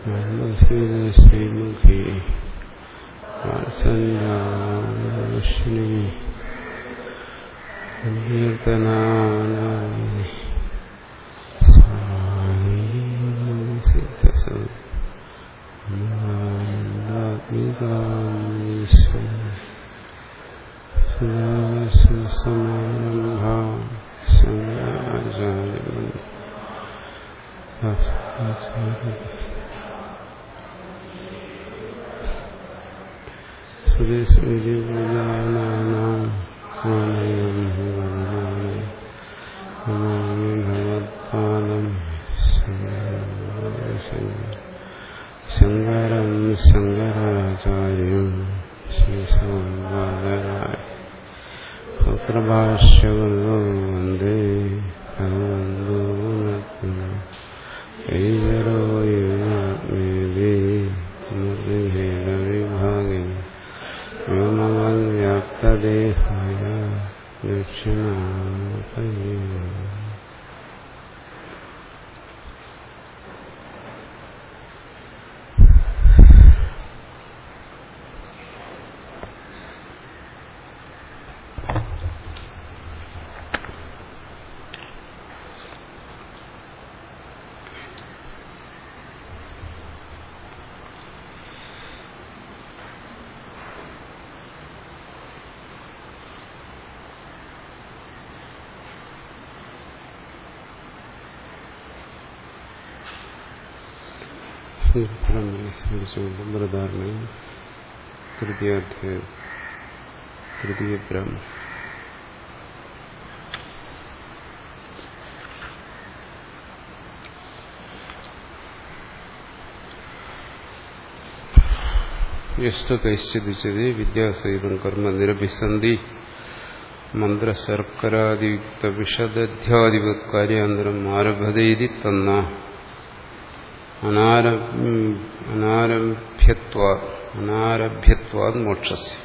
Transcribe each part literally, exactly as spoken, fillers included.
ശ്രീമുഖി വാത്സല്യാശ്നി കീർത്തനാനി സ്വാമി സിദ്ധസമാരംഭ ശങ്കരാചാര്യ സുരേശ്വരിപൂജാനാം സ്വാമയം ഭഗവത്പാദം ശങ്കരം ശങ്കരാചാര്യം ശ്രീശങ്കരായ പത്രഭാഷ്യവല്ലോ വന്ദേ ഭഗവന്തോ ൈജരോയുഭേദവിഭാഗം വ്യോമവ്യാപ്തദേഹായ ദക്ഷിണാമൂർത്തയേ ബ്രദാരണ തൃതീയാധ്യായം തൃതീയ ബ്രഹ്മ യഷ്ട കൈശ്ചിതിച്ചത് വിദ്യാസഹിതം കർമ്മ നിരഭിസന്ധി മന്ത്രശർക്കരാദിയുക്ത വിഷദധ്യാദിവത് കാര്യാന്തരം ആരഭതേതി തന്ന അനാരഭ്യത്വാത് അനാരഭ്യത്വാത് മോക്ഷസ്യ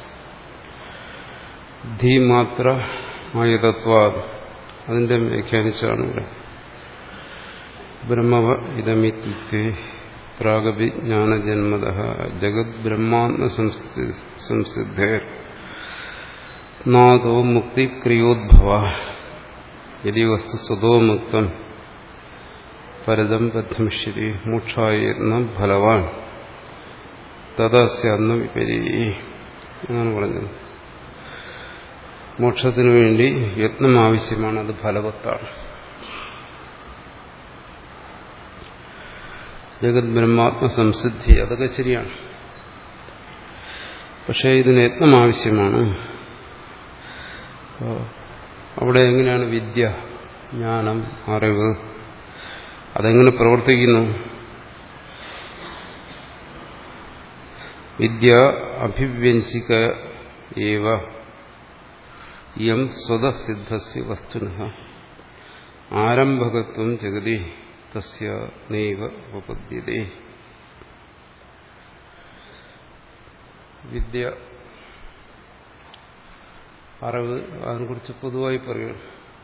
ധീമാത്ര ആയതത്വാത് അതിന്റെ വ്യാഖ്യാനിച്ചാണ് ഇവിടെ ബ്രഹ്മവ ഇതമിത്യുക്തേ പ്രാഗഭിജ്ഞാനജന്മതഃ ജഗത് ബ്രഹ്മാത്മ സംസിദ്ധേർ നാദോ മുക്തിക്രിയോദ്ഭവ യദി വസ്തു സ്വതോ മുക്തം പരദം ബദ്ധമിഷ്യതി മോക്ഷായത്ന ഫലവാൻ തദസ്യാത്മ വിപരീ എന്നാണ് പറഞ്ഞത്. മോക്ഷത്തിനു വേണ്ടി യത്നം ആവശ്യമാണ്, അത് ഫലവത്താണ്. ജഗത് ബ്രഹ്മാത്മ സംസിദ്ധി അതൊക്കെ ശരിയാണ്, പക്ഷേ ഇതിന് യത്നം ആവശ്യമാണ്. അവിടെ എങ്ങനെയാണ് വിദ്യ, ജ്ഞാനം, അറിവ് അതെങ്ങനെ പ്രവർത്തിക്കുന്നു? വിദ്യ അഭിവ്യഞ്ജിക ഏവ യം സ്വതസിദ്ധസ്യ വസ്തുനഃ ആരംഭകത്വം ജഗതി തസ്യ നൈവ ഉപപദ്യതേ. വിദ്യ, അറിവ്, അതിനെക്കുറിച്ച് പൊതുവായി പറയുന്നു.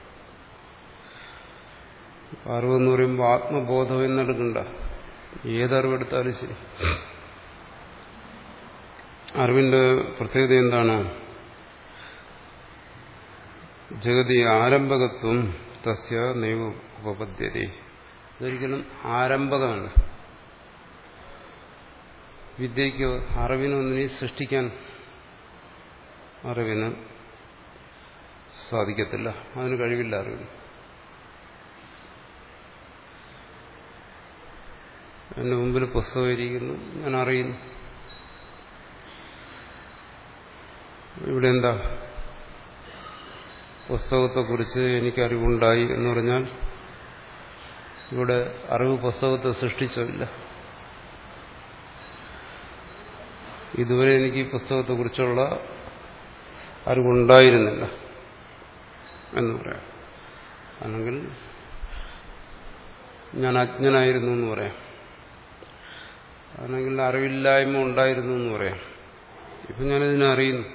അറിവെന്ന് പറയുമ്പോൾ ആത്മബോധം എന്നെടുക്കണ്ട, ഏതറിവെടുത്താലും ശരി. അറിവിന്റെ പ്രത്യേകത എന്താണ്? ജഗതി ആരംഭകത്വം തസ്യ നൈവ ഉപപദ്യതേ. ഇതൊരിക്കലും ആരംഭകമല്ല. വിദ്യയ്ക്ക്, അറിവിനൊന്നിനെ സൃഷ്ടിക്കാൻ അറിവിന് സാധിക്കത്തില്ല, അതിന് കഴിവില്ല. അറിവിന് എന്റെ മുമ്പിൽ പുസ്തകം ഇരിക്കുന്നു, ഞാൻ അറിയുന്നു. ഇവിടെ എന്താ? പുസ്തകത്തെക്കുറിച്ച് എനിക്കറിവുണ്ടായി എന്ന് പറഞ്ഞാൽ ഇവിടെ അറിവ് പുസ്തകത്തെ സൃഷ്ടിച്ചില്ല. ഇതുവരെ എനിക്ക് ഈ പുസ്തകത്തെക്കുറിച്ചുള്ള അറിവുണ്ടായിരുന്നില്ല എന്ന് പറയാം. അല്ലെങ്കിൽ ഞാൻ അജ്ഞനായിരുന്നു എന്ന് പറയാം. അല്ലെങ്കിൽ അറിവില്ലായ്മ ഉണ്ടായിരുന്നു എന്ന് പറയാം. ഇപ്പം ഞാനിതിനെ അറിയുന്നു.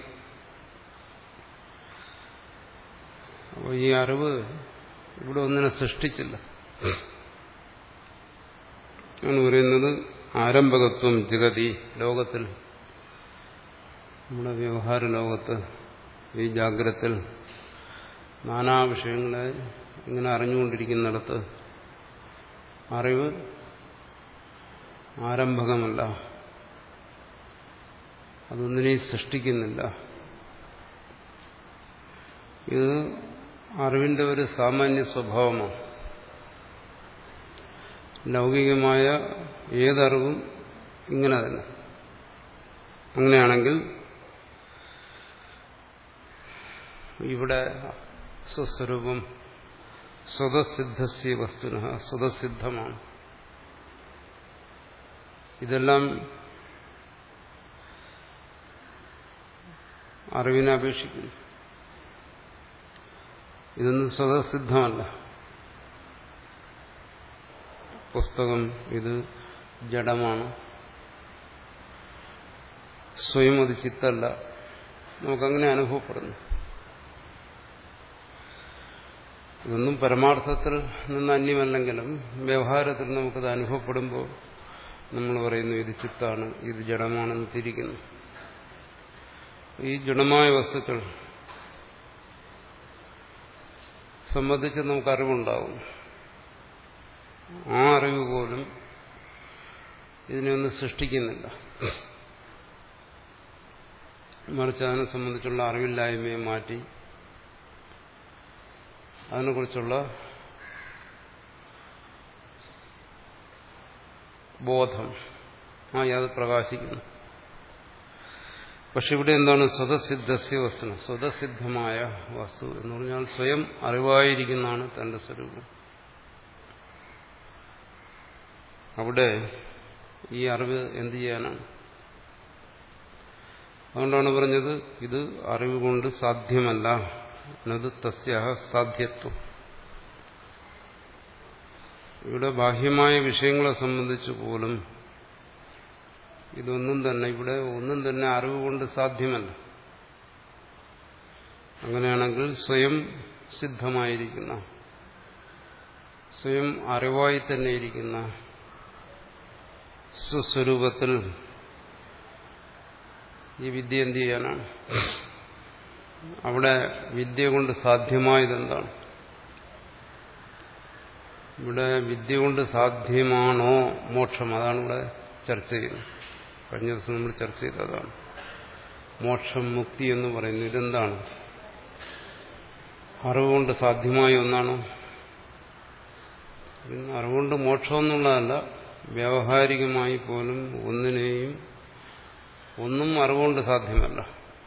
അപ്പോൾ ഈ അറിവ് ഇവിടെ ഒന്നിനെ സൃഷ്ടിച്ചില്ല എന്ന് പറയുന്നത് ആരംഭകത്വം ജഗതി ലോകത്തിൽ, നമ്മുടെ വ്യവഹാര ലോകത്ത്, ഈ ജാഗ്രത്തിൽ നാനാ വിഷയങ്ങളെ ഇങ്ങനെ അറിഞ്ഞുകൊണ്ടിരിക്കുന്നിടത്ത് അറിവ് ആരംഭകമല്ല, അതൊന്നിനെയും സൃഷ്ടിക്കുന്നില്ല. ഇത് അറിവിന്റെ ഒരു സാമാന്യ സ്വഭാവമാണ്. ലൗകികമായ ഏതറിവും ഇങ്ങനെ തന്നെ. അങ്ങനെയാണെങ്കിൽ ഇവിടെ സ്വസ്വരൂപം സ്വതസിദ്ധസ്യ വസ്തുന സ്വതസിദ്ധമാണ്. ഇതെല്ലാം അറിവിനെ അപേക്ഷിക്കുന്നു. ഇതൊന്നും സ്വതസിദ്ധമല്ല. പുസ്തകം ഇത് ജഡമാണ്, സ്വയം അത് ചിത്തല്ല, നമുക്കങ്ങനെ അനുഭവപ്പെടുന്നു. ഇതൊന്നും പരമാർത്ഥത്തിൽ നിന്ന് അന്യമല്ലെങ്കിലും വ്യവഹാരത്തിൽ നമുക്കത് അനുഭവപ്പെടുമ്പോൾ നമ്മൾ പറയുന്നു ഇത് ചിത്താണ്, ഇത് ജഡമാണെന്ന് തിരിക്കുന്നു. ഈ ജഡമായ വസ്തുക്കൾ സംബന്ധിച്ച് നമുക്ക് അറിവുണ്ടാകും. ആ അറിവ് പോലും ഇതിനെയൊന്നും സൃഷ്ടിക്കുന്നില്ല. മറിച്ച് അതിനെ സംബന്ധിച്ചുള്ള അറിവില്ലായ്മയെ മാറ്റി അതിനെക്കുറിച്ചുള്ള ബോധം ആ അത് പ്രകാശിക്കുന്നു. പക്ഷെ ഇവിടെ എന്താണ് സ്വതസിദ്ധസ്യ വസ്തു, സ്വതസിദ്ധമായ വസ്തു എന്ന് പറഞ്ഞാൽ സ്വയം അറിവായിരിക്കുന്നതാണ് തന്റെ സ്വരൂപം. അവിടെ ഈ അറിവ് എന്ത് ചെയ്യാനാണ്? അതുകൊണ്ടാണ് പറഞ്ഞത് ഇത് അറിവ് കൊണ്ട് സാധ്യമല്ല. എന്നത് തസ്യാഹ സാധ്യത്വം. ഇവിടെ ബാഹ്യമായ വിഷയങ്ങളെ സംബന്ധിച്ച് പോലും ഇതൊന്നും തന്നെ ഇവിടെ ഒന്നും തന്നെ അറിവ് കൊണ്ട് സാധ്യമല്ല. അങ്ങനെയാണെങ്കിൽ സ്വയം സിദ്ധമായിരിക്കുന്ന, സ്വയം അറിവായി തന്നെ ഇരിക്കുന്ന സ്വസ്വരൂപത്തിൽ ഈ വിദ്യ എന്ത് ചെയ്യാനാണ്? അവിടെ വിദ്യ കൊണ്ട് സാധ്യമായതെന്താണ്? ഇവിടെ വിദ്യ കൊണ്ട് സാധ്യമാണോ മോക്ഷം? അതാണ് ഇവിടെ ചർച്ച ചെയ്യുന്നത്. കഴിഞ്ഞ ദിവസം നമ്മൾ ചർച്ച ചെയ്തതാണ്. മോക്ഷം, മുക്തി എന്ന് പറയുന്നു. ഇതെന്താണ്? അറിവുകൊണ്ട് സാധ്യമായ ഒന്നാണോ? അറിവുകൊണ്ട് മോക്ഷം എന്നുള്ളതല്ല, വ്യാവഹാരികമായി പോലും ഒന്നിനെയും ഒന്നും അറിവുകൊണ്ട് സാധ്യമല്ല.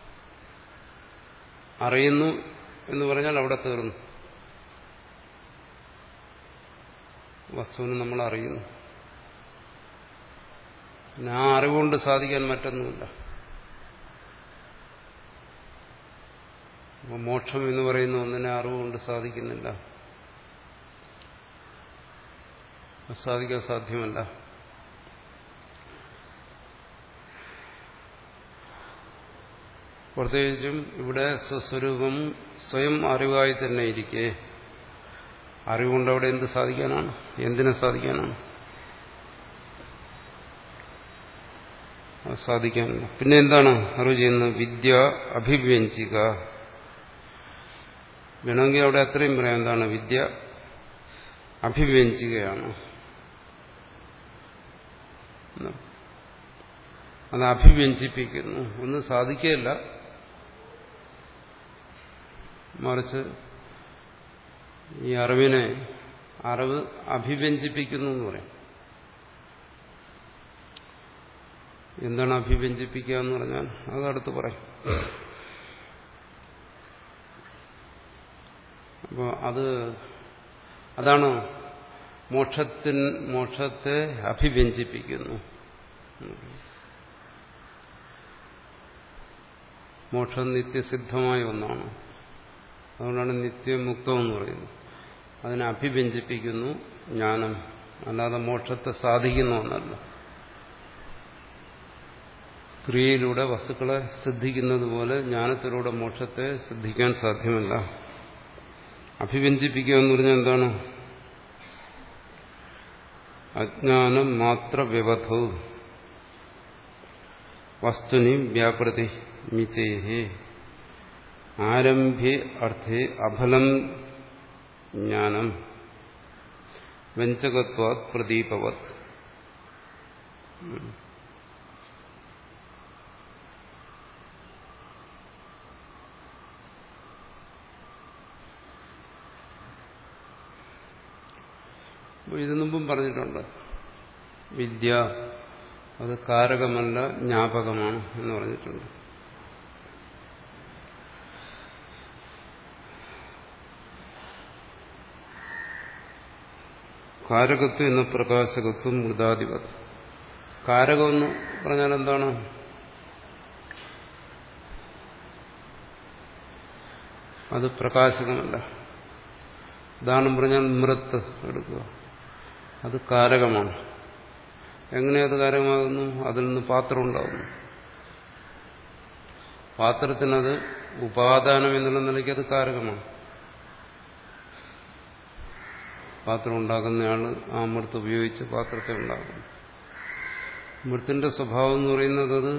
അറിയുന്നു എന്ന് പറഞ്ഞാൽ അവിടെ തീർന്നു. വസ്തുവിനെ നമ്മൾ അറിയുന്നു. ആ അറിവുകൊണ്ട് സാധിക്കാൻ മറ്റൊന്നുമില്ല. അപ്പോൾ മോക്ഷം എന്ന് പറയുന്ന ഒന്നിനെ അറിവുകൊണ്ട് സാധിക്കുന്നില്ല, സാധിക്കാൻ സാധ്യമല്ല. പ്രത്യേകിച്ചും ഇവിടെ സ്വസ്വരൂപം സ്വയം അറിവായി തന്നെ ഇരിക്കെ അറിവുകൊണ്ട് അവിടെ എന്ത് സാധിക്കാനാണ്? എന്തിനെ സാധിക്കാനാണ്? സാധിക്കാനില്ല. പിന്നെ എന്താണ് അറിവ് ചെയ്യുന്നത്? വിദ്യ അഭിവ്യഞ്ജിക. വേണമെങ്കിൽ അവിടെ അത്രയും പറയാം. എന്താണ്? വിദ്യ അഭിവ്യഞ്ജികയാണ്. അത് അഭിവ്യഞ്ജിപ്പിക്കുന്നു. ഒന്നും സാധിക്കുകയല്ല, മറിച്ച് ഈ അറിവിനെ അറിവ് അഭിവ്യഞ്ജിപ്പിക്കുന്നു എന്ന് പറയും. എന്താണ് അഭിവ്യഞ്ജിപ്പിക്കുക എന്ന് പറഞ്ഞാൽ അത് അടുത്ത് പറയും. അപ്പോൾ അത് അതാണ് മോക്ഷത്തിൻ മോക്ഷത്തെ അഭിവ്യഞ്ജിപ്പിക്കുന്നു. മോക്ഷം നിത്യസിദ്ധമായ ഒന്നാണ്. അതുകൊണ്ടാണ് നിത്യമുക്തം എന്ന് പറയുന്നത്. അതിനെ അഭിവ്യഞ്ജിപ്പിക്കുന്നു ജ്ഞാനം, അല്ലാതെ മോക്ഷത്തെ സാധിക്കുന്ന ഒന്നല്ല. ക്രിയയിലൂടെ വസ്തുക്കളെ സിദ്ധിക്കുന്നത് പോലെ ജ്ഞാനത്തിലൂടെ മോക്ഷത്തെ സിദ്ധിക്കാൻ സാധ്യമല്ല. അഭിവ്യഞ്ജിപ്പിക്കുക എന്ന് പറഞ്ഞാൽ എന്താണ്? അജ്ഞാനം മാത്ര വ്യവധൗ വസ്തുനി വ്യാപൃതി മിതേഹി ആരംഭ്യേ അർത്ഥേ അഫലം ജ്ഞാനം വ്യഞ്ചകത്വാത് പ്രദീപവത്. ഇത് മുമ്പും പറഞ്ഞിട്ടുണ്ട്, വിദ്യ അത് കാരകമല്ല ജ്ഞാപകമാണ് എന്ന് പറഞ്ഞിട്ടുണ്ട്. കാരകത്വം എന്ന പ്രകാശകത്വം മൃദാധിപത്. കാരകം എന്ന് പറഞ്ഞാൽ എന്താണ്? അത് പ്രകാശകമല്ല. ഉദാഹരണം പറഞ്ഞാൽ മൃത്ത് എടുക്കുക, അത് കാരകമാണ്. എങ്ങനെ അത് കാരകമാകുന്നു? അതിൽ നിന്ന് പാത്രം ഉണ്ടാകുന്നു. പാത്രത്തിനത് ഉപാദാനം എന്നുള്ള നിലയ്ക്ക് അത് കാരകമാണ്. പാത്രം ഉണ്ടാക്കുന്നയാള് ആ മൃത്ത് ഉപയോഗിച്ച് പാത്രത്തെ ഉണ്ടാക്കുന്നു. മൃത്തിന്റെ സ്വഭാവം എന്ന് പറയുന്നത് അത്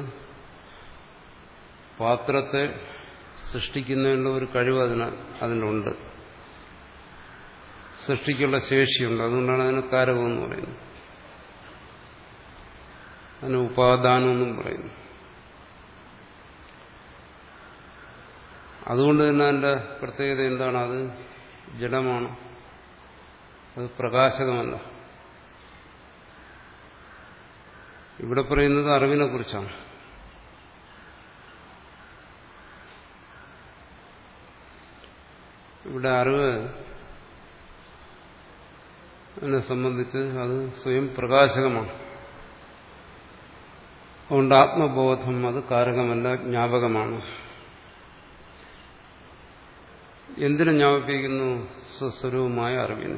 പാത്രത്തെ സൃഷ്ടിക്കുന്നതിനുള്ള ഒരു കഴിവ് അതിന് അതിനുണ്ട്, സൃഷ്ടിക്കുള്ള ശേഷിയുണ്ട്. അതുകൊണ്ടാണ് അതിന് കാരകം എന്ന് പറയുന്നത്. അതിന് ഉപാദാനം എന്നും പറയുന്നു. അതുകൊണ്ട് തന്നെ അതിന്റെ പ്രത്യേകത എന്താണ്? അത് ജഡമാണ്, അത് പ്രകാശകമല്ല. ഇവിടെ പറയുന്നത് അറിവിനെ കുറിച്ചാണ്. ഇവിടെ അറിവ് അതിനെ സംബന്ധിച്ച് അത് സ്വയം പ്രകാശകമാണ്. അതുകൊണ്ട് ആത്മബോധം അത് കാരകമല്ല, ജ്ഞാപകമാണ്. എന്തിനു ജ്ഞാപിപ്പിക്കുന്നു? സ്വസ്വരൂപമായ അറിവിന്.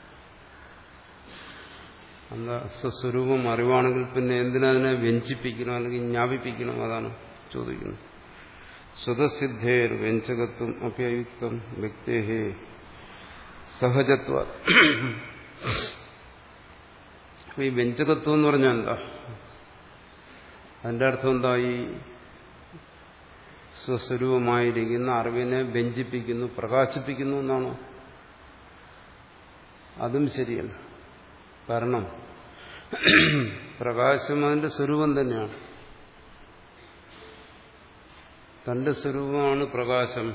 എന്താ സ്വസ്വരൂപം അറിവാണെങ്കിൽ പിന്നെ എന്തിനതിനെ വ്യഞ്ചിപ്പിക്കണം അല്ലെങ്കിൽ ജ്ഞാപിപ്പിക്കണം? അതാണ് ചോദിക്കുന്നത്. സ്വതസിദ്ധേർ വ്യഞ്ചകത്വം അപ്യയുക്തം വ്യക്തേഹേ സഹജത്വ. ഈ വ്യഞ്ചകത്വം എന്ന് പറഞ്ഞാൽ എന്താ? അതിന്റെ അർത്ഥം എന്താ? ഈ സ്വസ്വരൂപമായിരിക്കുന്ന അറിവിനെ വ്യഞ്ചിപ്പിക്കുന്നു, പ്രകാശിപ്പിക്കുന്നു എന്നാണോ? അതും ശരിയല്ല. കാരണം പ്രകാശം അതിന്റെ സ്വരൂപം തന്നെയാണ്. തന്റെ സ്വരൂപമാണ് പ്രകാശം.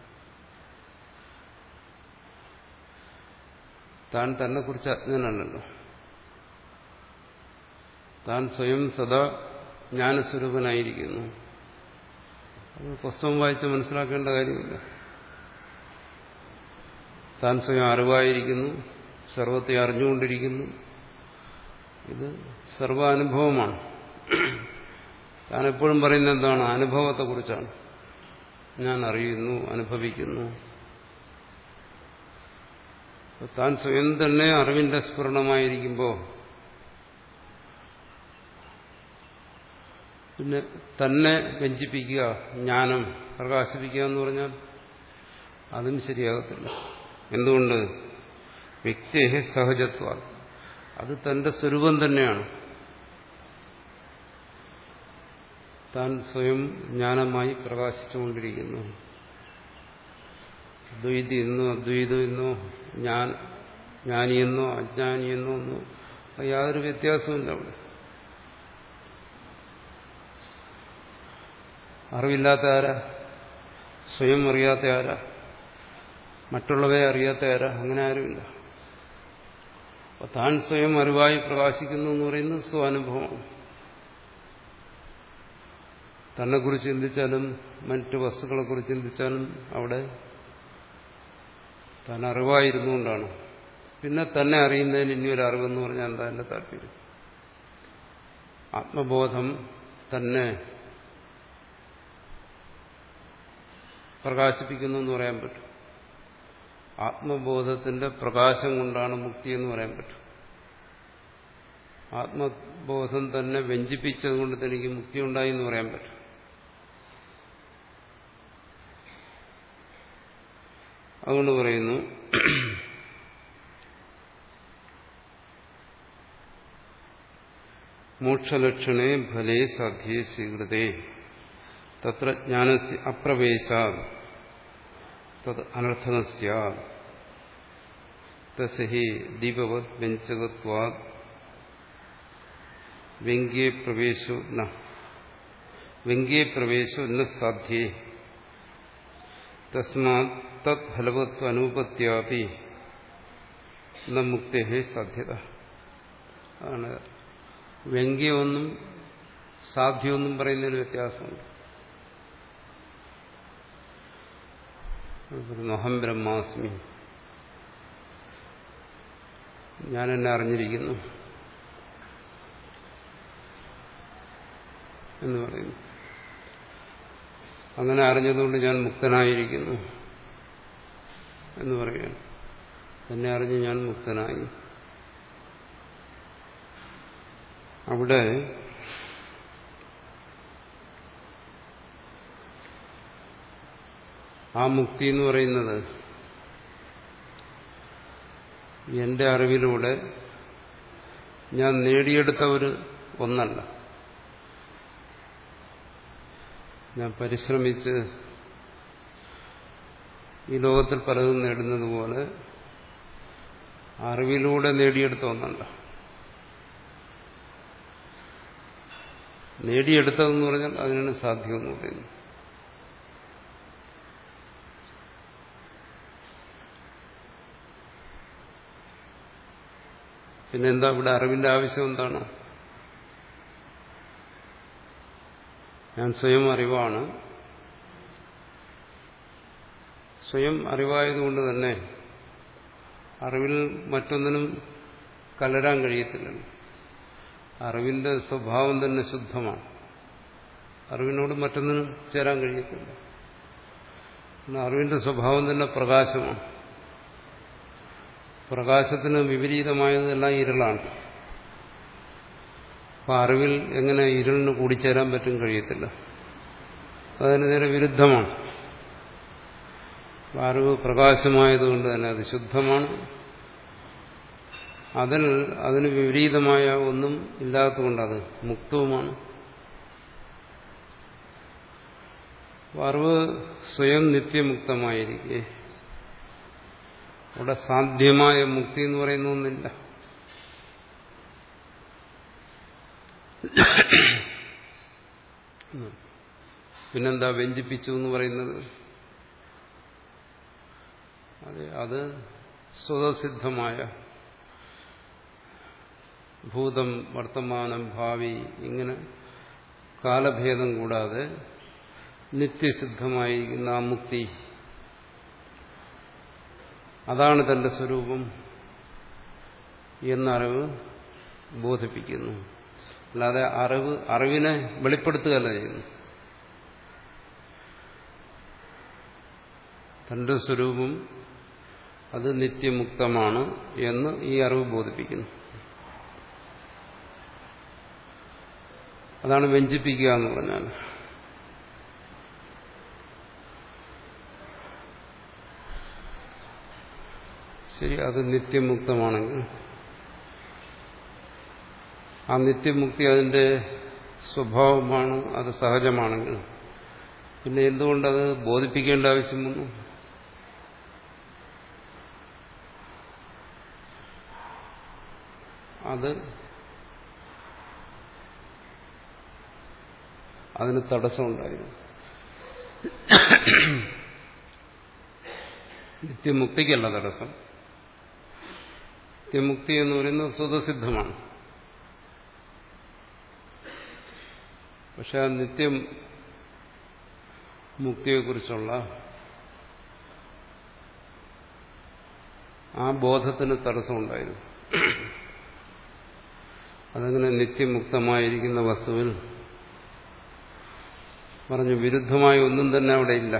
താൻ തന്നെ കുറിച്ച് അജ്ഞനല്ലല്ലോ. താൻ സ്വയം സദാ ജ്ഞാനസ്വരൂപനായിരിക്കുന്നു. അത് പുസ്തകം വായിച്ച് മനസ്സിലാക്കേണ്ട കാര്യമില്ല. താൻ സ്വയം അറിവായിരിക്കുന്നു, സർവത്തെ അറിഞ്ഞുകൊണ്ടിരിക്കുന്നു. ഇത് സർവാനുഭവമാണ്. താൻ എപ്പോഴും പറയുന്നത് എന്താണ്? അനുഭവത്തെക്കുറിച്ചാണ്. ഞാൻ അറിയുന്നു, അനുഭവിക്കുന്നു. താൻ സ്വയം തന്നെ അറിവിന്റെ സ്ഫുരണമായിരിക്കുമ്പോൾ പിന്നെ തന്നെ വ്യഞ്ചിപ്പിക്കുക, ജ്ഞാനം പ്രകാശിപ്പിക്കുക എന്ന് പറഞ്ഞാൽ അതും ശരിയാകത്തില്ല. എന്തുകൊണ്ട്? വ്യക്തിയെ സഹജത്വ, അത് തന്റെ സ്വരൂപം തന്നെയാണ്. താൻ സ്വയം ജ്ഞാനമായി പ്രകാശിച്ചുകൊണ്ടിരിക്കുന്നു. ദ്വൈതി എന്നോ അദ്വൈതം എന്നോ ഞാൻ ജ്ഞാനിയെന്നോ അജ്ഞാനിയെന്നോ ഒന്നോ യാതൊരു വ്യത്യാസമില്ല. അവിടെ അറിവില്ലാത്ത ആരാ? സ്വയം അറിയാത്ത ആരാ? മറ്റുള്ളവയെ അറിയാത്ത ആരാ? അങ്ങനെ ആരുമില്ല. അപ്പൊ താൻ സ്വയം അറിവായി പ്രകാശിക്കുന്നു എന്ന് പറയുന്നത് സ്വാനുഭവമാണ്. തന്നെക്കുറിച്ച് ചിന്തിച്ചാലും മറ്റു വസ്തുക്കളെക്കുറിച്ച് ചിന്തിച്ചാലും അവിടെ താൻ അറിവായിരുന്നുകൊണ്ടാണ്. പിന്നെ തന്നെ അറിയുന്നതിന് ഇനിയൊരു അറിവെന്ന് പറഞ്ഞാൽ എന്താ എന്റെ താല്പര്യം? ആത്മബോധം തന്നെ പ്രകാശിപ്പിക്കുന്നു എന്ന് പറയാൻ പറ്റും. ആത്മബോധത്തിന്റെ പ്രകാശം കൊണ്ടാണ് മുക്തി എന്ന് പറയാൻ പറ്റും. ആത്മബോധം തന്നെ വ്യഞ്ചിപ്പിച്ചത് കൊണ്ട് തനിക്ക് മുക്തി ഉണ്ടായി എന്ന് പറയാൻ പറ്റും. അതുകൊണ്ട് പറയുന്നു മോക്ഷലക്ഷണേ ഫലേ സാധ്യേ സ്വീകൃതേ തത്ര ജ്ഞാനസ്യ അപ്രവേശാത് തത് അനർത്ഥകം സ്യാത് തസ്യ ഹി ദീപവത് വ്യഞ്ജകത്വാത് വ്യംഗ്യേ പ്രവേശോ ന വ്യംഗ്യേ പ്രവേശോ ന സാധ്യേ തസ്മാത് തത് ഫലവത്വ അനുപത്യാപി ന മുക്തേ സാധ്യത. അതാണ് വ്യംഗ്യമൊന്നും സാധ്യമൊന്നും പറയുന്നതിന് വ്യത്യാസമുണ്ട്. അഹം ബ്രഹ്മാസ്മി, ഞാൻ എന്നെ അറിഞ്ഞിരിക്കുന്നു എന്ന് പറയുന്നു. അങ്ങനെ അറിഞ്ഞതുകൊണ്ട് ഞാൻ മുക്തനായിരിക്കുന്നു എന്ന് പറയുകയാണ്. എന്നെ അറിഞ്ഞ് ഞാൻ മുക്തനായി. അവിടെ ആ മുക്തി എന്ന് പറയുന്നത് എന്റെ അറിവിലൂടെ ഞാൻ നേടിയെടുത്ത ഒരു ഒന്നല്ല. ഞാൻ പരിശ്രമിച്ച് ഈ ലോകത്തിൽ പലതും നേടുന്നത് പോലെ അറിവിലൂടെ നേടിയെടുത്ത ഒന്നല്ല. നേടിയെടുത്തതെന്ന് പറഞ്ഞാൽ അതിനാണ് സാധ്യമെന്ന് പറയുന്നത്. പിന്നെന്താ ഇവിടെ അറിവിന്റെ ആവശ്യം എന്താണ്? ഞാൻ സ്വയം അറിവാണ്. സ്വയം അറിവായതുകൊണ്ട് തന്നെ അറിവിൽ മറ്റൊന്നിനും കലരാൻ കഴിയത്തില്ലല്ലോ. അറിവിന്റെ സ്വഭാവം തന്നെ ശുദ്ധമാണ്. അറിവിനോട് മറ്റൊന്നിനും ചേരാൻ കഴിയത്തില്ല. അറിവിന്റെ സ്വഭാവം തന്നെ പ്രകാശമാണ്. പ്രകാശത്തിന് വിപരീതമായതെല്ലാം ഇരുളാണ്. അപ്പൊ അറിവിൽ എങ്ങനെ ഇരുളിന് കൂടിച്ചേരാൻ പറ്റും? കഴിയത്തില്ല. അതിന് നേരെ വിരുദ്ധമാണ്. അറിവ് പ്രകാശമായതുകൊണ്ട് തന്നെ അത് ശുദ്ധമാണ്. അതിൽ അതിന് വിപരീതമായ ഒന്നും ഇല്ലാത്തതുകൊണ്ട് അത് മുക്തവുമാണ്. അറിവ് സ്വയം നിത്യമുക്തമായിരിക്കെ അവിടെ സാധ്യമായ മുക്തി എന്ന് പറയുന്ന ഒന്നില്ല. പിന്നെന്താ വ്യഞ്ജിപ്പിച്ചു എന്ന് പറയുന്നത്? അതെ, അത് സ്വതസിദ്ധമായ ഭൂതം, വർത്തമാനം, ഭാവി ഇങ്ങനെ കാലഭേദം കൂടാതെ നിത്യസിദ്ധമായിരിക്കുന്ന ആ മുക്തി, അതാണ് തന്റെ സ്വരൂപം എന്നറിവ് ബോധിപ്പിക്കുന്നു. അല്ലാതെ അറിവ് അറിവിനെ വെളിപ്പെടുത്തുകയല്ല ചെയ്യുന്നു. തന്റെ സ്വരൂപം അത് നിത്യമുക്തമാണ് എന്ന് ഈ അറിവ് ബോധിപ്പിക്കുന്നു. അതാണ് വ്യഞ്ജിപ്പിക്കുക എന്ന് പറഞ്ഞാൽ. ശരി, അത് നിത്യമുക്തമാണെങ്കിൽ ആ നിത്യമുക്തി അതിന്റെ സ്വഭാവമാണ്, അത് സഹജമാണെങ്കിൽ പിന്നെ എന്തുകൊണ്ടത് ബോധിപ്പിക്കേണ്ട ആവശ്യം വന്നു? അത് അതിന് തടസ്സമുണ്ടായിരുന്നു. നിത്യമുക്തിക്കല്ല തടസ്സം. നിത്യമുക്തി എന്ന് പറയുന്നത് സ്വതസിദ്ധമാണ്. പക്ഷെ ആ നിത്യം മുക്തിയെക്കുറിച്ചുള്ള ആ ബോധത്തിന് തടസ്സമുണ്ടായിരുന്നു. അതങ്ങനെ നിത്യമുക്തമായിരിക്കുന്ന വസ്തുവിൽ പറഞ്ഞു വിരുദ്ധമായ ഒന്നും തന്നെ അവിടെ ഇല്ല.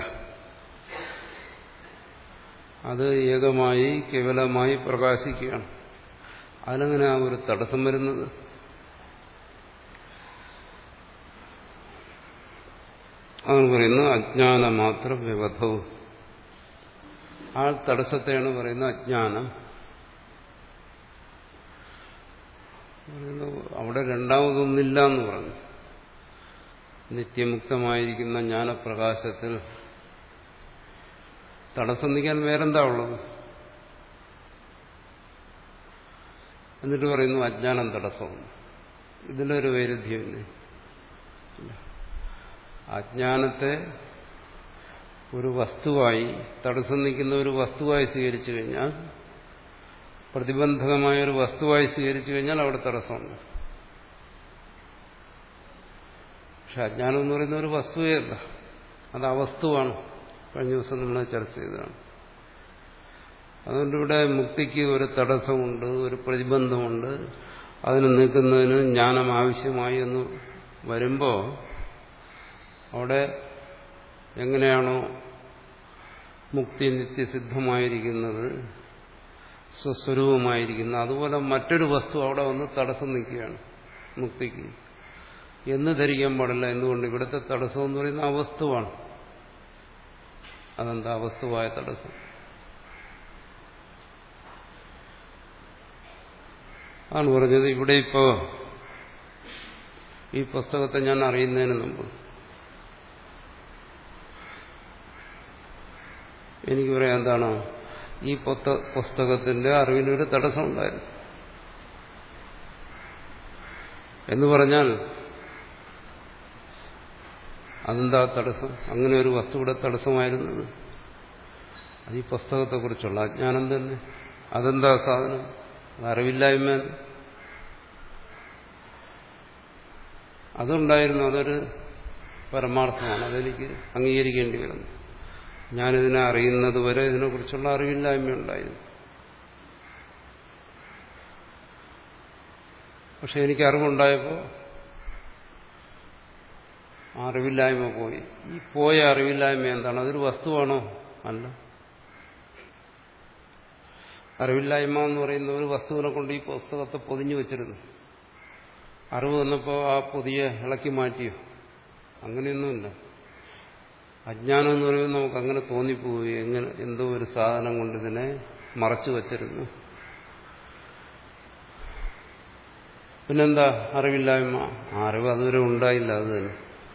അത് ഏകമായി കേവലമായി പ്രകാശിക്കുകയാണ്. അതിനെങ്ങനെ ആ ഒരു തടസ്സം വരുന്നത്? അതാണ് പറയുന്നത് അജ്ഞാനമാത്ര വ്യവധവും. ആ തടസ്സത്തെയാണ് പറയുന്നത് അജ്ഞാനം. അവിടെ രണ്ടാമതൊന്നില്ല എന്ന് പറഞ്ഞു. നിത്യമുക്തമായിരിക്കുന്ന ജ്ഞാനപ്രകാശത്തിൽ തടസ്സം നിൽക്കാൻ വേറെന്താ ഉള്ളത്? എന്നിട്ട് പറയുന്നു അജ്ഞാനം തടസ്സമാണ്. ഇതിലൊരു വൈരുദ്ധ്യമില്ലേ? അജ്ഞാനത്തെ ഒരു വസ്തുവായി, തടസ്സം നിൽക്കുന്ന ഒരു വസ്തുവായി സ്വീകരിച്ചു കഴിഞ്ഞാൽ, പ്രതിബന്ധകമായ ഒരു വസ്തുവായി സ്വീകരിച്ചു കഴിഞ്ഞാൽ അവിടെ തടസ്സമുണ്ട്. പക്ഷെ അജ്ഞാനം എന്ന് പറയുന്ന ഒരു വസ്തുവേ അല്ല, അത് അവസ്തുവാണ്. കഴിഞ്ഞ ദിവസം നമ്മൾ ചർച്ച ചെയ്തതാണ്. അതുകൊണ്ട് ഇവിടെ മുക്തിക്ക് ഒരു തടസ്സമുണ്ട്, ഒരു പ്രതിബന്ധമുണ്ട്. അതിന് നീക്കുന്നതിന് ജ്ഞാനം ആവശ്യമായി എന്ന് വരുമ്പോൾ അവിടെ എങ്ങനെയാണോ മുക്തി നിത്യസിദ്ധമായിരിക്കുന്നത്, സ്വസ്വരൂപമായിരിക്കുന്നത്, അതുപോലെ മറ്റൊരു വസ്തു അവിടെ വന്ന് തടസ്സം നിൽക്കുകയാണ് മുക്തിക്ക് എന്ന് ധരിക്കാൻ പാടില്ല. എന്തുകൊണ്ട്? ഇവിടുത്തെ തടസ്സം എന്ന് പറയുന്ന അവസ്തുവാണ്. അതെന്താ അവസ്തുവായ തടസ്സം? ആണ് പറഞ്ഞത്. ഇവിടെ ഇപ്പോ ഈ പുസ്തകത്തെ ഞാൻ അറിയുന്നതിന് മുമ്പ് എനിക്ക് പറയാം എന്താണ്, ഈ പുസ്തകത്തിന്റെ അറിവിനൊരു തടസ്സം ഉണ്ടായിരുന്നു എന്ന് പറഞ്ഞാൽ അതെന്താ തടസ്സം? അങ്ങനെ ഒരു വസ്തുവിടെ തടസ്സമായിരുന്നത് അത് ഈ പുസ്തകത്തെക്കുറിച്ചുള്ള അജ്ഞാനം തന്നെ. അതെന്താ സാധനം? അത് അറിവില്ലായ്മ. അതുണ്ടായിരുന്നു, അതൊരു പരമാർത്ഥമാണ്, അതെനിക്ക് അംഗീകരിക്കേണ്ടി വരുന്നു. ഞാനിതിനെ അറിയുന്നത് വരെ ഇതിനെക്കുറിച്ചുള്ള അറിവില്ലായ്മ ഉണ്ടായിരുന്നു. പക്ഷെ എനിക്ക് അറിവുണ്ടായപ്പോൾ ആ അറിവില്ലായ്മ പോയി. ഈ പോയ അറിവില്ലായ്മ എന്താണ്? അതൊരു വസ്തുവാണോ? അല്ല. അറിവില്ലായ്മ എന്ന് പറയുന്ന ഒരു വസ്തുവിനെ കൊണ്ട് ഈ പുസ്തകത്തെ പൊതിഞ്ഞു വെച്ചിരുന്നു. അറിവ് വന്നപ്പോൾ ആ പൊതിയെ ഇളക്കി മാറ്റിയോ? അങ്ങനെയൊന്നുമില്ല. അജ്ഞാനം എന്ന് പറയുമ്പോൾ നമുക്ക് അങ്ങനെ തോന്നിപ്പോയി, എങ്ങനെ എന്തോ ഒരു സാധനം കൊണ്ട് ഇതിനെ മറച്ചു വച്ചിരുന്നു. പിന്നെന്താ അറിവില്ലായ്മ? ആ അറിവ് അതുവരെ ഉണ്ടായില്ല. അത് തന്നെ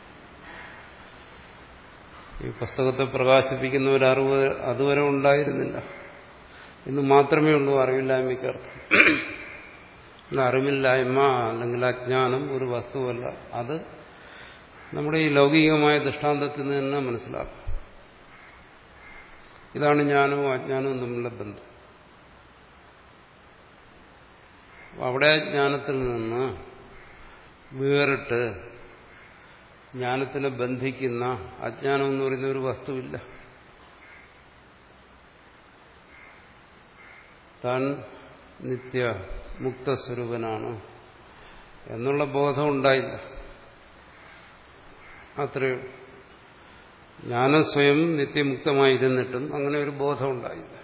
ഈ പുസ്തകത്തെ പ്രകാശിപ്പിക്കുന്ന ഒരു അറിവ് അതുവരെ ഉണ്ടായിരുന്നില്ല എന്ന് മാത്രമേ ഉള്ളൂ അറിവില്ലായ്മയ്ക്ക് അർത്ഥം. അറിവില്ലായ്മ അല്ലെങ്കിൽ അജ്ഞാനം ഒരു വസ്തുവല്ല. അത് നമ്മുടെ ഈ ലൗകികമായ ദൃഷ്ടാന്തത്തിൽ നിന്ന് തന്നെ മനസ്സിലാക്കും. ഇതാണ് ജ്ഞാനവും അജ്ഞാനവും തമ്മിലുള്ള ബന്ധം. അവിടെ ജ്ഞാനത്തിൽ നിന്ന് വേറിട്ട് ജ്ഞാനത്തിനെ ബന്ധിക്കുന്ന അജ്ഞാനം എന്ന് പറയുന്ന ഒരു വസ്തുവില്ല. താൻ നിത്യ മുക്തസ്വരൂപനാണ് എന്നുള്ള ബോധം ഉണ്ടായില്ല. അത്രയോ. ജ്ഞാനം സ്വയം നിത്യമുക്തമായിരുന്നിട്ടും അങ്ങനെ ഒരു ബോധം ഉണ്ടായില്ല.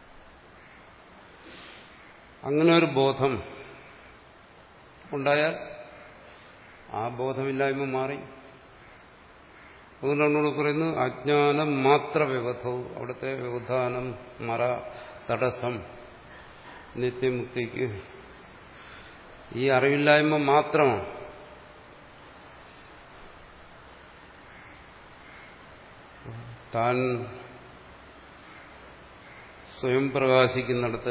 അങ്ങനെ ഒരു ബോധം ഉണ്ടായാൽ ആ ബോധമില്ലായ്മ മാറി. അതുകൊണ്ടാണ് പറയുന്നത് അജ്ഞാനം മാത്ര വ്യവധവും. അവിടുത്തെ വ്യവധാനം, മറ, തടസ്സം നിത്യമുക്തിക്ക് ഈ അറിവില്ലായ്മ മാത്രമാണ്. താൻ സ്വയം പ്രകാശിക്കുന്നിടത്ത്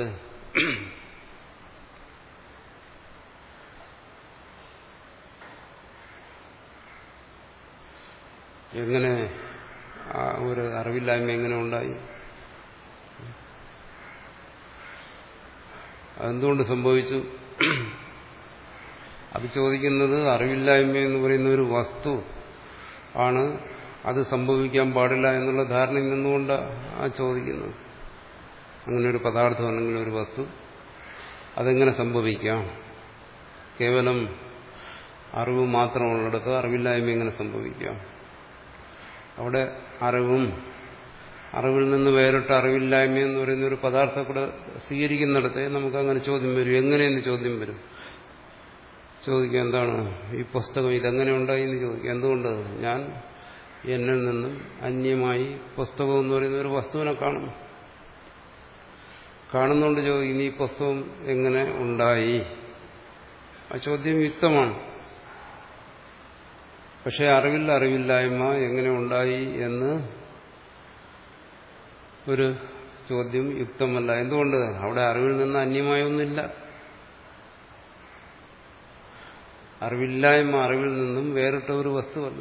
എങ്ങനെ ആ ഒരു അറിവില്ലായ്മ എങ്ങനെ ഉണ്ടായി? അതെന്തുകൊണ്ട് സംഭവിച്ചു? അത് ചോദിക്കുന്നത് അറിവില്ലായ്മ എന്ന് പറയുന്ന ഒരു വസ്തു ആണ്, അത് സംഭവിക്കാൻ പാടില്ല എന്നുള്ള ധാരണയിൽ നിന്നുകൊണ്ട് ആ ചോദിക്കുന്നത്. അങ്ങനെ ഒരു പദാർത്ഥം അല്ലെങ്കിൽ ഒരു വസ്തു അതെങ്ങനെ സംഭവിക്കാം? കേവലം അറിവ് മാത്രമുള്ളിടത്ത് അറിവില്ലായ്മ എങ്ങനെ സംഭവിക്കാം? അവിടെ അറിവും അറിവിൽ നിന്ന് വേറിട്ട അറിവില്ലായ്മ എന്ന് പറയുന്ന ഒരു പദാർത്ഥം കൂടെ സ്വീകരിക്കുന്നിടത്തെ നമുക്കങ്ങനെ ചോദ്യം വരും. എങ്ങനെയെന്ന് ചോദ്യം വരും. ചോദിക്കുക എന്താണ് ഈ പുസ്തകം ഇതെങ്ങനെ ഉണ്ടായി എന്ന് ചോദിക്കുക. എന്തുകൊണ്ട്? ഞാൻ എന്നിൽ നിന്നും അന്യമായി പുസ്തകം എന്ന് പറയുന്ന ഒരു വസ്തുവിനെ കാണുന്നു. കാണുന്നുകൊണ്ട് ചോദിക്കുന്നു ഈ പുസ്തകം എങ്ങനെ ഉണ്ടായി? ആ ചോദ്യം യുക്തമാണ്. പക്ഷെ അറിവിൽ അറിവില്ലായ്മ എങ്ങനെ ഉണ്ടായി എന്ന് ഒരു ചോദ്യം യുക്തമല്ല. എന്തുകൊണ്ട്? അവിടെ അറിവിൽ നിന്ന് അന്യമായ ഒന്നില്ല. അറിവില്ലായ്മ അറിവിൽ നിന്നും വേറിട്ട ഒരു വസ്തുവല്ല.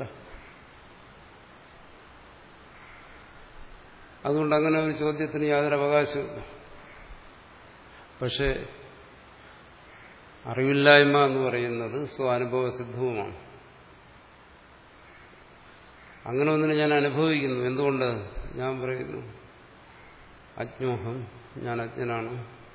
അതുകൊണ്ട് അങ്ങനെ ഒരു ചോദ്യത്തിന് യാതൊരു അവകാശമില്ല. പക്ഷെ അറിവില്ലായ്മ എന്ന് പറയുന്നത് സ്വാനുഭവ സിദ്ധവുമാണ്. അങ്ങനെ ഒന്നിനെ ഞാൻ അനുഭവിക്കുന്നു. എന്തുകൊണ്ട്? ഞാൻ പറയുന്നു അജ്ഞോഹം, ഞാൻ അജ്ഞനാണ്,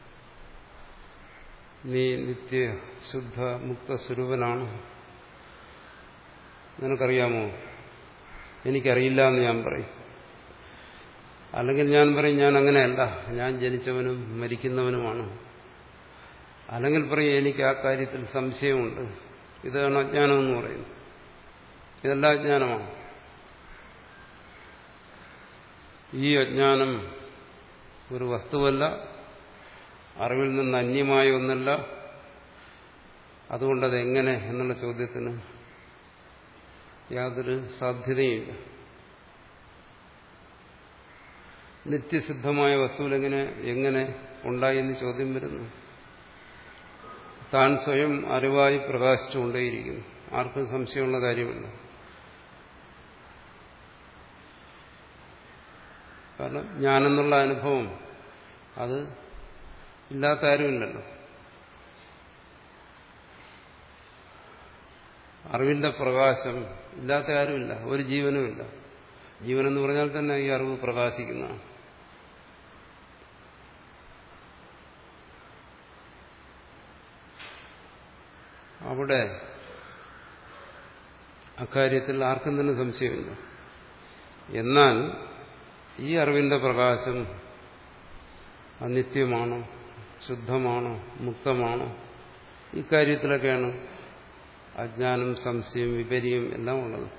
നീ നിത്യ ശുദ്ധ മുക്ത സ്വരൂപനാണ്, നിനക്കറിയാമോ? എനിക്കറിയില്ല എന്ന് ഞാൻ പറയും. അല്ലെങ്കിൽ ഞാൻ പറയും ഞാൻ അങ്ങനെയല്ല, ഞാൻ ജനിച്ചവനും മരിക്കുന്നവനുമാണ്. അല്ലെങ്കിൽ പറയും എനിക്ക് ആ കാര്യത്തിൽ സംശയമുണ്ട്. ഇതാണ് അജ്ഞാനം എന്ന് പറയുന്നത്. ഇതെല്ലാം അജ്ഞാനമാണ്. ഈ അജ്ഞാനം ഒരു വസ്തുവല്ല, അറിവിൽ നിന്ന് അന്യമായ ഒന്നല്ല. അതുകൊണ്ടത് എങ്ങനെ എന്നുള്ള ചോദ്യത്തിന് യാതൊരു സാധ്യതയില്ല. നിത്യസിദ്ധമായ വസ്തുവിൽ എങ്ങനെ എങ്ങനെ ഉണ്ടായി എന്ന് ചോദ്യം വരുന്നു. താൻ സ്വയം അറിവായി പ്രകാശിച്ചുകൊണ്ടേയിരിക്കുന്നു. ആർക്കും സംശയമുള്ള കാര്യമില്ല. കാരണം ഞാനെന്നുള്ള അനുഭവം അത് ഇല്ലാത്ത ആരുമില്ലല്ലോ. അറിവിന്റെ പ്രകാശം ഇല്ലാത്ത ആരുമില്ല, ഒരു ജീവനുമില്ല. ജീവനെന്ന് പറഞ്ഞാൽ തന്നെ ഈ അറിവ് പ്രകാശിക്കുന്നതാണ്. അവിടെ അക്കാര്യത്തിൽ ആർക്കും തന്നെ സംശയമില്ല. എന്നാൽ ഈ അറിവിന്റെ പ്രകാശം അനിത്യമാണോ, ശുദ്ധമാണോ, മുക്തമാണോ, ഇക്കാര്യത്തിലൊക്കെയാണ് അജ്ഞാനം, സംശയം, വിപര്യം എല്ലാം ഉള്ളത്.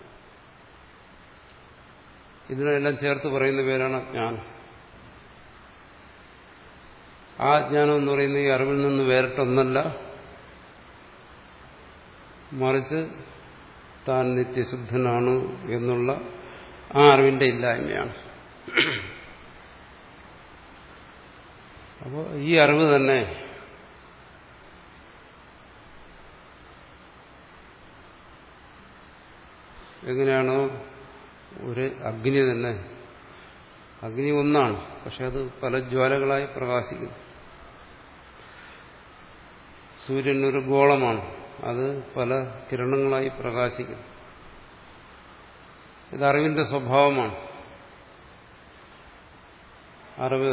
ഇതിനെല്ലാം ചേർത്ത് പറയുന്ന പേരാണ് അജ്ഞാനം. ആ അജ്ഞാനം എന്ന് പറയുന്നത് ഈ അറിവിൽ നിന്ന് വേറിട്ടൊന്നല്ല, മറിച്ച് താൻ നിത്യശുദ്ധനാണ് എന്നുള്ള ആ അറിവിന്റെ ഇല്ലായ്മയാണ്. അപ്പോൾ ഈ അറിവ് തന്നെ എങ്ങനെയാണോ ഒരു അഗ്നി തന്നെ, അഗ്നി ഒന്നാണ്, പക്ഷെ അത് പല ജ്വാലകളായി പ്രകാശിക്കുന്നു. സൂര്യൻ ഒരു ഗോളമാണ്, അത് പല കിരണങ്ങളായി പ്രകാശിക്കുന്നു. ഇത് അറിവിന്റെ സ്വഭാവമാണ്. അറിവ്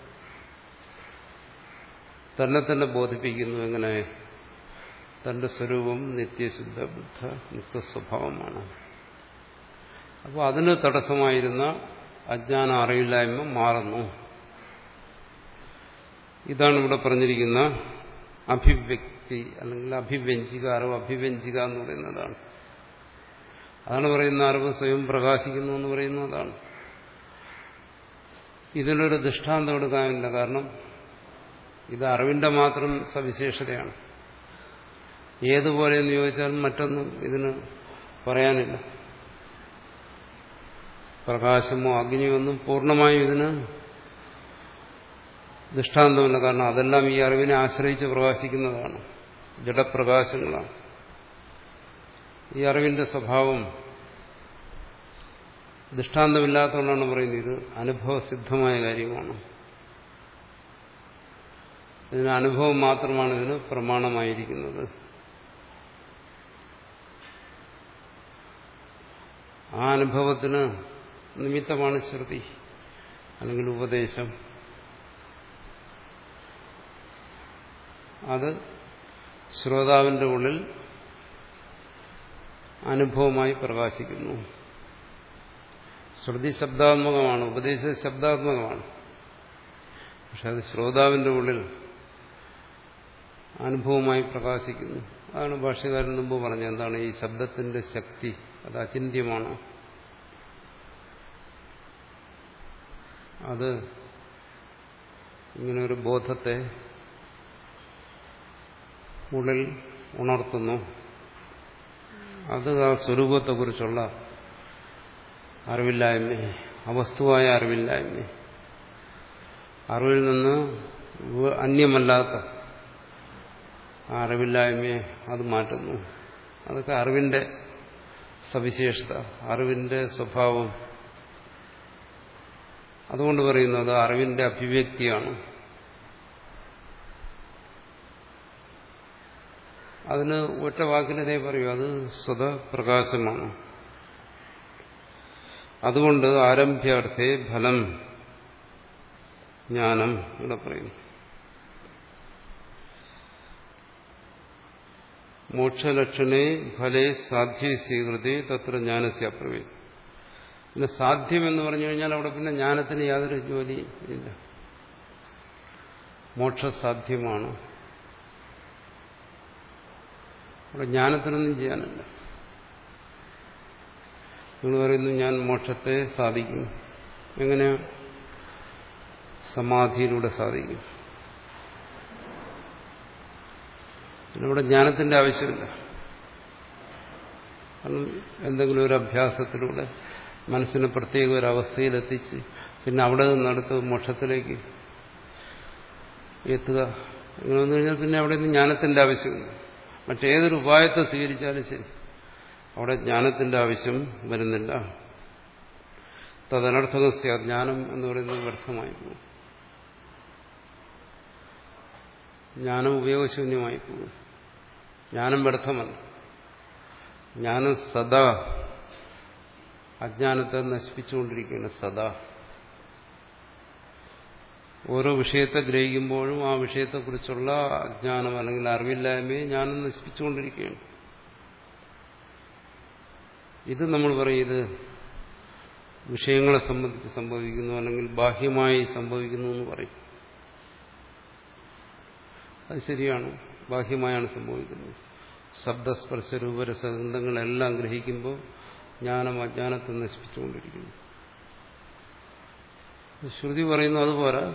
തന്നെ തന്നെ ബോധിപ്പിക്കുന്നു. എങ്ങനെ? തന്റെ സ്വരൂപം നിത്യശുദ്ധ ബുദ്ധ മുക്ത സ്വഭാവമാണ്. അപ്പോൾ അതിന് തടസ്സമായിരുന്ന അജ്ഞാന അറിവില്ലായ്മ മാറുന്നു. ഇതാണ് ഇവിടെ പറഞ്ഞിരിക്കുന്ന അഭിവ്യക്തി അല്ലെങ്കിൽ അഭിവ്യഞ്ജിക അറിവ്. അഭിവ്യഞ്ജിക എന്ന് പറയുന്നതാണ്. അതാണ് പറയുന്ന അറിവ് സ്വയം പ്രകാശിക്കുന്നു എന്ന് പറയുന്നതാണ്. ഇതിനൊരു ദൃഷ്ടാന്തം എടുക്കാനില്ല. കാരണം ഇത് അറിവിന്റെ മാത്രം സവിശേഷതയാണ്. ഏതുപോലെ എന്ന് ചോദിച്ചാൽ മറ്റൊന്നും ഇതിന് പറയാനില്ല. പ്രകാശമോ അഗ്നിയോ ഒന്നും പൂർണ്ണമായും ഇതിന് ദൃഷ്ടാന്തമല്ല. കാരണം അതെല്ലാം ഈ അറിവിനെ ആശ്രയിച്ച് പ്രകാശിക്കുന്നതാണ്, ജഡപ്രകാശങ്ങളാണ്. ഈ അറിവിന്റെ സ്വഭാവം ദൃഷ്ടാന്തമില്ലാത്തതുകൊണ്ടാണ് പറയുന്നത് ഇത് അനുഭവസിദ്ധമായ കാര്യമാണ്. ഇതിന് അനുഭവം മാത്രമാണ് ഇതിന് പ്രമാണമായിരിക്കുന്നത്. ആ അനുഭവത്തിന് നിമിത്തമാണ് ശ്രുതി അല്ലെങ്കിൽ ഉപദേശം. അത് ശ്രോതാവിന്റെ ഉള്ളിൽ അനുഭവമായി പ്രകാശിക്കുന്നു. ശ്രുതി ശബ്ദാത്മകമാണ്, ഉപദേശം ശബ്ദാത്മകമാണ്. പക്ഷെ അത് ശ്രോതാവിന്റെ ഉള്ളിൽ അനുഭവമായി പ്രകാശിക്കുന്നു. അതാണ് ഭാഷ്യകാരൻ മുമ്പ് പറഞ്ഞത്. എന്താണ് ഈ ശബ്ദത്തിന്റെ ശക്തി? അത് അചിന്ത്യമാണ്. അത് ഇങ്ങനൊരു ബോധത്തെ ഉള്ളിൽ ഉണർത്തുന്നു. അത് ആ സ്വരൂപത്തെക്കുറിച്ചുള്ള അറിവില്ലായ്മ, അവസ്തുവായ അറിവില്ലായ്മ, അറിവിൽ നിന്ന് അന്യമല്ലാത്ത ആ അറിവില്ലായ്മയെ അത് മാറ്റുന്നു. അതൊക്കെ അറിവിന്റെ സവിശേഷത, അറിവിന്റെ സ്വഭാവം. അതുകൊണ്ട് പറയുന്നത് അറിവിന്റെ അഭിവ്യക്തിയാണ്. അതിന് ഒറ്റ വാക്കിനെ പറയൂ, അത് സ്വതപ്രകാശമാണ്. അതുകൊണ്ട് ആരംഭ്യാർത്ഥേ ഫലം ജ്ഞാനം ഇവിടെ പറയുന്നു. മോക്ഷലക്ഷണേ ഫലേ സാധ്യ സ്വീകൃതി തത്ര ജ്ഞാനസ്യ അപ്രവേ. പിന്നെ സാധ്യം എന്ന് പറഞ്ഞു കഴിഞ്ഞാൽ അവിടെ പിന്നെ ജ്ഞാനത്തിന് യാതൊരു ജോലി ഇല്ല. മോക്ഷസാധ്യമാണ്, അവിടെ ജ്ഞാനത്തിനൊന്നും ചെയ്യാനില്ല. നിങ്ങൾ പറയുന്നു ഞാൻ മോക്ഷത്തെ സാധിക്കും. എങ്ങനെയാ? സമാധിയിലൂടെ സാധിക്കും. ഇവിടെ ജ്ഞാനത്തിന്റെ ആവശ്യമില്ല. കാരണം എന്തെങ്കിലും ഒരു അഭ്യാസത്തിലൂടെ മനസ്സിനെ പ്രത്യേക ഒരു അവസ്ഥയിലെത്തിച്ച് പിന്നെ അവിടെ നിന്നടുത്ത് മോക്ഷത്തിലേക്ക് എത്തുക ഇങ്ങനെ വന്നു കഴിഞ്ഞാൽ പിന്നെ അവിടെ നിന്ന് ജ്ഞാനത്തിന്റെ ആവശ്യമില്ല. മറ്റേതൊരു ഉപായത്തെ സ്വീകരിച്ചാലും ശരി, അവിടെ ജ്ഞാനത്തിന്റെ ആവശ്യം വരുന്നില്ല. തദനർത്ഥകസ്യ, ജ്ഞാനം എന്ന് പറയുന്നത് വ്യർത്ഥമായി പോകും, ജ്ഞാനം ഉപയോഗശൂന്യമായി പോകും. ജ്ഞാനം വ്യർത്ഥമല്ല. ജ്ഞാനം സദാ അജ്ഞാനത്തെ നശിപ്പിച്ചുകൊണ്ടിരിക്കുകയാണ്. സദാ ഓരോ വിഷയത്തെ ഗ്രഹിക്കുമ്പോഴും ആ വിഷയത്തെക്കുറിച്ചുള്ള അജ്ഞാനം അല്ലെങ്കിൽ അറിവില്ലായ്മയെ ജ്ഞാനം നശിപ്പിച്ചുകൊണ്ടിരിക്കുകയാണ്. ഇത് നമ്മൾ പറയും, ഇത് വിഷയങ്ങളെ സംബന്ധിച്ച് സംഭവിക്കുന്നു അല്ലെങ്കിൽ ബാഹ്യമായി സംഭവിക്കുന്നു എന്ന് പറയും. അത് ശരിയാണ്, ബാഹ്യമായാണ് സംഭവിക്കുന്നത്. ശബ്ദസ്പർശ രൂപരസഗന്ധങ്ങളെല്ലാം ഗ്രഹിക്കുമ്പോൾ ജ്ഞാനം അജ്ഞാനത്തെ നശിപ്പിച്ചുകൊണ്ടിരിക്കുന്നു. ശ്രുതി പറയുന്നു അതുപോലെ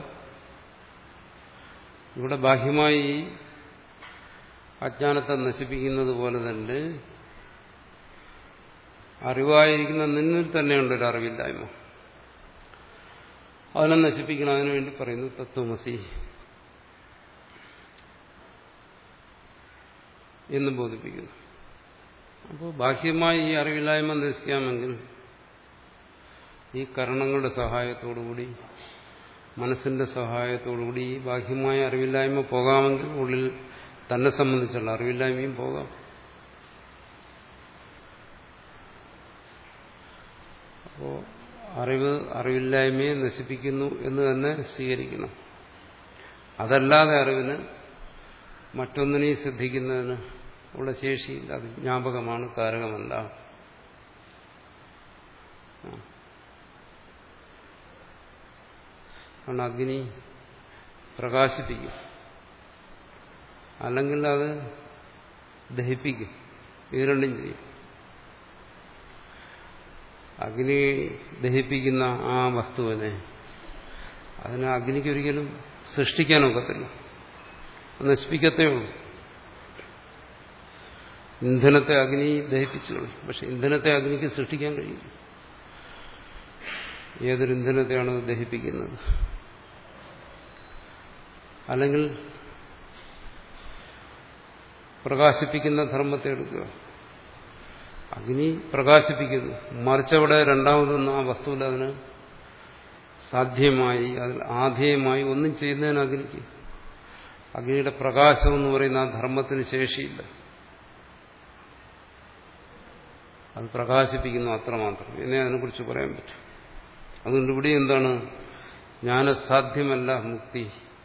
ഇവിടെ ബാഹ്യമായി അജ്ഞാനത്തെ നശിപ്പിക്കുന്നത് പോലെ തന്നെ അറിവായിരിക്കുന്ന നിന്നിൽ തന്നെയുണ്ട് ഒരു അറിവില്ലായ്മ. അതിനെ നശിപ്പിക്കണം. അതിനുവേണ്ടി പറയുന്നു തത്വമസി എന്ന് ബോധിപ്പിക്കുന്നു. അപ്പോൾ ബാഹ്യമായി ഈ അറിവില്ലായ്മ നശിക്കാമെങ്കിൽ ഈ കരണങ്ങളുടെ സഹായത്തോടുകൂടി, മനസ്സിന്റെ സഹായത്തോടുകൂടി ഈ ബാഹ്യമായ അറിവില്ലായ്മ പോകാമെങ്കിൽ ഉള്ളിൽ തന്നെ സംബന്ധിച്ചുള്ള അറിവില്ലായ്മയും പോകാം. അപ്പോൾ അറിവ് അറിവില്ലായ്മയെ നശിപ്പിക്കുന്നു എന്ന് തന്നെ സ്വീകരിക്കണം. അതല്ലാതെ അറിവിന് മറ്റൊന്നിനെയും ശ്രദ്ധിക്കുന്നതിന് ഉള്ള ശേഷിയില്ല. അത് ജ്ഞാപകമാണ്, കാരകമല്ല. കാരണം അഗ്നി പ്രകാശിപ്പിക്കും, അല്ലെങ്കിൽ അത് ദഹിപ്പിക്കും. ഇത് രണ്ടും ചെയ്യും. അഗ്നി ദഹിപ്പിക്കുന്ന ആ വസ്തുവിനെ അതിനെ അഗ്നിക്കൊരിക്കലും സൃഷ്ടിക്കാനൊക്കത്തില്ല, നശിപ്പിക്കത്തേ ഉള്ളൂ. ഇന്ധനത്തെ അഗ്നി ദഹിപ്പിച്ചു കളയും, പക്ഷെ ഇന്ധനത്തെ അഗ്നിക്ക് സൃഷ്ടിക്കാൻ കഴിയും. ഏതൊരു ഇന്ധനത്തെയാണ് ദഹിപ്പിക്കുന്നത്? അല്ലെങ്കിൽ പ്രകാശിപ്പിക്കുന്ന ധർമ്മത്തെ എടുക്കുക. അഗ്നി പ്രകാശിപ്പിക്കുന്നു, മറിച്ചവിടെ രണ്ടാമതൊന്നും ആ വസ്തുവിൽ അതിന് സാധ്യമായി, അതിൽ ആധേയമായി ഒന്നും ചെയ്യുന്നതിന് അഗ്നിക്ക്, അഗ്നിയുടെ പ്രകാശം എന്ന് പറയുന്ന ആ ധർമ്മത്തിന് ശേഷിയില്ല. അത് പ്രകാശിപ്പിക്കുന്നു, അത്രമാത്രം എന്നേ അതിനെക്കുറിച്ച് പറയാൻ പറ്റും. അതുകൊണ്ട് ഇവിടെ എന്താണ്? ജ്ഞാനസാധ്യമല്ല മുക്തി,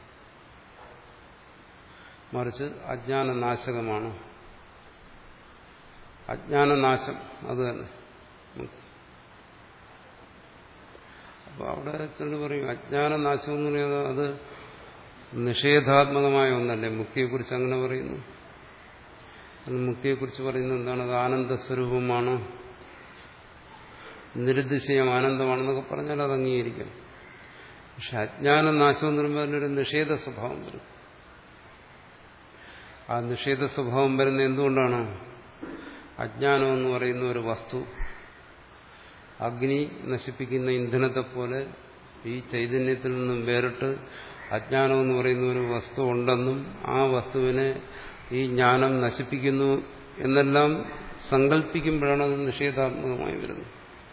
മറിച്ച് അജ്ഞാനനാശകമാണ്. അജ്ഞാനനാശം അത് തന്നെ മുക്തി. അപ്പൊ അവിടെ ചിലർ പറയും അജ്ഞാനനാശം എന്ന് പറയുന്നത് അത് നിഷേധാത്മകമായ ഒന്നല്ലേ. മുക്തിയെക്കുറിച്ച് അങ്ങനെ പറയുന്നു. മുക്തിയെക്കുറിച്ച് പറയുന്നത് എന്താണ്? അത് ആനന്ദസ്വരൂപമാണ്, നിരുദ്ദേശീയം ആനന്ദമാണെന്നൊക്കെ പറഞ്ഞാൽ അത് അംഗീകരിക്കാം. പക്ഷെ അജ്ഞാനനാശം എന്ന് പറയുമ്പോൾ അതിനൊരു നിഷേധ സ്വഭാവം വരും. ആ നിഷേധ സ്വഭാവം വരുന്ന എന്തുകൊണ്ടാണ്? അജ്ഞാനം എന്ന് പറയുന്ന ഒരു വസ്തു അഗ്നി നശിപ്പിക്കുന്ന ഇന്ധനത്തെ പോലെ ഈ ചൈതന്യത്തിൽ നിന്നും വേറിട്ട് അജ്ഞാനം എന്ന് പറയുന്ന ഒരു വസ്തു ഉണ്ടെന്നും ആ വസ്തുവിനെ ഈ ജ്ഞാനം നശിപ്പിക്കുന്നു എന്നെല്ലാം സങ്കല്പിക്കുമ്പോഴാണ് അത് നിഷേധാത്മകമായി വരുന്നത്.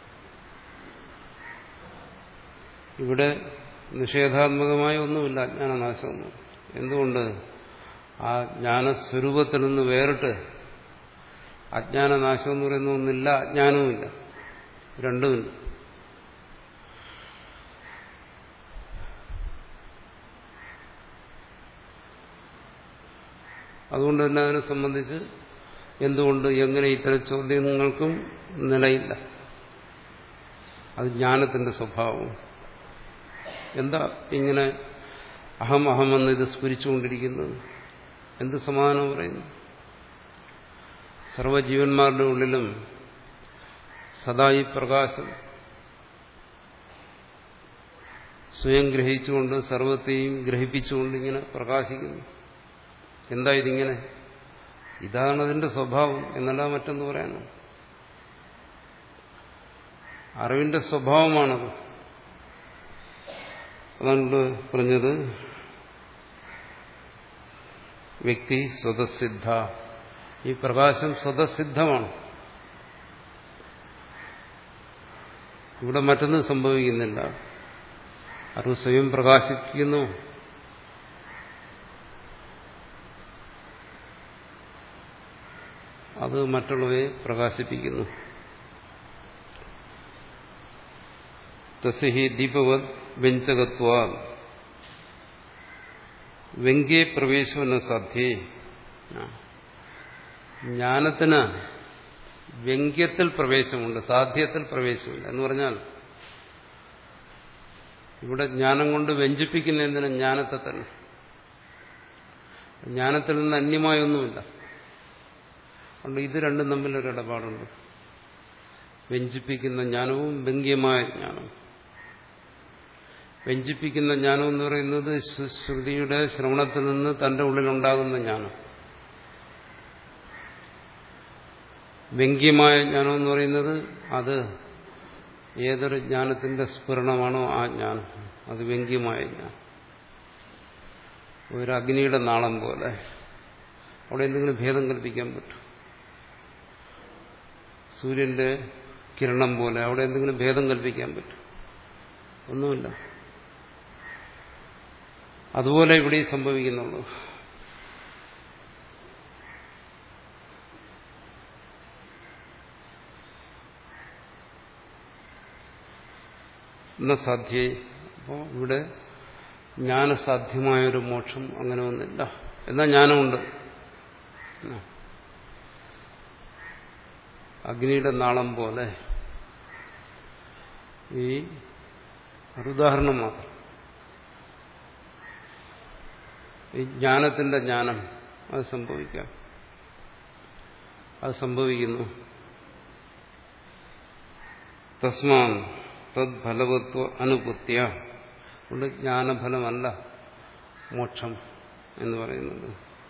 ഇവിടെ നിഷേധാത്മകമായ ഒന്നുമില്ല അജ്ഞാനനാശമൊന്നും. എന്തുകൊണ്ട്? ആ ജ്ഞാനസ്വരൂപത്തിൽ നിന്ന് വേറിട്ട് അജ്ഞാനനാശം എന്ന് പറയുന്ന ഒന്നില്ല, അജ്ഞാനവുമില്ല, രണ്ടുമില്ല. അതുകൊണ്ട് തന്നെ അതിനെ സംബന്ധിച്ച് എന്തുകൊണ്ട് എങ്ങനെ ഇത്തരം ചോദ്യങ്ങൾക്കും നിലയില്ല. അത് ജ്ഞാനത്തിന്റെ സ്വഭാവം. എന്താ ഇങ്ങനെ അഹം അഹം എന്ന് ഇത് സ്ഫുരിച്ചുകൊണ്ടിരിക്കുന്നത്? എന്ത് സമാധാനം പറയുന്നു? സർവജീവന്മാരുടെ ഉള്ളിലും സദാ ഈ പ്രകാശം സ്വയം ഗ്രഹിച്ചുകൊണ്ട് സർവത്തെയും ഗ്രഹിപ്പിച്ചുകൊണ്ട് ഇങ്ങനെ പ്രകാശിക്കുന്നു. എന്താ ഇതിങ്ങനെ? ഇതാണ് അതിന്റെ സ്വഭാവം എന്നല്ല മറ്റൊന്ന് പറയാനോ. അറിവിന്റെ സ്വഭാവമാണത്. അതാണ് പറഞ്ഞത് വ്യക്തി സ്വതസിദ്ധ. ഈ പ്രകാശം സ്വതസിദ്ധമാണ്. ഇവിടെ മറ്റൊന്നും സംഭവിക്കുന്നില്ല. അറിവ് സ്വയം പ്രകാശിക്കുന്നു. അത് മറ്റുള്ളവയെ പ്രകാശിപ്പിക്കുന്നു. തസ്ഹി ദീപവത് വ്യഞ്ചകത്വ വ്യംഗ്യേ പ്രവേശന സാധ്യേ. ജ്ഞാനത്തിന് വ്യംഗ്യത്തിൽ പ്രവേശമുണ്ട്, സാധ്യത്തിൽ പ്രവേശമില്ല. എന്ന് പറഞ്ഞാൽ ഇവിടെ ജ്ഞാനം കൊണ്ട് വ്യഞ്ചിപ്പിക്കുന്ന എന്തിനും ജ്ഞാനത്തെ തന്നെ. ജ്ഞാനത്തിൽ നിന്ന് അന്യമായൊന്നുമില്ല. അതുകൊണ്ട് ഇത് രണ്ടും തമ്മിലൊരു ഇടപാടുണ്ട്. വ്യഞ്ചിപ്പിക്കുന്ന ജ്ഞാനവും വ്യംഗ്യമായ ജ്ഞാനവും. വ്യഞ്ചിപ്പിക്കുന്ന ജ്ഞാനം എന്ന് പറയുന്നത് ശ്രുതിയുടെ ശ്രവണത്തിൽ നിന്ന് തന്റെ ഉള്ളിലുണ്ടാകുന്ന ജ്ഞാനം. വ്യംഗ്യമായ ജ്ഞാനം എന്ന് പറയുന്നത് അത് ഏതൊരു ജ്ഞാനത്തിന്റെ സ്ഫുരണമാണോ ആ ജ്ഞാനം, അത് വ്യംഗ്യമായ ജ്ഞാനം. ഒരു അഗ്നിയുടെ നാളം പോലെ അവിടെ എന്തെങ്കിലും ഭേദം കൽപ്പിക്കാൻ പറ്റും. സൂര്യന്റെ കിരണം പോലെ അവിടെ എന്തെങ്കിലും ഭേദം കൽപ്പിക്കാൻ പറ്റും? ഒന്നുമില്ല. അതുപോലെ ഇവിടെ സംഭവിക്കുന്നുള്ളൂ. എന്ന സാധ്യേ. അപ്പോൾ ഇവിടെ ജ്ഞാനസാധ്യമായൊരു മോക്ഷം അങ്ങനെ ഒന്നില്ല. എന്നാൽ ജ്ഞാനമുണ്ട്. അഗ്നിയുടെ നാളം പോലെ ഈ ഒരുദാഹരണം മാത്രം. ഈ ജ്ഞാനത്തിന്റെ ജ്ഞാനം അത് സംഭവിക്കാം, അത് സംഭവിക്കുന്നു. തസ്മാ തദ് ഫലവത്വ അനുപുത്യ. കൊണ്ട് ജ്ഞാനഫലമല്ല മോക്ഷം എന്ന് പറയുന്നത്.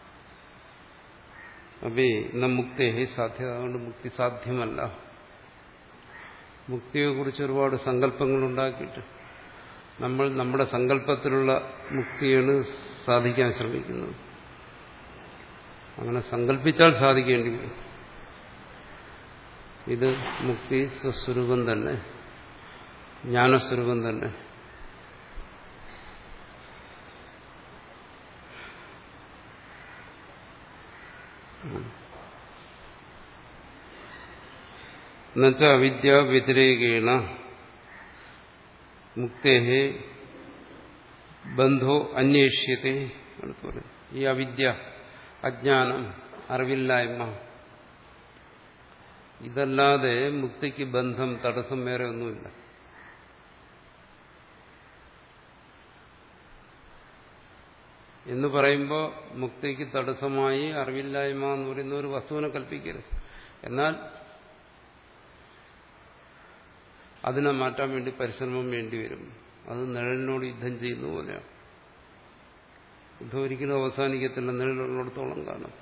അപ്പേ ഇന്ന മുക്തേഹി സാധ്യത. അതുകൊണ്ട് മുക്തി സാധ്യമല്ല. മുക്തിയെക്കുറിച്ച് ഒരുപാട് സങ്കല്പങ്ങൾ ഉണ്ടാക്കിയിട്ട് നമ്മൾ നമ്മുടെ സങ്കല്പത്തിലുള്ള മുക്തിയാണ് സാധിക്കാൻ ശ്രമിക്കുന്നത്. അങ്ങനെ സങ്കല്പിച്ചാൽ സാധിക്കേണ്ടി വരും. ഇത് മുക്തി സ്വസ്വരൂപം തന്നെ, ജ്ഞാനസ്വരൂപം തന്നെ. എന്നുവെച്ചാൽ അവിദ്യ വ്യതിരേകേണ മുക്തേഹേ ബന്ധോ അന്വേഷ്യത്തെ. ഈ അവിദ്യ, അജ്ഞാനം, അറിവില്ലായ്മ, ഇതല്ലാതെ മുക്തിക്ക് ബന്ധം, തടസ്സം വേറെ ഒന്നുമില്ല. എന്ന് പറയുമ്പോൾ മുക്തിക്ക് തടസ്സമായി അറിവില്ലായ്മ എന്ന് പറയുന്ന ഒരു വസ്തുവിനെ കൽപ്പിക്കരുത്. എന്നാൽ അതിനെ മാറ്റാൻ വേണ്ടി പരിശ്രമം വേണ്ടിവരും. അത് നിഴലിനോട് യുദ്ധം ചെയ്യുന്ന പോലെയാണ്. യുദ്ധം ഒരിക്കലും അവസാനിക്കത്തില്ല, നിഴലുള്ളിടത്തോളം കാലം.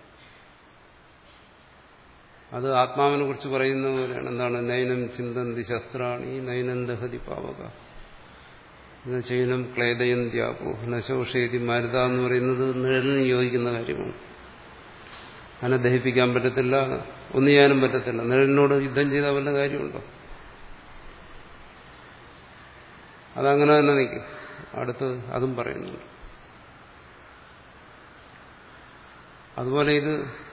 അത് ആത്മാവിനെ കുറിച്ച് പറയുന്ന പോലെയാണ്. എന്താണ്? നൈനം ചിന്തന്തി ശസ്ത്രാണി നൈനം ദഹതി പാവക ചൈനം ക്ലേദയന്ത്യാപോ നശോഷേതി മരുത എന്ന് പറയുന്നത് നിഴലിന് യോജിക്കുന്ന കാര്യമാണ്. അതിനെ ദഹിപ്പിക്കാൻ പറ്റത്തില്ല, ഒന്നും ചെയ്യാനും പറ്റത്തില്ല. നിഴലിനോട് യുദ്ധം ചെയ്താൽ വല്ല കാര്യമുണ്ടോ? അതങ്ങനെ തന്നെ നിൽക്കും. അടുത്ത് അതും പറയുന്നുണ്ട്. അതുപോലെ ഇത്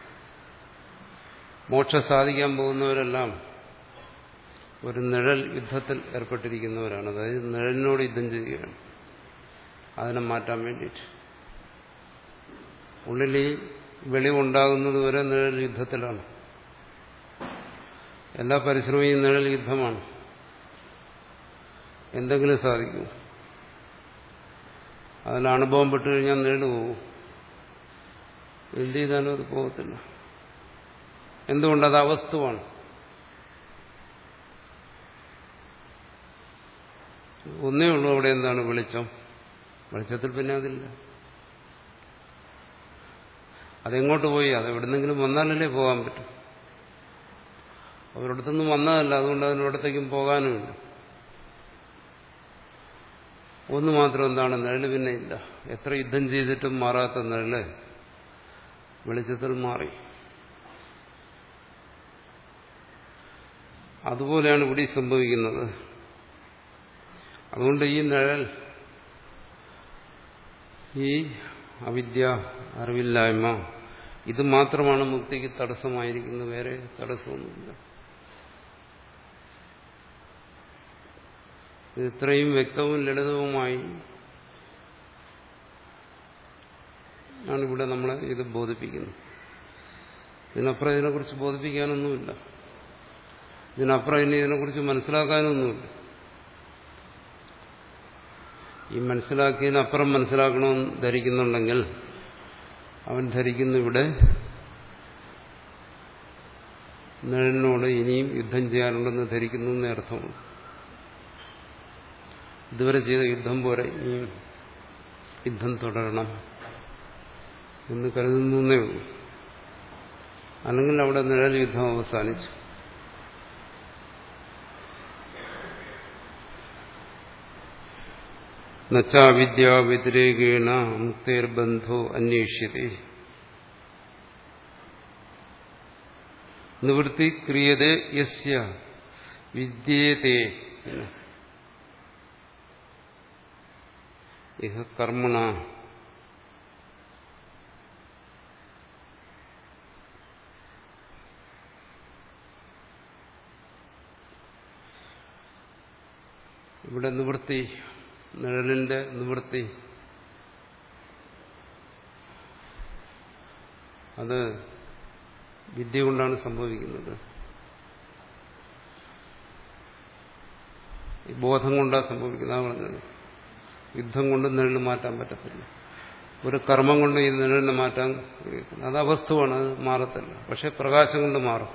മോക്ഷം സാധിക്കാൻ പോകുന്നവരെല്ലാം ഒരു നിഴൽ യുദ്ധത്തിൽ ഏർപ്പെട്ടിരിക്കുന്നവരാണ്. അതായത് നിഴലിനോട് യുദ്ധം ചെയ്യുകയാണ് അതിനെ മാറ്റാൻ വേണ്ടിയിട്ട്. ഉള്ളിൽ ഈ വെളിവുണ്ടാകുന്നത് വരെ നിഴൽ യുദ്ധത്തിലാണ്. എല്ലാ പരിശ്രമവും നിഴൽ യുദ്ധമാണ്. എന്തെങ്കിലും സാധിക്കും. അതിൽ അനുഭവം പെട്ടു കഴിഞ്ഞാൽ നിഴല് പോകും. എന്ത് ചെയ്താലും അത് പോകത്തില്ല. എന്തുകൊണ്ടത് അവസ്തുവാണ്. ഒന്നേ ഉള്ളൂ അവിടെ. എന്താണ്? വെളിച്ചം. വെളിച്ചത്തിൽ പിന്നെ അതില്ല. അതെങ്ങോട്ട് പോയി? അത് എവിടുന്നെങ്കിലും വന്നാലല്ലേ പോകാൻ പറ്റും. അവരിടത്തുനിന്ന് വന്നതല്ല, അതുകൊണ്ട് അതിനോടത്തേക്കും പോകാനുമില്ല. ഒന്ന് മാത്രം എന്താണ്? നിഴല് പിന്നെ ഇല്ല. എത്ര യുദ്ധം ചെയ്തിട്ടും മാറാത്ത നിഴല് വെളിച്ചത്തിൽ മാറി. അതുപോലെയാണ് ഇവിടെ സംഭവിക്കുന്നത്. അതുകൊണ്ട് ഈ നിഴൽ, ഈ അവിദ്യ, അറിവില്ലായ്മ, ഇത് മാത്രമാണ് മുക്തിക്ക് തടസ്സമായിരിക്കുന്നത്. വേറെ തടസ്സമൊന്നുമില്ല. ഇത് ഇത്രയും വ്യക്തവും ലളിതവുമായി ആണ് ഇവിടെ നമ്മളെ ഇത് ബോധിപ്പിക്കുന്നത്. ഇതിനപ്പുറം ഇതിനെക്കുറിച്ച് ബോധിപ്പിക്കാനൊന്നുമില്ല. ഇതിനപ്പുറം ഇനി ഇതിനെക്കുറിച്ച് മനസ്സിലാക്കാനൊന്നുമില്ല. ഈ മനസ്സിലാക്കിയതിനപ്പുറം മനസ്സിലാക്കണമെന്ന് ധരിക്കുന്നുണ്ടെങ്കിൽ അവൻ ധരിക്കുന്നു ഇവിടെ നിഴലിനോട് ഇനിയും യുദ്ധം ചെയ്യാനുണ്ടെന്ന് ധരിക്കുന്നു എന്നേ അർത്ഥമാണ്. ഇതുവരെ ചെയ്ത യുദ്ധം പോരെ, ഇനിയും യുദ്ധം തുടരണം എന്ന് കരുതുന്നേ ഉള്ളൂ. അല്ലെങ്കിൽ അവിടെ നിഴൽ യുദ്ധം അവസാനിച്ചു. നച്ചാവിദ്യാ വ്യതിരേകേണ മുക്തേർബന്ധോ അന്വേഷ്യതേ നിവൃത്തി ക്രിയതേ യസ്യ വിദ്യേതേ ഇഹ കർമ്മണ ഇവിടെ നിവൃത്തി, നിഴലിന്റെ നിവൃത്തി, അത് വിദ്യ കൊണ്ടാണ് സംഭവിക്കുന്നത്. ഈ ബോധം കൊണ്ടാണ് സംഭവിക്കുന്നത്. പറഞ്ഞത് യുദ്ധം കൊണ്ട് നിഴൽ മാറ്റാൻ പറ്റത്തില്ല. ഒരു കർമ്മം കൊണ്ട് ഈ നിഴലിനെ മാറ്റാൻ കഴിയത്തില്ല. അത് അവസ്തുവാണ്, അത് മാറത്തില്ല. പക്ഷെ പ്രകാശം കൊണ്ട് മാറും.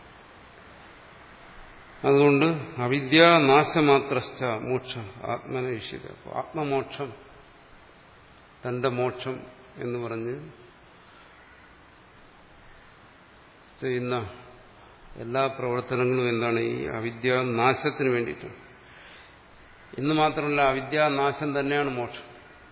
അതുകൊണ്ട് അവിദ്യാ നാശമാത്രശ്ച മോക്ഷം ആത്മനൈഷ്യത. ആത്മമോക്ഷം, തന്റെ മോക്ഷം എന്ന് പറഞ്ഞ് ചെയ്യുന്ന എല്ലാ പ്രവർത്തനങ്ങളും എന്താണ്? ഈ അവിദ്യാനാശത്തിന് വേണ്ടിയിട്ടാണ്. ഇന്ന് മാത്രമല്ല, അവിദ്യാനാശം തന്നെയാണ് മോക്ഷം.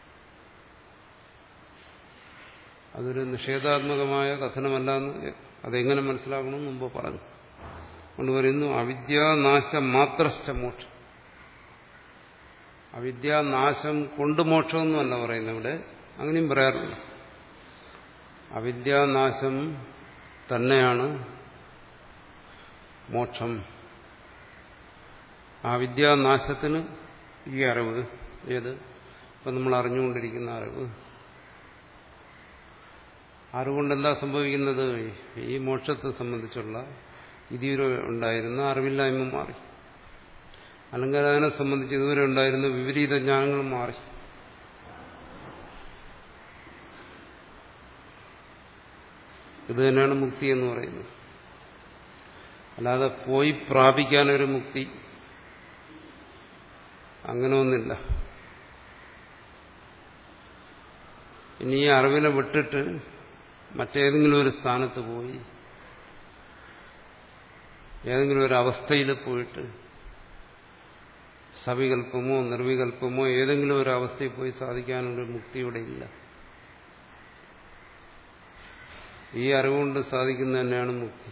അതൊരു നിഷേധാത്മകമായ കഥനമല്ലെന്ന് അതെങ്ങനെ മനസ്സിലാക്കണമെന്ന് മുമ്പ് പറഞ്ഞു. കൊണ്ട് പറയുന്നു അവിദ്യാനാശം മാത്രശ്ച മോക്ഷം. അവിദ്യാനാശം കൊണ്ട് മോക്ഷമൊന്നുമല്ല പറയുന്നത് ഇവിടെ. അങ്ങനെയും പറയാറുണ്ട്. അവിദ്യാനാശം തന്നെയാണ് മോക്ഷം. ആ വിദ്യാനാശത്തിന് ഈ അറിവ്, ഏത് ഇപ്പം നമ്മൾ അറിഞ്ഞുകൊണ്ടിരിക്കുന്ന അറിവ്, അറിവുകൊണ്ട് എന്താ സംഭവിക്കുന്നത്? ഈ മോക്ഷത്തെ സംബന്ധിച്ചുള്ള ഇതുവരെ ഉണ്ടായിരുന്ന അറിവില്ലായ്മ മാറി. അല്ലെങ്കിൽ അതിനെ സംബന്ധിച്ച് ഇതുവരെ ഉണ്ടായിരുന്ന വിപരീത ജ്ഞാനങ്ങൾ മാറി. ഇത് തന്നെയാണ് മുക്തി എന്ന് പറയുന്നത്. അല്ലാതെ പോയി പ്രാപിക്കാനൊരു മുക്തി അങ്ങനെ ഒന്നില്ല. ഇനി ഈ അറിവിനെ വിട്ടിട്ട് മറ്റേതെങ്കിലും ഒരു സ്ഥാനത്ത് പോയി ഏതെങ്കിലും ഒരു അവസ്ഥയിൽ പോയിട്ട് സവികല്പമോ നിർവികല്പമോ ഏതെങ്കിലും ഒരു അവസ്ഥയിൽ പോയി സാധിക്കാനുള്ള മുക്തി ഇവിടെ ഇല്ല. ഈ അറിവുകൊണ്ട് സാധിക്കുന്ന തന്നെയാണ് മുക്തി.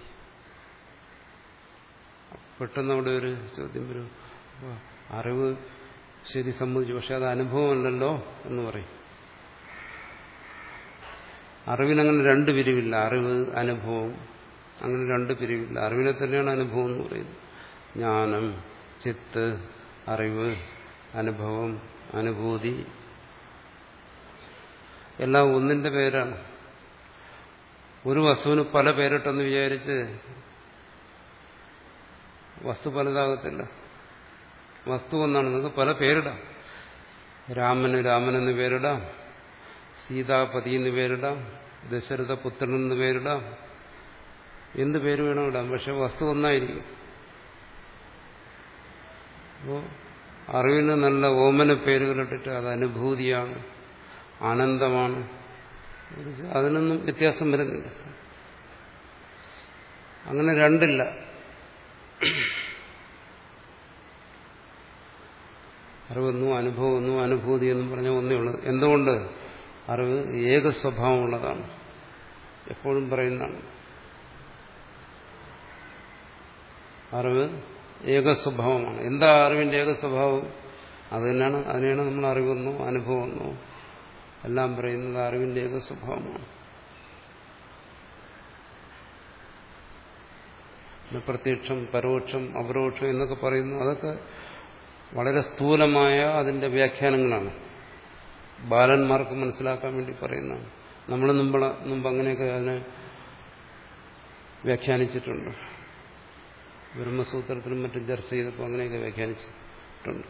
പെട്ടെന്ന് അവിടെ ഒരു ചോദ്യം വരും, അറിവ് ശരി സമ്മതിച്ചു, പക്ഷെ അത് അനുഭവമല്ലല്ലോ എന്ന് പറയും. അറിവിനങ്ങനെ രണ്ട് പിരിവില്ല, അറിവ് അനുഭവം അങ്ങനെ രണ്ട് പിരിവില്ല. അറിവിനെ തന്നെയാണ് അനുഭവം എന്ന് പറയുന്നത്. ജ്ഞാനം, ചിത്ത്, അറിവ്, അനുഭവം, അനുഭൂതി എല്ലാം ഒന്നിന്റെ പേരാണ്. ഒരു വസ്തുവിന് പല പേരിട്ടെന്ന് വിചാരിച്ച് വസ്തു പലതാകത്തില്ല. വസ്തു ഒന്നാണ്, നിങ്ങൾക്ക് പല പേരിടാം. രാമന് രാമനെന്ന് പേരിടാം, സീതാപതി എന്ന് പേരിടാം, ദശരഥ പുത്രൻ എന്ന് പേരിടാം, എന്ത് പേര് വേണം ഇടാം, പക്ഷെ വസ്തു ഒന്നായിരിക്കും. അപ്പോൾ അറിവിന് നല്ല ഓമന പേരുകളിട്ടിട്ട് അത് അനുഭൂതിയാണ്, ആനന്ദമാണ്, അതിനൊന്നും വ്യത്യാസം വരുന്നില്ല. അങ്ങനെ രണ്ടില്ല. അറിവെന്നും അനുഭവമെന്നും അനുഭൂതി എന്നും പറഞ്ഞാൽ ഒന്നേ ഉള്ളൂ. എന്തുകൊണ്ട്? അറിവ് ഏക സ്വഭാവമുള്ളതാണ്, എപ്പോഴും പറയുന്നതാണ്. അറിവ് ഏക സ്വഭാവമാണ്. എന്താ അറിവിന്റെ ഏക സ്വഭാവം? അത് തന്നെയാണ്, അതിനെയാണ് നമ്മൾ അറിവെന്നോ അനുഭവമെന്നോ എല്ലാം പറയുന്നത്. അറിവിന്റെ ഏക സ്വഭാവമാണ്. പ്രത്യക്ഷം, പരോക്ഷം, അപരോക്ഷം എന്നൊക്കെ പറയുന്നു. അതൊക്കെ വളരെ സ്ഥൂലമായ അതിന്റെ വ്യാഖ്യാനങ്ങളാണ്, ബാലന്മാർക്ക് മനസ്സിലാക്കാൻ വേണ്ടി പറയുന്നതാണ്. നമ്മൾ മുമ്പ് മുമ്പ് അങ്ങനെയൊക്കെ അതിനെ വ്യാഖ്യാനിച്ചിട്ടുണ്ട്. ബ്രഹ്മസൂത്രത്തിലും മറ്റും ചർച്ച ചെയ്തപ്പോൾ അങ്ങനെയൊക്കെ വ്യാഖ്യാനിച്ചിട്ടുണ്ട്.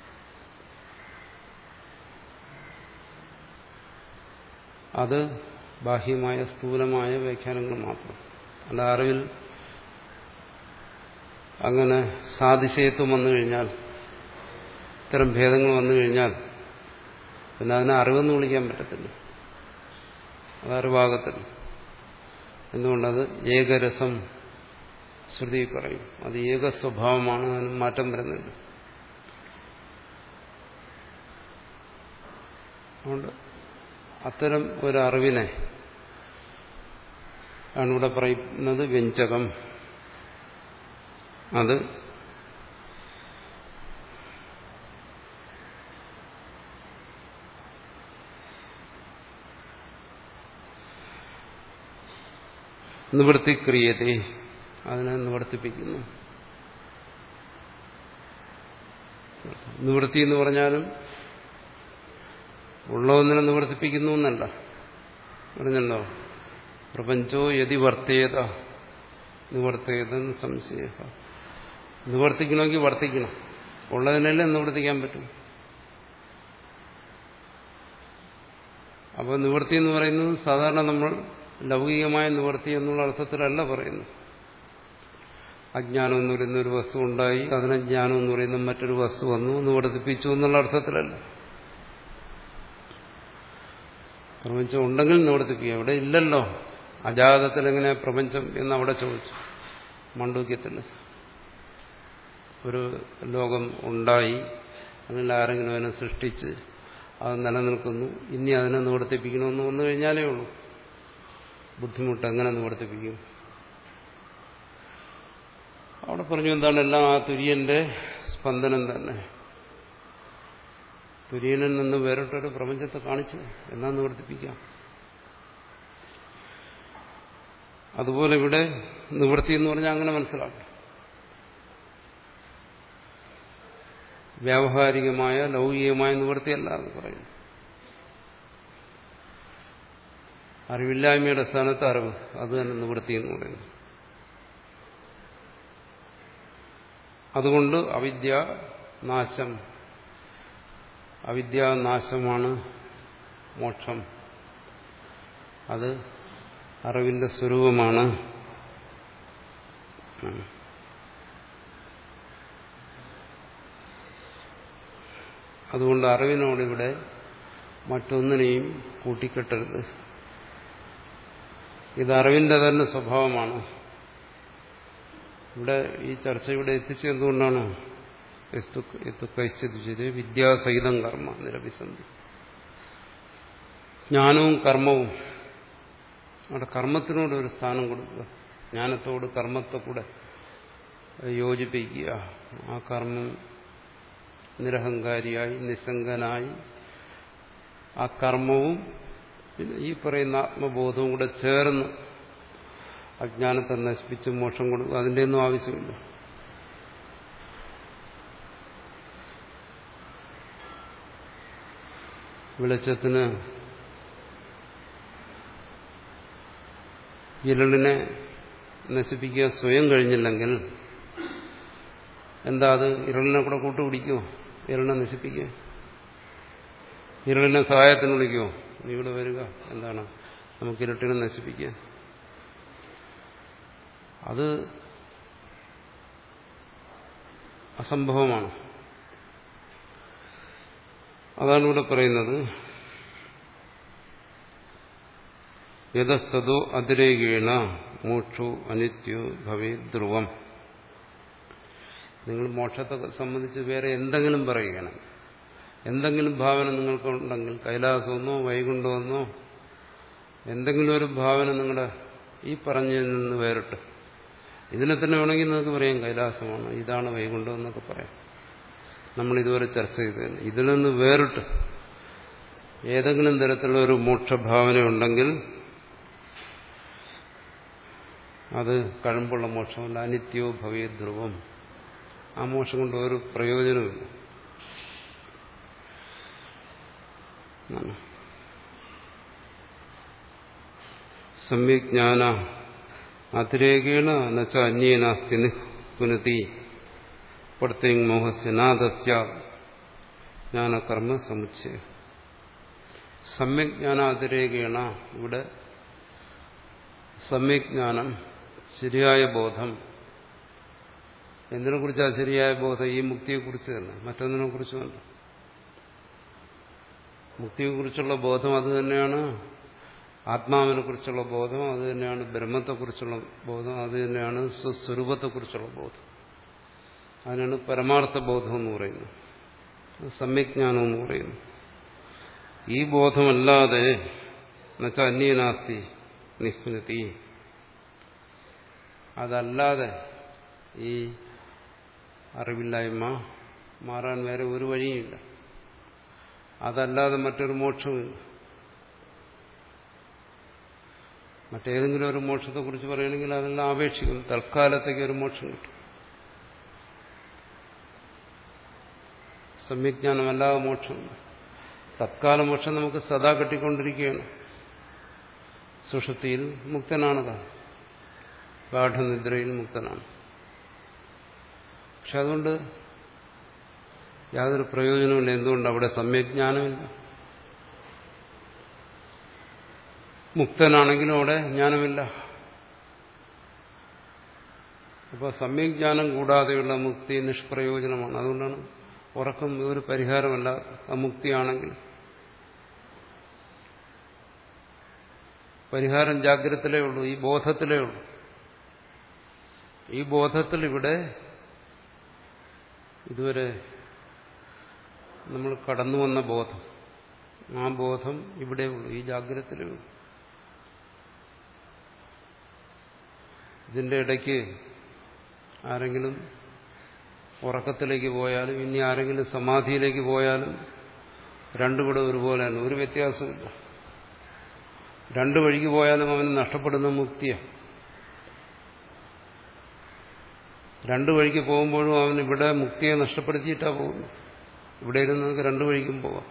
അത് ബാഹ്യമായ സ്ഥൂലമായ വ്യാഖ്യാനങ്ങൾ മാത്രം. അല്ല, അറിവിൽ അങ്ങനെ സാതിശയത്വം വന്നു കഴിഞ്ഞാൽ, ഇത്തരം ഭേദങ്ങൾ വന്നു കഴിഞ്ഞാൽ പിന്നെ അതിനെ അറിവെന്ന് വിളിക്കാൻ പറ്റത്തില്ല, അത് അറിവാകത്തില്ല. എന്തുകൊണ്ടത് ഏകരസം ശ്രുതി പറയും, അത് ഏക സ്വഭാവമാണ്, അതിന് മാറ്റം വരുന്നില്ല. അതുകൊണ്ട് അത്തരം ഒരറിവിനെ ആണ് ഇവിടെ പറയുന്നത് വ്യഞ്ചകം. അത് നിവർത്തിക്രിയതേ, അതിനെ നിവർത്തിപ്പിക്കുന്നു. നിവൃത്തി എന്ന് പറഞ്ഞാലും ഉള്ളതൊന്നിനെ നിവർത്തിപ്പിക്കുന്നു എന്നല്ല പറഞ്ഞല്ലോ. പ്രപഞ്ചോ യതി വർത്തേത നിവർത്തേതെന്ന് സംശയ. നിവർത്തിക്കണമെങ്കിൽ വർത്തിക്കണം, ഉള്ളതിനല്ലേ നിവർത്തിക്കാൻ പറ്റും. അപ്പോൾ നിവൃത്തി എന്ന് പറയുന്നത് സാധാരണ നമ്മൾ ലൗകികമായ നിവൃത്തി എന്നുള്ള അർത്ഥത്തിലല്ല പറയുന്നു. അജ്ഞാനം എന്ന് പറയുന്ന ഒരു വസ്തു ഉണ്ടായി, അതിനെ ജ്ഞാനം എന്ന് പറയുന്ന മറ്റൊരു വസ്തു വന്നു നിവർത്തിപ്പിച്ചു എന്നുള്ള അർത്ഥത്തിലല്ല. പ്രപഞ്ചം ഉണ്ടെങ്കിൽ നിവർത്തിപ്പിക്കുക, ഇവിടെ ഇല്ലല്ലോ. അജാതത്തിൽ എങ്ങനെ പ്രപഞ്ചം എന്ന് അവിടെ ചോദിച്ചു. മാണ്ഡൂക്യത്തിൽ ഒരു ലോകം ഉണ്ടായി, അതിൽ ആരെങ്കിലും അതിനെ സൃഷ്ടിച്ച് അത് നിലനിൽക്കുന്നു, ഇനി അതിനെ നിവർത്തിപ്പിക്കണമെന്ന് വന്നു കഴിഞ്ഞാലേ ഉള്ളൂ ബുദ്ധിമുട്ട്. എങ്ങനെ നിവർത്തിപ്പിക്കും? അവിടെ പറഞ്ഞു എന്താണ്, എല്ലാം ആ തുര്യന്റെ സ്പന്ദനം തന്നെ. തുര്യനിൽ നിന്ന് വേറിട്ടൊരു പ്രപഞ്ചത്തെ കാണിച്ച് എന്നാ നിവർത്തിപ്പിക്കാം. അതുപോലെ ഇവിടെ നിവൃത്തി എന്ന് പറഞ്ഞാൽ അങ്ങനെ മനസ്സിലാക്കണം. വ്യാവഹാരികമായ ലൗകികമായ നിവൃത്തിയല്ല എന്ന് പറയുന്നു. അറിവില്ലായ്മയുടെ സ്ഥാനത്ത് അറിവ്, അത് തന്നെ നിവൃത്തി എന്ന് പറയുന്നു. അതുകൊണ്ട് അവിദ്യാനാശം, അവിദ്യാനാശമാണ് മോക്ഷം. അത് അറിവിന്റെ സ്വരൂപമാണ്. അതുകൊണ്ട് അറിവിനോടിവിടെ മറ്റൊന്നിനെയും കൂട്ടിക്കെട്ടരുത്. ഇത് അറിവിന്റെ തന്നെ സ്വഭാവമാണ്. ഇവിടെ ഈ ചർച്ച ഇവിടെ എത്തിച്ചത് എന്തുകൊണ്ടാണ്? കൈസ്ഥിതിച്ചത് വിദ്യാസഹിതം കർമ്മ നിരഭിസന്ധി. ജ്ഞാനവും കർമ്മവും അവിടെ കർമ്മത്തിനോട് ഒരു സ്ഥാനം കൊടുക്കുക, ജ്ഞാനത്തോട് കർമ്മത്തെ കൂടെ യോജിപ്പിക്കുക. ആ കർമ്മം നിരഹങ്കാരിയായി നിസ്സംഗനായി ആ കർമ്മവും പിന്നെ ഈ പറയുന്ന ആത്മബോധവും കൂടെ ചേർന്ന് അജ്ഞാനത്തെ നശിപ്പിച്ച് മോക്ഷം കൊടുക്കുക. അതിൻ്റെ ഒന്നും ആവശ്യമില്ല. വെളിച്ചത്തിന് ഇരുളിനെ നശിപ്പിക്കുക സ്വയം കഴിഞ്ഞില്ലെങ്കിൽ എന്താ അത് ഇരുളിനെ കൂടെ കൂട്ടുപിടിക്കുമോ? ഇരുളിനെ നശിപ്പിക്കുക, ഇരുളിനെ സഹായത്തിന് വിളിക്കുമോ? നീ ഇവിടെ വരിക, എന്താണ് നമുക്ക് ഇരുട്ടിനെ നശിപ്പിക്കുക? അത് അസംഭവമാണ്. അതാണ് ഇവിടെ പറയുന്നത്. യതസ്തോ അതിരേകേണ മോക്ഷോ അനിത്യോ ഭവേ ധ്രുവം. നിങ്ങൾ മോക്ഷത്തെ സംബന്ധിച്ച് വേറെ എന്തെങ്കിലും പറയുകയാണ്, എന്തെങ്കിലും ഭാവന നിങ്ങൾക്കുണ്ടെങ്കിൽ, കൈലാസമെന്നോ വൈകുണ്ഠമെന്നോ എന്തെങ്കിലും ഒരു ഭാവന നിങ്ങളുടെ ഈ പറഞ്ഞതിൽ നിന്ന് വേറിട്ട്, ഇതിനെ തന്നെ വേണമെങ്കിൽ നിങ്ങൾക്ക് പറയാം കൈലാസമാണ്, ഇതാണ് വൈകുണ്ഠം എന്നൊക്കെ പറയാം. നമ്മളിതുവരെ ചർച്ച ചെയ്തതന്നെ. ഇതിൽ നിന്ന് വേറിട്ട് ഏതെങ്കിലും തരത്തിലുള്ള ഒരു മോക്ഷഭാവന ഉണ്ടെങ്കിൽ അത് കഴമ്പുള്ള മോക്ഷമല്ല. അനിത്യോ ഭവേ ധ്രുവം. ആ മോക്ഷം കൊണ്ട് ഒരു പ്രയോജനമില്ല. സമ്യജ്ഞാന അതിരേകേണ നച്ച അന്യേനാസ്തി പുനതി പ്രത്യേക മോഹസ്യ നാദസ്യ ജ്ഞാനകർമ്മ സമുച്ചയ. സമ്യജ്ഞാന അതിരേകേണ, ഇവിടെ സമ്യജ്ഞാനം ശരിയായ ബോധം. എന്തിനെ കുറിച്ചാണ് ശരിയായ ബോധം? ഈ മുക്തിയെക്കുറിച്ച് തന്നെ, മറ്റൊന്നിനെ കുറിച്ചുമല്ല. മുക്തിയെക്കുറിച്ചുള്ള ബോധം അത് തന്നെയാണ്, ആത്മാവിനെ കുറിച്ചുള്ള ബോധം അത് തന്നെയാണ്, ബ്രഹ്മത്തെക്കുറിച്ചുള്ള ബോധം അത് തന്നെയാണ്, സ്വസ്വരൂപത്തെക്കുറിച്ചുള്ള ബോധം. അതിനാണ് പരമാർത്ഥ ബോധം എന്ന് പറയുന്നത്, സമ്യജ്ഞാനം എന്ന് പറയുന്നു. ഈ ബോധമല്ലാതെ എന്നുവെച്ചാൽ അന്യനാസ്തി നിസ്പുനതി, അതല്ലാതെ ഈ അറിവില്ലായ്മ മാറാൻ വേറെ ഒരു വഴിയുമില്ല. അതല്ലാതെ മറ്റൊരു മോക്ഷവുമില്ല. മറ്റേതെങ്കിലും ഒരു മോക്ഷത്തെക്കുറിച്ച് പറയുകയാണെങ്കിൽ അതെല്ലാം ആപേക്ഷിക്കും. തൽക്കാലത്തേക്ക് ഒരു മോക്ഷം കിട്ടും. സമ്യജ്ഞാനമല്ലാതെ മോക്ഷമില്ല. തത്കാല മോക്ഷം നമുക്ക് സദാ കിട്ടിക്കൊണ്ടിരിക്കുകയാണ്. സുഷുപ്തിയിൽ മുക്തനാണ് താൻ, ഗാഠനിദ്രയിൽ മുക്തനാണ്. പക്ഷെ അതുകൊണ്ട് യാതൊരു പ്രയോജനമില്ല. എന്തുകൊണ്ട്? അവിടെ സമ്യജ്ഞാനമില്ല. മുക്തനാണെങ്കിലും അവിടെ ജ്ഞാനമില്ല. അപ്പോൾ സമ്യജ്ഞാനം കൂടാതെയുള്ള മുക്തി നിഷ്പ്രയോജനമാണ്. അതുകൊണ്ടാണ് ഉറക്കം ഒരു പരിഹാരമല്ല. അമുക്തിയാണെങ്കിൽ പരിഹാരം ജാഗ്രതയിലേ ഉള്ളൂ, ഈ ബോധത്തിലേ ഉള്ളൂ. ഈ ബോധത്തിൽ ഇവിടെ ഇതുവരെ നമ്മൾ കടന്നു വന്ന ബോധം, ആ ബോധം ഇവിടെ ഉള്ളൂ, ഈ ജാഗ്രതയിലേ ഉള്ളൂ. ഇതിന്റെ ഇടയ്ക്ക് ആരെങ്കിലും ഉറക്കത്തിലേക്ക് പോയാലും ഇനി ആരെങ്കിലും സമാധിയിലേക്ക് പോയാലും രണ്ടുകൂടെ ഒരുപോലെയാണ്, ഒരു വ്യത്യാസമില്ല. രണ്ടു വഴിക്ക് പോയാലും അവന് നഷ്ടപ്പെടുന്ന മുക്തിയാണ്. രണ്ടു വഴിക്ക് പോകുമ്പോഴും അവൻ ഇവിടെ മുക്തിയെ നഷ്ടപ്പെടുത്തിയിട്ടാണ് പോകുന്നത്. ഇവിടെ ഇരുന്ന് നമുക്ക് രണ്ടു വഴിക്കും പോവാം.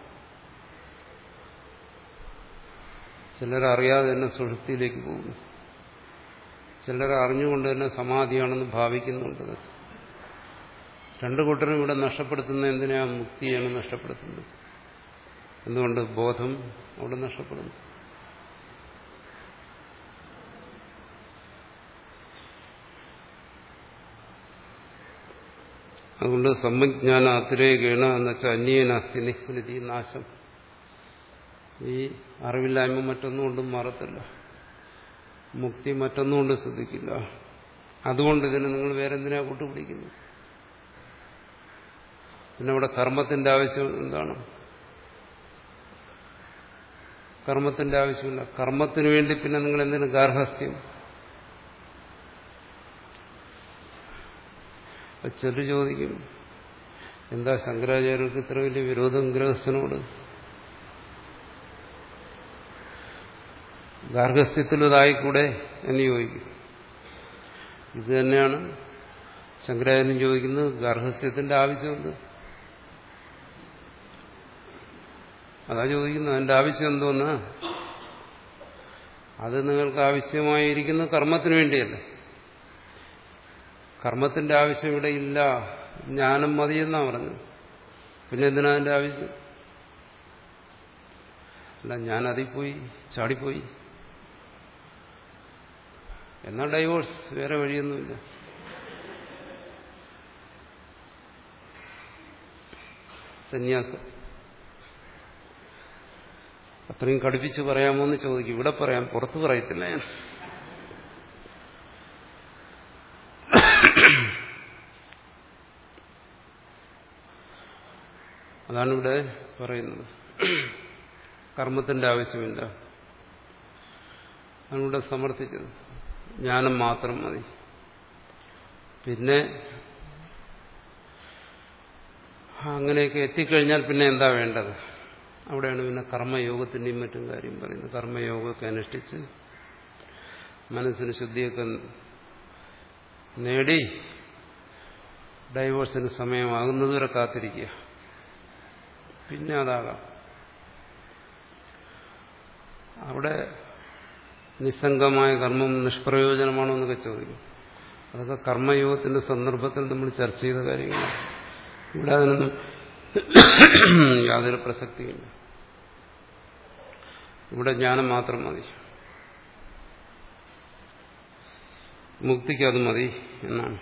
ചിലരറിയാതെ തന്നെ സുഷുപ്തിയിലേക്ക് പോകുന്നു, ചിലർ അറിഞ്ഞുകൊണ്ട് തന്നെ സമാധിയാണെന്ന് ഭാവിക്കുന്നുണ്ട്. രണ്ടു കൂട്ടരും ഇവിടെ നഷ്ടപ്പെടുത്തുന്ന എന്തിനാ? മുക്തിയാണ് നഷ്ടപ്പെടുത്തുന്നത്. എന്തുകൊണ്ട്? ബോധം അവിടെ നഷ്ടപ്പെടുന്നു. അതുകൊണ്ട് സമ്യജ്ഞാന അതിരേകേണ എന്നുവെച്ചാൽ അന്യേനാസ്തി നിസ്ഫലിതി, നാശം. ഈ അറിവില്ലായ്മ മറ്റൊന്നും കൊണ്ടും മാറത്തില്ല, മുക്തി മറ്റൊന്നും കൊണ്ട് സിദ്ധിക്കില്ല. അതുകൊണ്ട് ഇതിന് നിങ്ങൾ വേറെന്തിനാ കൂട്ടുപിടിക്കുന്നു? പിന്നെ ഇവിടെ കർമ്മത്തിന്റെ ആവശ്യം എന്താണ്? കർമ്മത്തിന്റെ ആവശ്യമില്ല. കർമ്മത്തിന് വേണ്ടി പിന്നെ നിങ്ങൾ എന്തിനു ഗാർഹസ്ഥ്യം? ചിലർ ചോദിക്കും, എന്താ ശങ്കരാചാര്യർക്ക് ഇത്ര വലിയ വിരോധം ഗൃഹസ്ഥനോട്? ഗാർഹസ്ഥ്യത്തിലതായിക്കൂടെ എന്ന് ചോദിക്കും. ഇത് തന്നെയാണ് ശങ്കരാചാര്യൻ ചോദിക്കുന്നത്, ഗാർഹസ്ഥ്യത്തിന്റെ ആവശ്യമുണ്ട്. അതാ ചോദിക്കുന്നത്, അതിന്റെ ആവശ്യം എന്തോന്ന്? അത് നിങ്ങൾക്ക് ആവശ്യമായിരിക്കുന്ന കർമ്മത്തിന് വേണ്ടിയല്ലേ. കർമ്മത്തിന്റെ ആവശ്യം ഇവിടെ ഇല്ല, ജ്ഞാനം മതിയെന്നാ പറഞ്ഞത്. പിന്നെ എന്തിനാ അതിന്റെ ആവശ്യം? അല്ല, ഞാൻ അതിൽ പോയി ചാടിപ്പോയി എന്നാൽ ഡൈവോഴ്സ്, വേറെ വഴിയൊന്നുമില്ല. സന്യാസം അത്രയും കടുപ്പിച്ച് പറയാമോ എന്ന് ചോദിക്കും. ഇവിടെ പറയാം, പുറത്ത് പറയത്തില്ല ഞാൻ. അതാണ് ഇവിടെ പറയുന്നത്. കർമ്മത്തിന്റെ ആവശ്യമില്ല, അതിലൂടെ സമർത്ഥിച്ചത് ജ്ഞാനം മാത്രം മതി. പിന്നെ അങ്ങനെയൊക്കെ എത്തിക്കഴിഞ്ഞാൽ പിന്നെ എന്താ വേണ്ടത്? അവിടെയാണ് പിന്നെ കർമ്മയോഗത്തിന്റെയും മറ്റും കാര്യം പറയുന്നത്. കർമ്മയോഗമൊക്കെ അനുഷ്ഠിച്ച് മനസ്സിന് ശുദ്ധിയൊക്കെ നേടി ഡൈവോഴ്സിന് സമയമാകുന്നതുവരെ കാത്തിരിക്കുക, പിന്നെ അതാകാം. അവിടെ നിസ്സംഗമായ കർമ്മം നിഷ്പ്രയോജനമാണോ എന്നൊക്കെ ചോദിക്കും. അതൊക്കെ കർമ്മയോഗത്തിന്റെ സന്ദർഭത്തിൽ നമ്മൾ ചർച്ച ചെയ്ത കാര്യങ്ങളാണ്. ഇവിടെ അതിനൊന്നും യാതൊരു പ്രസക്തിയില്ല. ഇവിടെ ജ്ഞാനം മാത്രം മതി, മുക്തിക്ക് അത് മതി എന്നാണ്.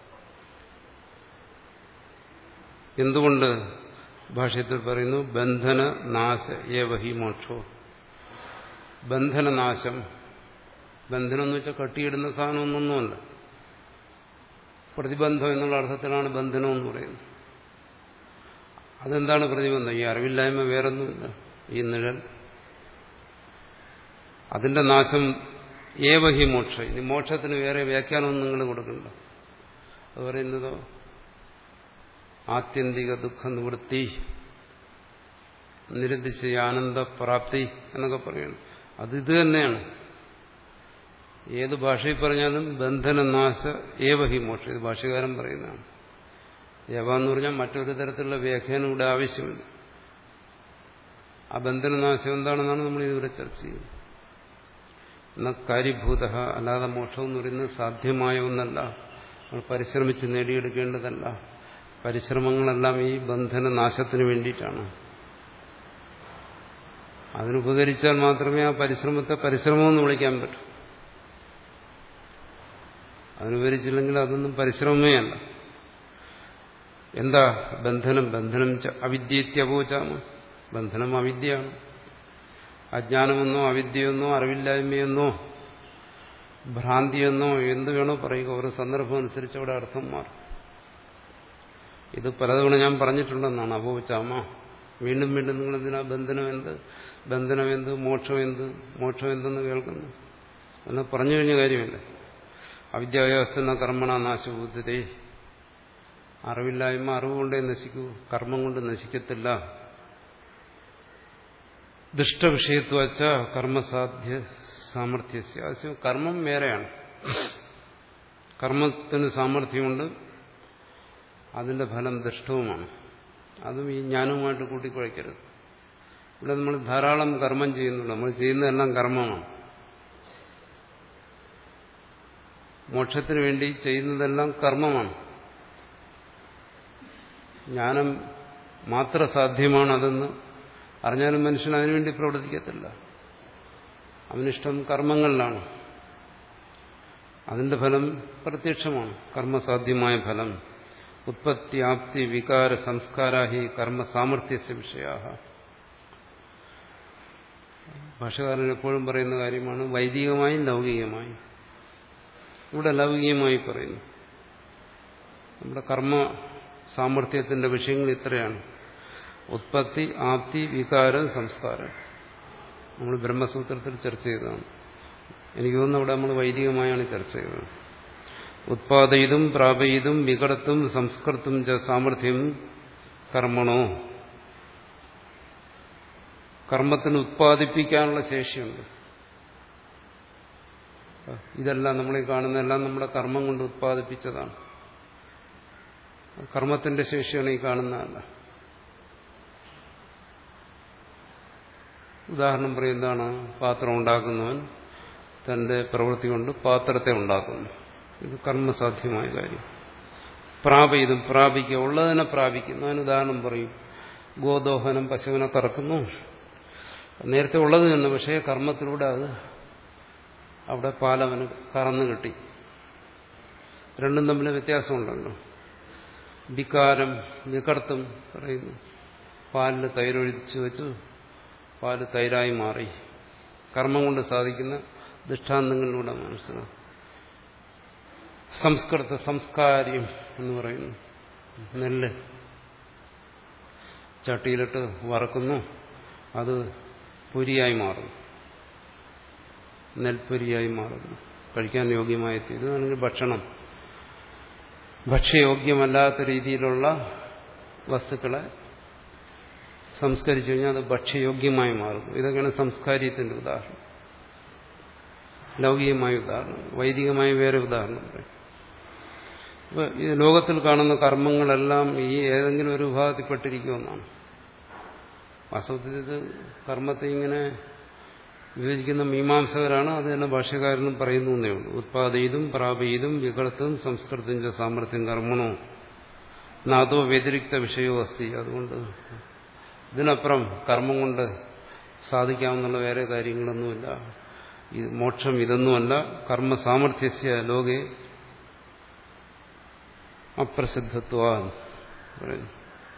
എന്തുകൊണ്ട് ഭാഷ്യത്തിൽ പറയുന്നു ബന്ധന നാശ ഏവഹി മോക്ഷോ? ബന്ധനനാശം, ബന്ധനം എന്ന് വെച്ചാൽ കട്ടിയിടുന്ന സാധനമൊന്നൊന്നുമല്ല. പ്രതിബന്ധം എന്നുള്ള അർത്ഥത്തിലാണ് ബന്ധനം എന്ന് പറയുന്നത്. അതെന്താണ് പ്രതിബന്ധം? ഈ അറിവില്ലായ്മ വേറൊന്നുമില്ല, ഈ നിഴൽ. അതിന്റെ നാശം ഏവഹി മോക്ഷ. ഇനി മോക്ഷത്തിന് വേറെ വ്യാഖ്യാനമൊന്നും നിങ്ങൾ കൊടുക്കണ്ട. അത് പറയുന്നതോ ആത്യന്തിക ദുഃഖ നിവൃത്തി, നിരതിശയ ആനന്ദപ്രാപ്തി എന്നൊക്കെ പറയുന്നു. അത് ഇത് തന്നെയാണ്. ഏത് ഭാഷയിൽ പറഞ്ഞാലും ബന്ധനനാശ ഏവഹി മോക്ഷ, ഇത് ഭാഷ്യകാരൻ പറയുന്നതാണ്. യവ എന്ന് പറഞ്ഞാൽ മറ്റൊരു തരത്തിലുള്ള വ്യാഖ്യാനം ഇവിടെ ആവശ്യമില്ല. ആ ബന്ധനനാശം എന്താണെന്നാണ് നമ്മൾ ഇതുവരെ ചർച്ച ചെയ്യുന്നത്. എന്നാൽ കാര്യഭൂത, അല്ലാതെ മോക്ഷം എന്ന് പറയുന്നത് സാധ്യമായ ഒന്നല്ല, നമ്മൾ പരിശ്രമിച്ച് നേടിയെടുക്കേണ്ടതല്ല. പരിശ്രമങ്ങളെല്ലാം ഈ ബന്ധനനാശത്തിന് വേണ്ടിയിട്ടാണ്. അതിനുപകരിച്ചാൽ മാത്രമേ ആ പരിശ്രമത്തെ പരിശ്രമമെന്ന് വിളിക്കാൻ പറ്റൂ. അതിനുപകരിച്ചില്ലെങ്കിൽ അതൊന്നും പരിശ്രമമേ അല്ല. എന്താ ബന്ധനം? ബന്ധനം അവിദ്യത്യപോചാമ. ബന്ധനം അവിദ്യയാണ്. അജ്ഞാനമെന്നോ അവിദ്യയെന്നോ അറിവില്ലായ്മയെന്നോ ഭ്രാന്തിയെന്നോ എന്ത് വേണോ പറയുക, ഓരോ സന്ദർഭം അനുസരിച്ച് അവിടെ അർത്ഥം മാറും. ഇത് പലതവണ ഞാൻ പറഞ്ഞിട്ടുണ്ടെന്നാണ്. അപോചാമ, വീണ്ടും വീണ്ടും നിങ്ങൾ എന്തിനാ ബന്ധനം എന്ത്, ബന്ധനം എന്ത്, മോക്ഷം എന്ത്, മോക്ഷം എന്തെന്ന് കേൾക്കുന്നു? എന്ന് പറഞ്ഞു കഴിഞ്ഞ കാര്യമല്ലേ. അവിദ്യാഭ്യാസന കർമ്മണ നാശബുദ്ധതേ. അറിവില്ലായ്മ അറിവുകൊണ്ടേ നശിക്കൂ, കർമ്മം കൊണ്ട് നശിക്കത്തില്ല. ദുഷ്ടവിഷയത്വച്ച കർമ്മസാധ്യ സാമർഥ്യ. കർമ്മം വേറെയാണ്. കർമ്മത്തിന് സാമർഥ്യമുണ്ട്, അതിന്റെ ഫലം ദുഷ്ടവുമാണ്. അതും ഈ ജ്ഞാനവുമായിട്ട് കൂട്ടിക്കുഴയ്ക്കരുത്. ഇവിടെ നമ്മൾ ധാരാളം കർമ്മം ചെയ്യുന്നുണ്ട്. നമ്മൾ ചെയ്യുന്നതെല്ലാം കർമ്മമാണ്. മോക്ഷത്തിന് വേണ്ടി ചെയ്യുന്നതെല്ലാം കർമ്മമാണ്. ജ്ഞാനം മാത്ര സാധ്യമാണ് അതെന്ന് അറിഞ്ഞാലും മനുഷ്യൻ അതിനുവേണ്ടി പ്രവർത്തിക്കത്തില്ല. അവനിഷ്ടം കർമ്മങ്ങളിലാണ്. അതിന്റെ ഫലം പ്രത്യക്ഷമാണ്, കർമ്മസാധ്യമായ ഫലം. ഉത്പത്തി ആപ്തി വികാര സംസ്കാരാഹി കർമ്മ സാമർഥ്യസ്യ വിഷയാ. ഭാഷകാരൻ എപ്പോഴും പറയുന്ന കാര്യമാണ് വൈദികമായും ലൗകികമായും. ഇവിടെ ലൗകികമായി പറയുന്നു. നമ്മുടെ കർമ്മ സാമർഥ്യത്തിന്റെ വിഷയങ്ങൾ ഇത്രയാണ്: ഉത്പത്തി, ആപ്തി, വികാരം, സംസ്കാരം. നമ്മൾ ബ്രഹ്മസൂത്രത്തിൽ ചർച്ച ചെയ്തതാണ്. എനിക്ക് തോന്നുന്നു അവിടെ നമ്മൾ വൈദികമായാണ് ചർച്ച ചെയ്തത്. ഉത്പാദയിതും പ്രാപയിതും വികടത്തും സംസ്കൃത്തും ച സാമർഥ്യം കർമ്മണോ. കർമ്മത്തിന് ഉത്പാദിപ്പിക്കാനുള്ള ശേഷിയുണ്ട്. ഇതെല്ലാം നമ്മളീ കാണുന്നതെല്ലാം നമ്മുടെ കർമ്മം കൊണ്ട് ഉത്പാദിപ്പിച്ചതാണ്. കർമ്മത്തിന്റെ ശേഷിയാണ് ഈ കാണുന്നതല്ല. ഉദാഹരണം പറയുന്നതാണ്, പാത്രം ഉണ്ടാക്കുന്നവൻ തന്റെ പ്രവൃത്തി കൊണ്ട് പാത്രത്തെ ഉണ്ടാക്കുന്നു. ഇത് കർമ്മസാധ്യമായ കാര്യം. പ്രാപിതും പ്രാപിക്കുക, ഉള്ളതിനെ പ്രാപിക്കുന്നു. അതിന് ഉദാഹരണം പറയും, ഗോദോഹനം, പശുവിനെ കറക്കുന്നു. നേരത്തെ ഉള്ളത് തന്നെ, പക്ഷേ കർമ്മത്തിലൂടെ അത് അവിടെ പാലവന് കറന്നു കിട്ടി. രണ്ടും തമ്മിൽ വ്യത്യാസമുണ്ടല്ലോ. വികാരം, വികർത്തും പറയുന്നു, പാലിൽ തൈരൊഴിച്ചു വെച്ചു പാല് തൈരായി മാറി. കർമ്മം കൊണ്ട് സാധിക്കുന്ന ദൃഷ്ടാന്തങ്ങളിലൂടെ മനസ്സിലാവും. സംസ്കൃത, സംസ്കാര്യം എന്ന് പറയുന്നു, നെല്ല് ചട്ടിയിലിട്ട് വറക്കുന്നു, അത് പൊരിയായി മാറുന്നു, നെൽപ്പൊരിയായി മാറുന്നു, കഴിക്കാൻ യോഗ്യമായി തീരുന്നു. ഇതാണെങ്കിൽ ഭക്ഷണം. ഭക്ഷ്യയോഗ്യമല്ലാത്ത രീതിയിലുള്ള വസ്തുക്കളെ സംസ്കരിച്ചു കഴിഞ്ഞാൽ അത് ഭക്ഷ്യയോഗ്യമായി മാറുന്നു. ഇതൊക്കെയാണ് സംസ്കാര്യത്തിന്റെ ഉദാഹരണം. ലൗകികമായ ഉദാഹരണം. വൈദികമായ വേറെ ഉദാഹരണം പറയും. ഇപ്പൊ ഈ ലോകത്തിൽ കാണുന്ന കർമ്മങ്ങളെല്ലാം ഈ ഏതെങ്കിലും ഒരു വിഭാഗത്തിൽപ്പെട്ടിരിക്കുമെന്നാണ്. വാസ്തവത്തിൽ ഇത് കർമ്മത്തെ ഇങ്ങനെ വിഭജിക്കുന്ന മീമാംസകരാണ്. അത് തന്നെ ഭാഷ്യകാരനും പറയുന്നു എന്നേ ഉള്ളൂ. ഉത്പാദയിതും പ്രാപയിതും വികടത്തും സംസ്കൃതിന്റെ സാമർഥ്യം കർമ്മണോ നാദോ വ്യതിരിക്ത വിഷയോ അസ്തി. അതുകൊണ്ട് ഇതിനപ്പുറം കർമ്മം കൊണ്ട് സാധിക്കാവുന്ന വേറെ കാര്യങ്ങളൊന്നുമില്ല. ഇത് മോക്ഷം ഇതൊന്നുമല്ല. കർമ്മ സാമർഥ്യസ്യ ലോകെ അപ്രസിദ്ധത്വ പറയുന്നു.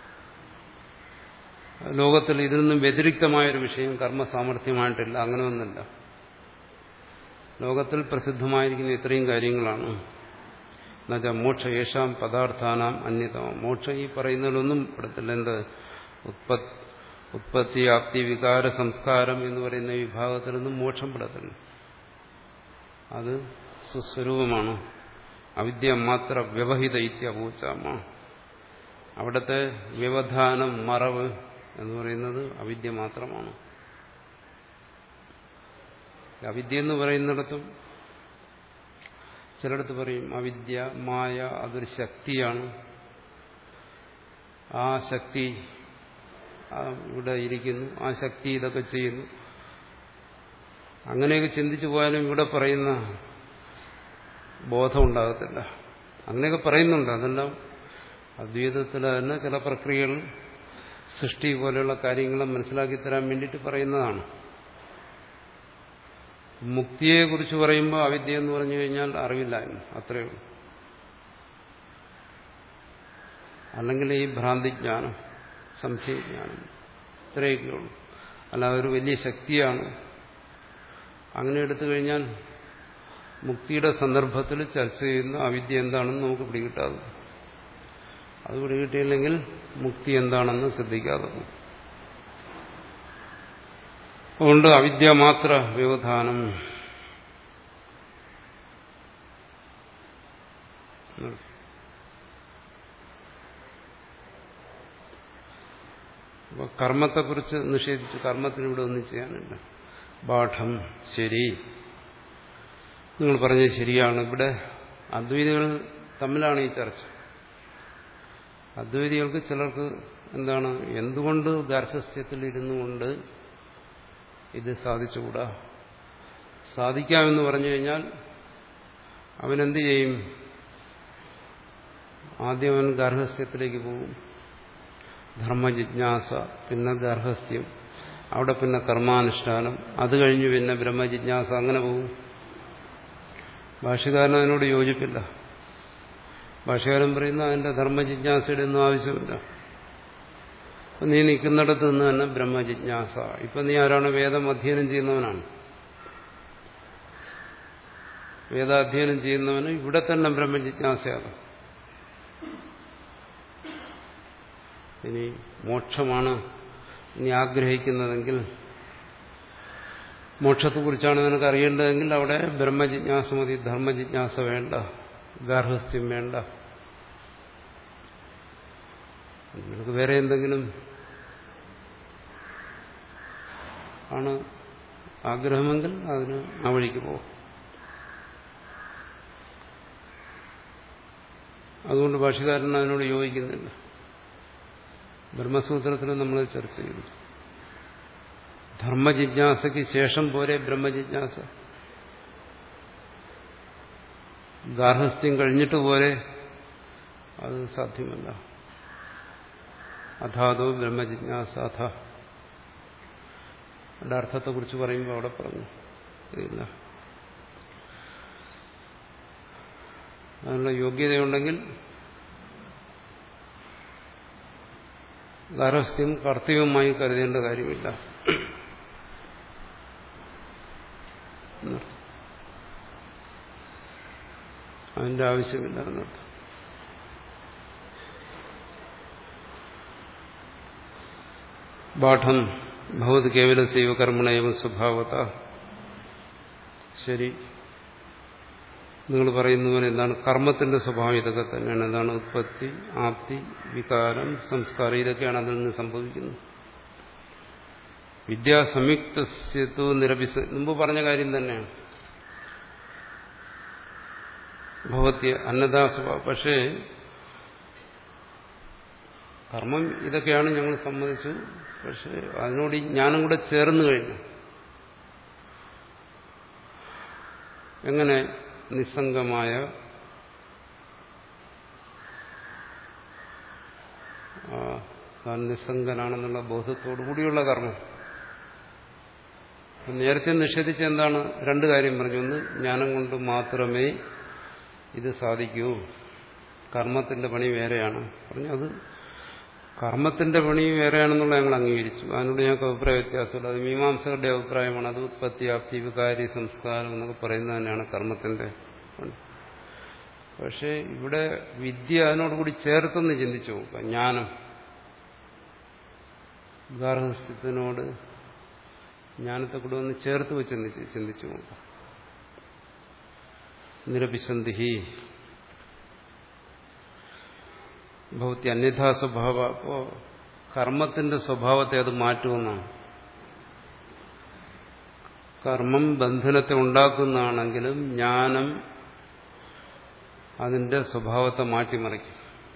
ലോകത്തിൽ ഇതിൽ നിന്നും വ്യതിരിക്തമായൊരു വിഷയം കർമ്മ സാമർഥ്യമായിട്ടില്ല. അങ്ങനെ ഒന്നല്ല. ലോകത്തിൽ പ്രസിദ്ധമായിരിക്കുന്ന ഇത്രയും കാര്യങ്ങളാണ്. എന്നുവെച്ചാൽ മോക്ഷ യേശാം പദാർത്ഥാനാം അന്യതമം. മോക്ഷം ഈ പറയുന്നതിലൊന്നും പെടത്തില്ല. എന്ത് ഉത്പത്തി ഉത്പത്തി ആപ്തി വികാര സംസ്കാരം എന്ന് പറയുന്ന വിഭാഗത്തിൽ നിന്നും മോക്ഷം പെടത്തില്ല. അത് സ്വസ്വരൂപമാണ്. അവിദ്യ മാത്ര വ്യവഹിത ഇത്യപൂച്ചാമ. അവിടുത്തെ വ്യവധാനം, മറവ് എന്ന് പറയുന്നത് അവിദ്യ മാത്രമാണ്. അവിദ്യ എന്ന് പറയുന്നിടത്തും ചിലടത്ത് പറയും അവിദ്യ, മായ, അതൊരു ശക്തിയാണ്. ആ ശക്തി ഇവിടെ ഇരിക്കുന്നു, ആ ശക്തി ഇതൊക്കെ ചെയ്യുന്നു. അങ്ങനെയൊക്കെ ചിന്തിച്ചു പോയാലും ഇവിടെ പറയുന്ന ബോധം ഉണ്ടാകത്തില്ല. അങ്ങനെയൊക്കെ പറയുന്നുണ്ട്. അതെല്ലാം അദ്വൈതത്തിൽ തന്നെ ചില പ്രക്രിയകൾ, സൃഷ്ടി പോലെയുള്ള കാര്യങ്ങളെ മനസ്സിലാക്കി തരാൻ വേണ്ടിയിട്ട് പറയുന്നതാണ്. മുക്തിയെക്കുറിച്ച് പറയുമ്പോൾ അവിദ്യ എന്ന് പറഞ്ഞു കഴിഞ്ഞാൽ അറിവില്ലായ്മ, അത്രയേ ഉള്ളൂ. അല്ലെങ്കിൽ ഈ ഭ്രാന്തിജ്ഞാനം, സംശയജ്ഞാനം, ഇത്രയൊക്കെ ഉള്ളൂ. അല്ലാതെ ഒരു വലിയ ശക്തിയാണ്. അങ്ങനെ എടുത്തു കഴിഞ്ഞാൽ മുക്തിയുടെ സന്ദർഭത്തിൽ ചർച്ച ചെയ്യുന്ന അവിദ്യ എന്താണെന്ന് നമുക്ക് പിടികിട്ടാതെ, അത് പിടികിട്ടിയില്ലെങ്കിൽ മുക്തി എന്താണെന്ന് ശ്രദ്ധിക്കാതെ പോകും. അതുകൊണ്ട് അവിദ്യ മാത്ര വ്യവധാനം. കർമ്മത്തെക്കുറിച്ച് നിഷേധിച്ചു. കർമ്മത്തിന് ഇവിടെ ഒന്നും ചെയ്യാനില്ല. പാഠം ശരി, നിങ്ങൾ പറഞ്ഞത് ശരിയാണ്. ഇവിടെ അദ്വൈതികൾ തമ്മിലാണ് ഈ ചർച്ച. അദ്വൈതികൾക്ക് ചിലർക്ക് എന്താണ്, എന്തുകൊണ്ട് ഗാർഹസ്ഥ്യത്തിൽ ഇരുന്നു കൊണ്ട് ഇത് സാധിച്ചുകൂടാ? സാധിക്കാമെന്ന് പറഞ്ഞു കഴിഞ്ഞാൽ അവനെന്ത് ചെയ്യും? ആദ്യം അവൻ ഗാർഹസ്ഥ്യത്തിലേക്ക് പോകും. ധർമ്മജിജ്ഞാസ, പിന്നെ ഗാർഹസ്ഥ്യം, അവിടെ പിന്നെ കർമാനുഷ്ഠാനം, അത് കഴിഞ്ഞ് പിന്നെ ബ്രഹ്മജിജ്ഞാസ, അങ്ങനെ പോകും. ഭാഷ്യകാരൻ അതിനോട് യോജിപ്പില്ല. ഭാഷ്യകാരൻ പറയുന്ന അതിന്റെ ധർമ്മജിജ്ഞാസയുടെ ഒന്നും ആവശ്യമില്ല. നീ നിൽക്കുന്നിടത്ത് നിന്ന് തന്നെ ബ്രഹ്മജിജ്ഞാസ. ഇപ്പൊ നീ ആരാണ്? വേദം അധ്യയനം ചെയ്യുന്നവനാണ്. വേദാധ്യയനം ചെയ്യുന്നവന് ഇവിടെ തന്നെ ബ്രഹ്മജിജ്ഞാസയാകും. ഇനി മോക്ഷമാണ് നീ ആഗ്രഹിക്കുന്നതെങ്കിൽ, മോക്ഷത്തെക്കുറിച്ചാണ് നിനക്ക് അറിയേണ്ടതെങ്കിൽ അവിടെ ബ്രഹ്മജിജ്ഞാസ മതി. ധർമ്മജിജ്ഞാസ വേണ്ട, ഗാർഹസ്ഥ്യം വേണ്ട. നിനക്ക് വേറെ എന്തെങ്കിലും ആണ് ആഗ്രഹമെങ്കിൽ അതിന് ആ വഴിക്ക് പോകും. അതുകൊണ്ട് ഭാഷ്യകാരൻ അതിനോട് യോജിക്കുന്നില്ല. ബ്രഹ്മസൂത്രത്തിൽ നമ്മൾ ചർച്ച ചെയ്തു, ധർമ്മജിജ്ഞാസയ്ക്ക് ശേഷം പോരെ ബ്രഹ്മജിജ്ഞാസ, ഗാർഹസ്ഥ്യം കഴിഞ്ഞിട്ട് പോരെ, അത് സാധ്യമല്ല. അഥാതോ ബ്രഹ്മജിജ്ഞാസ അഥ അവിടെ അർത്ഥത്തെക്കുറിച്ച് പറയുമ്പോൾ അവിടെ പറഞ്ഞു ഇല്ല. അതിനുള്ള യോഗ്യതയുണ്ടെങ്കിൽ ഗാർഹസ്ഥ്യം കർത്തവ്യമായി കരുതേണ്ട കാര്യമില്ല. അതിന്റെ ആവശ്യമില്ല എന്നർത്ഥം. ബാഠം ഭവത് കേവല സൈവ കർമ്മണേവ സ്വഭാവത. ശരി, നിങ്ങൾ പറയുന്നവന് എന്താണ് കർമ്മത്തിന്റെ സ്വഭാവം? ഇതൊക്കെ തന്നെയാണ്. എന്താണ്? ഉത്പത്തി, ആപ്തി, വികാരം, സംസ്കാരം, ഇതൊക്കെയാണ് അതിൽ നിന്ന് സംഭവിക്കുന്നത്. വിദ്യാസംയുക്തസ്യത്തു നിരഭിസ, മുമ്പ് പറഞ്ഞ കാര്യം തന്നെയാണ്. ഭവത്യ അന്നദാ സ്വഭാവം. പക്ഷേ കർമ്മം ഇതൊക്കെയാണ് ഞങ്ങൾ സമ്മതിച്ചു. പക്ഷെ അതിനോട് ഈ ജ്ഞാനം കൂടെ ചേർന്ന് കഴിഞ്ഞു. എങ്ങനെ? നിസ്സംഗമായ താൻ നിസ്സംഗനാണെന്നുള്ള ബോധത്തോടു കൂടിയുള്ള കർമ്മം. നേരത്തെ നിഷേധിച്ച എന്താണ്? രണ്ട് കാര്യം പറഞ്ഞു. ഒന്ന്, ജ്ഞാനം കൊണ്ട് മാത്രമേ ഇത് സാധിക്കൂ, കർമ്മത്തിന്റെ പണി വേറെയാണ് പറഞ്ഞു. അത് കർമ്മത്തിന്റെ പണി വേറെയാണെന്നുള്ള ഞങ്ങൾ അംഗീകരിച്ചു. അതിനോട് ഞങ്ങൾക്ക് അഭിപ്രായ വ്യത്യാസമുണ്ട്. അത് മീമാംസകരുടെ അഭിപ്രായമാണ്. അത് ഉത്പത്തി, ആപ്തി, വികാരി, സംസ്കാരം എന്നൊക്കെ പറയുന്നത് തന്നെയാണ് കർമ്മത്തിന്റെ പണി. പക്ഷെ ഇവിടെ വിദ്യ അതിനോടുകൂടി ചേർത്തെന്ന് ചിന്തിച്ചു നോക്കുക. ജ്ഞാനം ഗാർഹസ്ഥ്യത്തിനോട് ജ്ഞാനത്തെ കൂടെ ഒന്ന് ചേർത്ത് വെച്ച് ചിന്തിച്ചു നോക്കുക. നിരഭിസന്ധി ഭൗതി അന്യഥാ സ്വഭാവ. അപ്പോ കർമ്മത്തിന്റെ സ്വഭാവത്തെ അത് മാറ്റുമെന്നാണ്. കർമ്മം ബന്ധനത്തെ ഉണ്ടാക്കുന്നതാണെങ്കിലും ജ്ഞാനം അതിന്റെ സ്വഭാവത്തെ മാറ്റിമറിക്കും.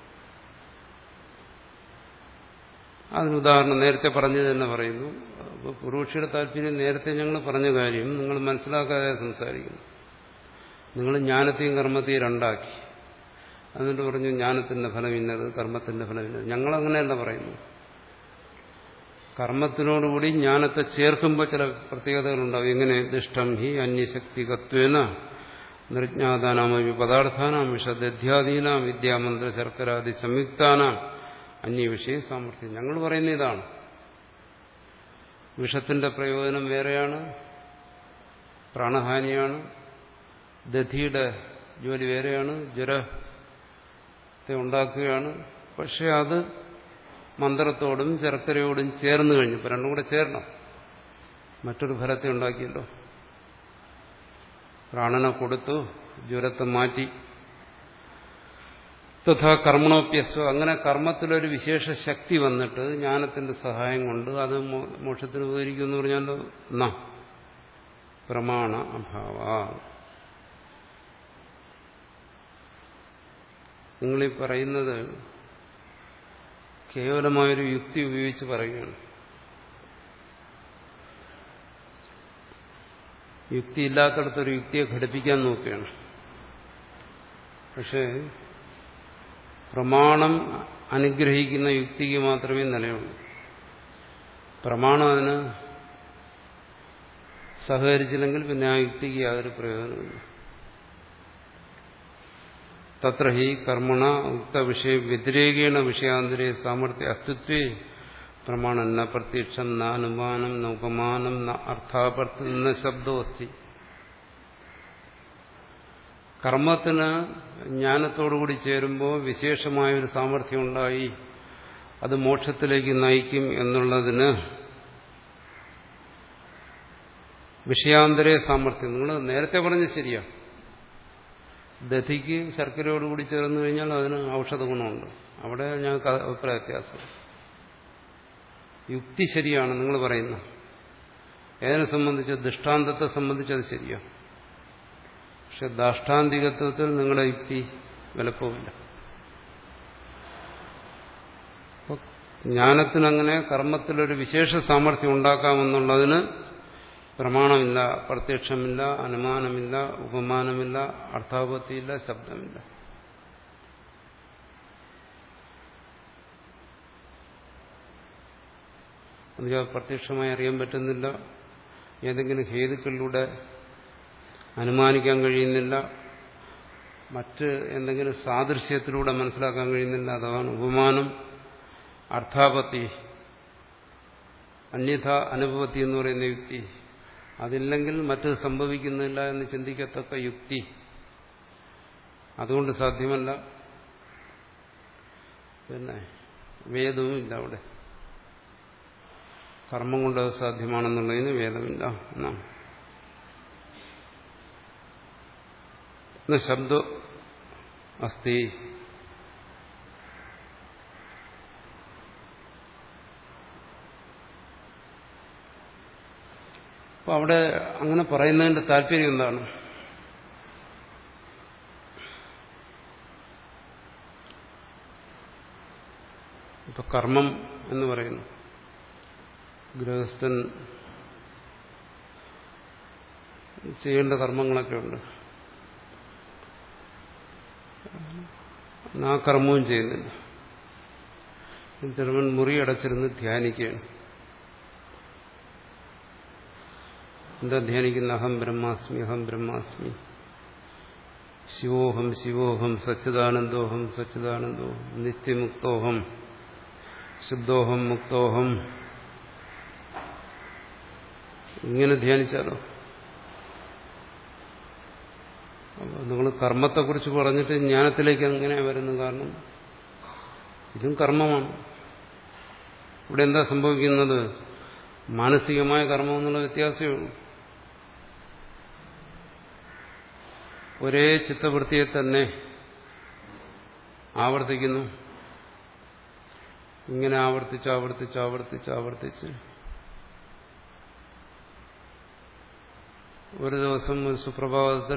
അതിനുദാഹരണം നേരത്തെ പറഞ്ഞത് തന്നെ പറയുന്നു. അപ്പോൾ പൂർവക്ഷിയുടെ താല്പര്യം നേരത്തെ ഞങ്ങൾ പറഞ്ഞ കാര്യം നിങ്ങൾ മനസ്സിലാക്കാതെ സംസാരിക്കുന്നു. നിങ്ങൾ ജ്ഞാനത്തെയും കർമ്മത്തെയും രണ്ടാക്കി. എന്നിട്ട് പറഞ്ഞു ജ്ഞാനത്തിന്റെ ഫലം ഇന്നത്, കർമ്മത്തിന്റെ ഫലം ഇന്നത്. ഞങ്ങളങ്ങനെയല്ല പറയുന്നു. കർമ്മത്തിനോടുകൂടി ജ്ഞാനത്തെ ചേർക്കുമ്പോൾ ചില പ്രത്യേകതകളുണ്ടാവും. എങ്ങനെ? ദുഷ്ടം ഹി അന്യശക്തികത്വേന നിർജ്ഞാതാനാമി പദാർത്ഥാനാം വിഷദധ്യാദീനാം വിദ്യാമന്ത്ര ശർക്കരാദി സംയുക്താനാം അന്യ വിഷയ സാമർഥ്യം. ഞങ്ങൾ പറയുന്ന ഇതാണ്. വിഷത്തിന്റെ പ്രയോജനം വേറെയാണ്, പ്രാണഹാനിയാണ്. ദധിയുടെ ജോലി വേറെയാണ്, ജ്വരത്തെ ഉണ്ടാക്കുകയാണ്. പക്ഷെ അത് മന്ത്രത്തോടും ശർക്കരയോടും ചേർന്ന് കഴിഞ്ഞു. ഇപ്പം രണ്ടും കൂടെ ചേരണം. മറ്റൊരു ഫലത്തെ ഉണ്ടാക്കിയല്ലോ. പ്രാണനെ കൊടുത്തു, ജ്വരത്തെ മാറ്റി. തഥാ കർമ്മണോപ്യസ്വ. അങ്ങനെ കർമ്മത്തിലൊരു വിശേഷ ശക്തി വന്നിട്ട് ജ്ഞാനത്തിന്റെ സഹായം കൊണ്ട് അത് മോക്ഷത്തിന് ഉപകരിക്കും എന്ന് പറഞ്ഞാലോ ന പ്രമാണ അഭാവ. നിങ്ങളീ പറയുന്നത് കേവലമായൊരു യുക്തി ഉപയോഗിച്ച് പറയുകയാണ്. യുക്തി ഇല്ലാത്തടത്തൊരു യുക്തിയെ ഘടിപ്പിക്കാൻ നോക്കുകയാണ്. പക്ഷേ പ്രമാണം അനുഗ്രഹിക്കുന്ന യുക്തിക്ക് മാത്രമേ നിലയുള്ളൂ. പ്രമാണം അതിന് സഹകരിച്ചില്ലെങ്കിൽ പിന്നെ ആ യുക്തിക്ക് യാതൊരു പ്രയോജനമില്ല. തത്ര ഹി കർമ്മണ ഉക്ത വിഷയ വ്യതിരേകേണ വിഷയാന്തരേ സാമർത്ഥ്യ അസ്തിത്വേ പ്രമാണം ന പ്രത്യക്ഷം ന അനുമാനം ന ഉപമാനം ന അർത്ഥാപർത്ഥം ന ശബ്ദോസ്തി. കർമ്മത്തിന് ജ്ഞാനത്തോടുകൂടി ചേരുമ്പോൾ വിശേഷമായൊരു സാമർഥ്യം ഉണ്ടായി, അത് മോക്ഷത്തിലേക്ക് നയിക്കും എന്നുള്ളതിന് വിഷയാന്തരേ സാമർഥ്യം. നിങ്ങൾ നേരത്തെ പറഞ്ഞത് ശരിയാ. ദധിക്ക് ശർക്കരയോടുകൂടി ചേർന്ന് കഴിഞ്ഞാൽ അതിന് ഔഷധ ഗുണമുണ്ട്. അവിടെ ഞങ്ങൾക്ക് അഭിപ്രായ വ്യത്യാസം. യുക്തി ശരിയാണ് നിങ്ങൾ പറയുന്നത്. ഏതിനെ സംബന്ധിച്ച്? ദൃഷ്ടാന്തത്തെ സംബന്ധിച്ച് അത് ശരിയാണ്. പക്ഷെ ദാഷ്ടാന്തികത്വത്തിൽ നിങ്ങളുടെ യുക്തി വിലപ്പോവില്ല. ജ്ഞാനത്തിനങ്ങനെ കർമ്മത്തിലൊരു വിശേഷ സാമർഥ്യം ഉണ്ടാക്കാമെന്നുള്ളതിന് പ്രമാണമില്ല, പ്രത്യക്ഷമില്ല, അനുമാനമില്ല, ഉപമാനമില്ല, അർത്ഥാപത്തിയില്ല, ശബ്ദമില്ല. എന്നുവെച്ചാൽ പ്രത്യക്ഷമായി അറിയാൻ പറ്റുന്നില്ല, ഏതെങ്കിലും ഹേതുക്കളിലൂടെ അനുമാനിക്കാൻ കഴിയുന്നില്ല, മറ്റ് എന്തെങ്കിലും സാദൃശ്യത്തിലൂടെ മനസ്സിലാക്കാൻ കഴിയുന്നില്ല. അതാണ് ഉപമാനം. അർത്ഥാപത്തി, അന്യഥ അനുഭവത്തി എന്ന് പറയുന്ന യുക്തി, അതില്ലെങ്കിൽ മറ്റത് സംഭവിക്കുന്നില്ല എന്ന് ചിന്തിക്കത്തക്ക യുക്തി, അതുകൊണ്ട് സാധ്യമല്ല. പിന്നെ വേദവും ഇല്ല അവിടെ. കർമ്മം കൊണ്ട് അത് സാധ്യമാണെന്നുള്ളതിന് വേദമില്ല എന്നാണ്. ശബ്ദോ അസ്തി. അപ്പൊ അവിടെ അങ്ങനെ പറയുന്നതിന്റെ താല്പര്യം എന്താണ്? ഇപ്പൊ കർമ്മം എന്ന് പറയുന്നു, ഗൃഹസ്ഥൻ ചെയ്യേണ്ട കർമ്മങ്ങളൊക്കെ ഉണ്ട്. ആ കർമ്മവും ചെയ്യുന്നില്ല. ചെറുവൻ മുറി അടച്ചിരുന്ന് ധ്യാനിക്കുകയാണ്. എന്താ ധ്യാനിക്കുന്ന? അഹം ബ്രഹ്മാസ്മി, അഹം ബ്രഹ്മാസ്മി, ശിവോഹം ശിവോഹം, സച്ചിദാനന്ദോഹം സച്ചിദാനന്ദോഹം, നിത്യമുക്തോഹം, ശുദ്ധോഹം മുക്തോഹം. ഇങ്ങനെ ധ്യാനിച്ചാലോ? നിങ്ങൾ കർമ്മത്തെക്കുറിച്ച് പറഞ്ഞിട്ട് ജ്ഞാനത്തിലേക്ക് എങ്ങനെ വരുന്നു? കാരണം ഇതും കർമ്മമാണ്. ഇവിടെ എന്താ സംഭവിക്കുന്നത്? മാനസികമായ കർമ്മം എന്നുള്ള വ്യത്യാസമേ ഉള്ളൂ. ഒരേ ചിത്തവൃത്തിയെ തന്നെ ആവർത്തിക്കുന്നു. ഇങ്ങനെ ആവർത്തിച്ച് ആവർത്തിച്ച് ആവർത്തിച്ച് ആവർത്തിച്ച് ഒരു ദിവസം ഒരു സുപ്രഭാതത്തിൽ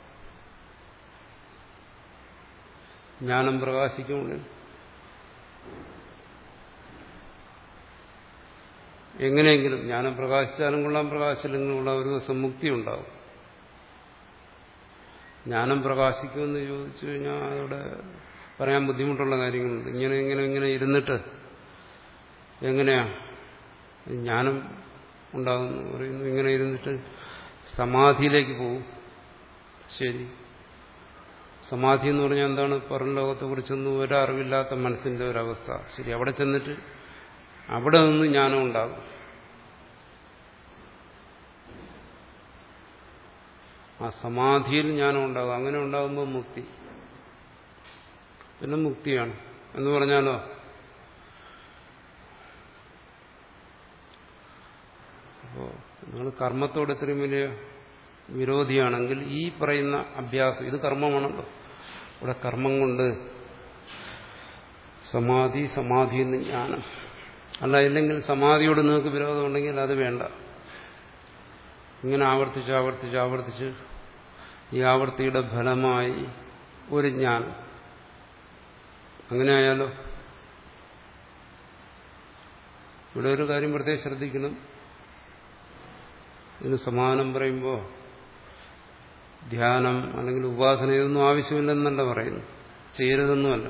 ജ്ഞാനം പ്രകാശിക്കുന്നുണ്ട്. എങ്ങനെയെങ്കിലും ജ്ഞാനം പ്രകാശിച്ചാലും കൊള്ളാം, പ്രകാശില്ലെങ്കിലും കൊള്ളാം, ഒരു ദിവസം മുക്തി ഉണ്ടാവും. ജ്ഞാനം പ്രകാശിക്കുമെന്ന് ചോദിച്ചു കഴിഞ്ഞാൽ അതോടെ പറയാൻ ബുദ്ധിമുട്ടുള്ള കാര്യങ്ങളുണ്ട്. ഇങ്ങനെ ഇങ്ങനെ ഇങ്ങനെ ഇരുന്നിട്ട് എങ്ങനെയാ ജ്ഞാനം ഉണ്ടാകുന്നു പറയുന്നു? ഇങ്ങനെ ഇരുന്നിട്ട് സമാധിയിലേക്ക് പോകും. ശരി, സമാധി എന്ന് പറഞ്ഞാൽ എന്താണ്? പുറം ലോകത്തെ കുറിച്ചൊന്നും ഒരറിവില്ലാത്ത മനസ്സിന്റെ ഒരവസ്ഥ. ശരി, അവിടെ ചെന്നിട്ട് അവിടെ നിന്ന് ജ്ഞാനം ഉണ്ടാകും. ആ സമാധിയിൽ ജ്ഞാനം ഉണ്ടാകും. അങ്ങനെ ഉണ്ടാകുമ്പോൾ മുക്തി, പിന്നെ മുക്തിയാണ് എന്ന് പറഞ്ഞാലോ? അപ്പോ നിങ്ങൾ കർമ്മത്തോട് ഇത്രയും വലിയ വിരോധിയാണെങ്കിൽ ഈ പറയുന്ന അഭ്യാസം, ഇത് കർമ്മമാണല്ലോ. ഇവിടെ കർമ്മം കൊണ്ട് സമാധി, സമാധിയിൽ നിന്ന് ജ്ഞാനം, അല്ല ഇല്ലെങ്കിൽ സമാധിയോട് നിങ്ങൾക്ക് വിരോധമുണ്ടെങ്കിൽ അത് വേണ്ട. ഇങ്ങനെ ആവർത്തിച്ച് ആവർത്തിച്ച് ആവർത്തിച്ച് ഈ ആവർത്തിയുടെ ഫലമായി ഒരു ജ്ഞാനം, അങ്ങനെ ആയാലോ? ഇവിടെ ഒരു കാര്യം പ്രത്യേകം ശ്രദ്ധിക്കണം. ഇതിന് സമാനം പറയുമ്പോൾ ധ്യാനം അല്ലെങ്കിൽ ഉപാസന ഇതൊന്നും ആവശ്യമില്ലെന്നല്ല പറയുന്നു, ചെയ്യരുതെന്നുമല്ല.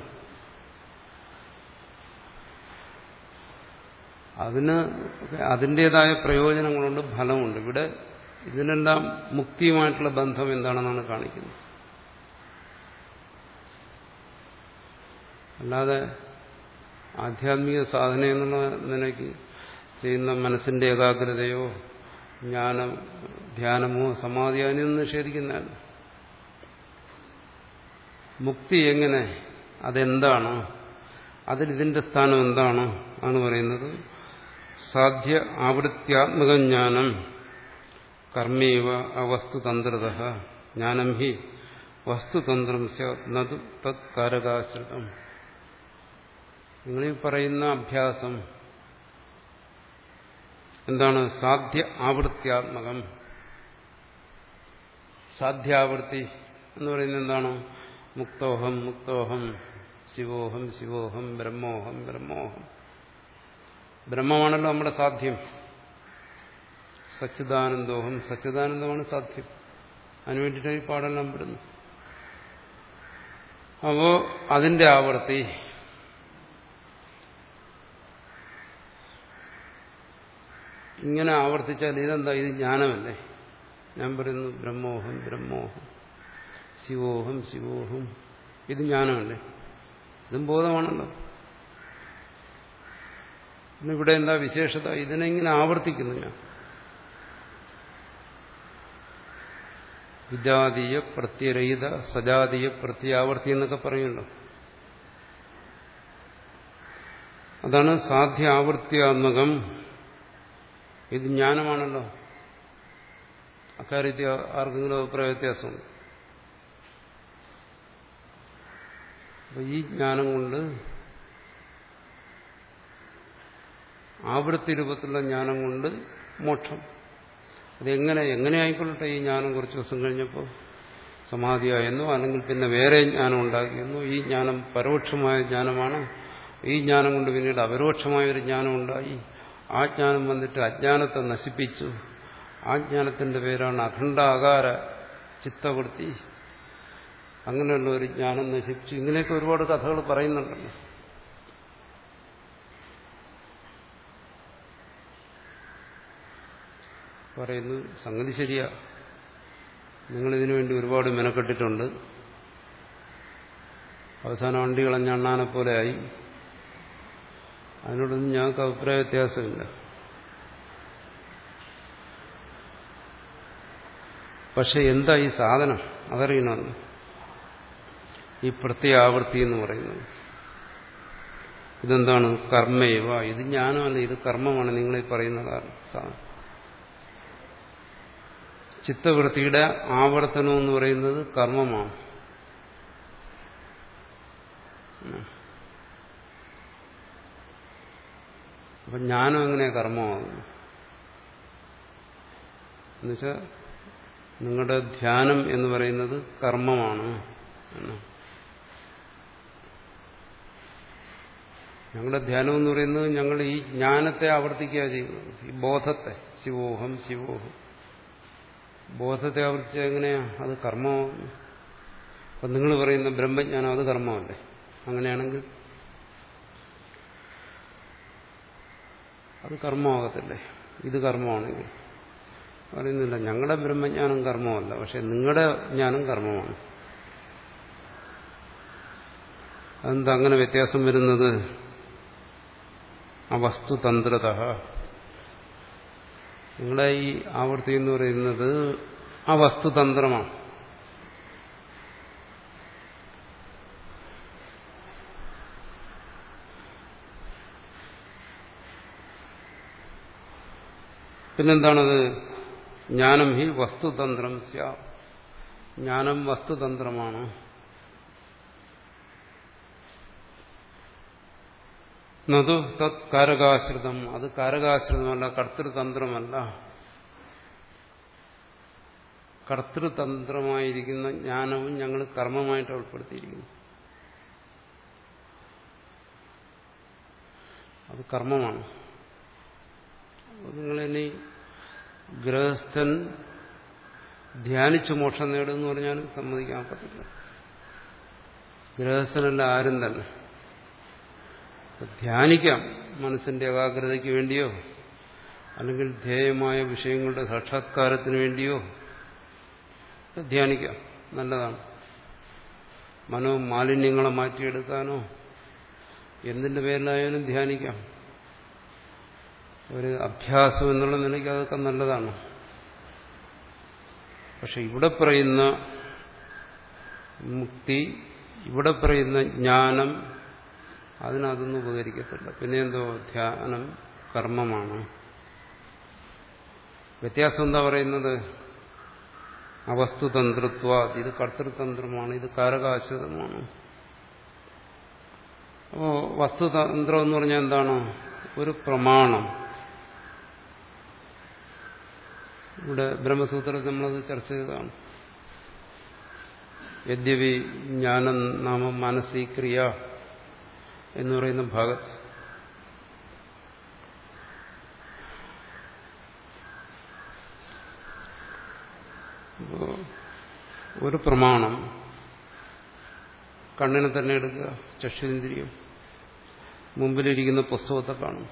അതിന് അതിൻ്റെതായ പ്രയോജനങ്ങളുണ്ട്, ഫലമുണ്ട്. ഇവിടെ ഇതിനെല്ലാം മുക്തിയുമായിട്ടുള്ള ബന്ധം എന്താണെന്നാണ് കാണിക്കുന്നത്. അല്ലാതെ ആധ്യാത്മിക സാധന എന്നുള്ള നിലയ്ക്ക് ചെയ്യുന്ന മനസ്സിന്റെ ഏകാഗ്രതയോ ജ്ഞാനം ധ്യാനമോ സമാധിയോ അതിനൊന്നും നിഷേധിക്കുന്നതല്ല. മുക്തി എങ്ങനെ, അതെന്താണ്, അതിലിതിന്റെ സ്ഥാനം എന്താണ് ആണ് പറയുന്നത്. സാധ്യ ആവൃത്യാത്മക ജ്ഞാനം കർമ്മേവ അവസ്തുതന്ത്രത ജ്ഞാനം ഹി വസ്തുതന്ത്രം നതു തത് കാരകാശ്രിതം. നിങ്ങളീ പറയുന്ന അഭ്യാസം എന്താണ്? സാധ്യ ആവൃത്യാത്മകം. സാധ്യാവൃത്തി എന്ന് പറയുന്നത് എന്താണ്? മുക്തോഹം മുക്തോഹം, ശിവോഹം ശിവോഹം, ബ്രഹ്മോഹം ബ്രഹ്മോഹം. ബ്രഹ്മമാണല്ലോ നമ്മുടെ സാധ്യം. സച്ചിദാനന്ദോഹം, സച്ചിദാനന്ദമാണ് സാധ്യം. അതിനുവേണ്ടിയിട്ടാണ് ഈ പാടെല്ലാം പെടുന്നു. അപ്പോ അതിന്റെ ആവൃത്തി ഇങ്ങനെ ആവർത്തിച്ചാൽ ഇതെന്താ? ഇത് ജ്ഞാനമല്ലേ? ഞാൻ പറയുന്നു ബ്രഹ്മോഹം ബ്രഹ്മോഹം, ശിവോഹം ശിവോഹം, ഇത് ജ്ഞാനമല്ലേ? ഇതും ബോധമാണല്ലോ. ഇവിടെ എന്താ വിശേഷത? ഇതിനെ ഇങ്ങനെ ആവർത്തിക്കുന്നു ഞാൻ. വിജാതീയ പ്രത്യരഹിത സജാതീയ പ്രത്യാവർത്തി എന്നൊക്കെ പറയുമല്ലോ. അതാണ് സാധ്യ ആവൃത്യാത്മകം. ഇത് ജ്ഞാനമാണല്ലോ. അക്കാര്യത്തിൽ ആർക്കെങ്കിലും അഭിപ്രായ വ്യത്യാസമുണ്ട്? അപ്പൊ ഈ ജ്ഞാനം കൊണ്ട്, ആവൃത്തി രൂപത്തിലുള്ള ജ്ഞാനം കൊണ്ട് മോക്ഷം. അതെങ്ങനെ എങ്ങനെ ആയിക്കൊള്ളട്ടെ. ഈ ജ്ഞാനം കുറച്ച് ദിവസം കഴിഞ്ഞപ്പോൾ സമാധിയായെന്നോ അല്ലെങ്കിൽ പിന്നെ വേറെ ജ്ഞാനം ഉണ്ടാക്കിയെന്നോ, ഈ ജ്ഞാനം പരോക്ഷമായ ജ്ഞാനമാണ്. ഈ ജ്ഞാനം കൊണ്ട് പിന്നീട് അപരോക്ഷമായ ഒരു ജ്ഞാനം ഉണ്ടായി. ആ ജ്ഞാനം വന്നിട്ട് അജ്ഞാനത്തെ നശിപ്പിച്ചു. ആ ജ്ഞാനത്തിന്റെ പേരാണ് അഖണ്ഡാകാര ചിത്തവൃത്തി. അങ്ങനെയുള്ള ഒരു ജ്ഞാനം നശിപ്പിച്ചു. ഇങ്ങനെയൊക്കെ ഒരുപാട് കഥകൾ പറയുന്നുണ്ടല്ലോ. പറയുന്നു സംഗതി ശരിയാ, നിങ്ങളിതിനു വേണ്ടി ഒരുപാട് മെനക്കെട്ടിട്ടുണ്ട്, അവസാനം വണ്ടി കളഞ്ഞ അണ്ണാനെ പോലെ ആയി. അതിനോടൊന്നും ഞങ്ങൾക്ക് അഭിപ്രായ വ്യത്യാസമില്ല. പക്ഷെ എന്താ ഈ സാധനം അതറിയണമെന്ന്. ഈ പ്രത്യാവർത്തി എന്ന് പറയുന്നത് ഇതെന്താണ്? കർമ്മയവ. ഇത് ജ്ഞാനമല്ല, ഇത് കർമ്മമാണ്. നിങ്ങളീ പറയുന്ന സാധനം. ചിത്തവൃത്തിയുടെ ആവർത്തനം എന്ന് പറയുന്നത് കർമ്മമാണ്. അപ്പൊ ജ്ഞാനം എങ്ങനെയാ കർമ്മമാകുന്നു? എന്നുവെച്ചാൽ നിങ്ങളുടെ ധ്യാനം എന്ന് പറയുന്നത് കർമ്മമാണ് എന്ന്. ഞങ്ങളുടെ ധ്യാനം എന്ന് പറയുന്നത് ഞങ്ങൾ ഈ ജ്ഞാനത്തെ ആവർത്തിക്കുക ചെയ്യുന്നത്, ഈ ബോധത്തെ. ശിവോഹം ശിവോഹം, ബോധത്തെ ആവർത്തിച്ചാൽ എങ്ങനെയാ അത് കർമ്മമാകുന്നു? അപ്പൊ നിങ്ങൾ പറയുന്ന ബ്രഹ്മജ്ഞാനം അത് കർമ്മമല്ലേ? അങ്ങനെയാണെങ്കിൽ അത് കർമ്മമാകത്തില്ലേ? ഇത് കർമ്മമാണെങ്കിൽ പറയുന്നില്ല. ഞങ്ങളുടെ ബ്രഹ്മജ്ഞാനം കർമ്മമല്ല, പക്ഷെ നിങ്ങളുടെ ജ്ഞാനം കർമ്മമാണ്. അതെന്താ അങ്ങനെ വ്യത്യാസം വരുന്നത്? ആ വസ്തുതന്ത്രത. നിങ്ങളുടെ ഈ ആവൃത്തി എന്ന് പറയുന്നത് ആ വസ്തുതന്ത്രമാണ്. പിന്നെന്താണത്? ജ്ഞാനം ഹി വസ്തുതന്ത്രം സ്യാ. ജ്ഞാനം വസ്തുതന്ത്രമാണ്. നതു തത് കാരകാശ്രിതം. അത് കാരകാശ്രിതമല്ല, കർത്തൃതന്ത്രമല്ല. കർത്തൃതന്ത്രമായിരിക്കുന്ന ജ്ഞാനവും ഞങ്ങൾ കർമ്മമായിട്ട് ഉൾപ്പെടുത്തിയിരിക്കുന്നു. അത് കർമ്മമാണ്. നിങ്ങളിനി ഗൃഹസ്ഥൻ ധ്യാനിച്ച് മോക്ഷം നേടുമെന്ന് പറഞ്ഞാലും സമ്മതിക്കാൻ പറ്റില്ല. ഗൃഹസ്ഥനല്ല ആരും തന്നെ. ധ്യാനിക്കാം, മനസ്സിന്റെ ഏകാഗ്രതയ്ക്ക് വേണ്ടിയോ അല്ലെങ്കിൽ ധ്യേയമായ വിഷയങ്ങളുടെ സാക്ഷാത്കാരത്തിന് വേണ്ടിയോ ധ്യാനിക്കാം, നല്ലതാണ്. മനോമാലിന്യങ്ങളെ മാറ്റിയെടുക്കാനോ എന്തിന്റെ പേരിലായാലും ധ്യാനിക്കാം. ഒരു അഭ്യാസം എന്നുള്ള നിലയ്ക്ക് അതൊക്കെ നല്ലതാണ്. പക്ഷെ ഇവിടെ പറയുന്ന മുക്തി, ഇവിടെ പറയുന്ന ജ്ഞാനം, അതിനതൊന്നും ഉപകരിക്കത്തില്ല. പിന്നെ എന്തോ ധ്യാനം കർമ്മമാണ്. വ്യത്യാസം എന്താ പറയുന്നത്? അവസ്തുതന്ത്രത്വ, ഇത് കർത്തൃതന്ത്രമാണ്, ഇത് കാരകാശ്രിതമാണ്. അപ്പോ വസ്തുതന്ത്രം എന്ന് പറഞ്ഞാൽ എന്താണ്? ഒരു പ്രമാണം. ഇവിടെ ബ്രഹ്മസൂത്രത്തിൽ നമ്മളത് ചർച്ച ചെയ്തതാണ്. യദ്യപി ജ്ഞാനം നാമ മാനസീ ക്രിയ എന്ന് പറയുന്ന ഭാഗത്ത് ഒരു പ്രമാണം, കണ്ണിനെ തന്നെ എടുക്കുക, ചക്ഷുരേന്ദ്രിയം, മുമ്പിലിരിക്കുന്ന പുസ്തകത്തെ കാണും.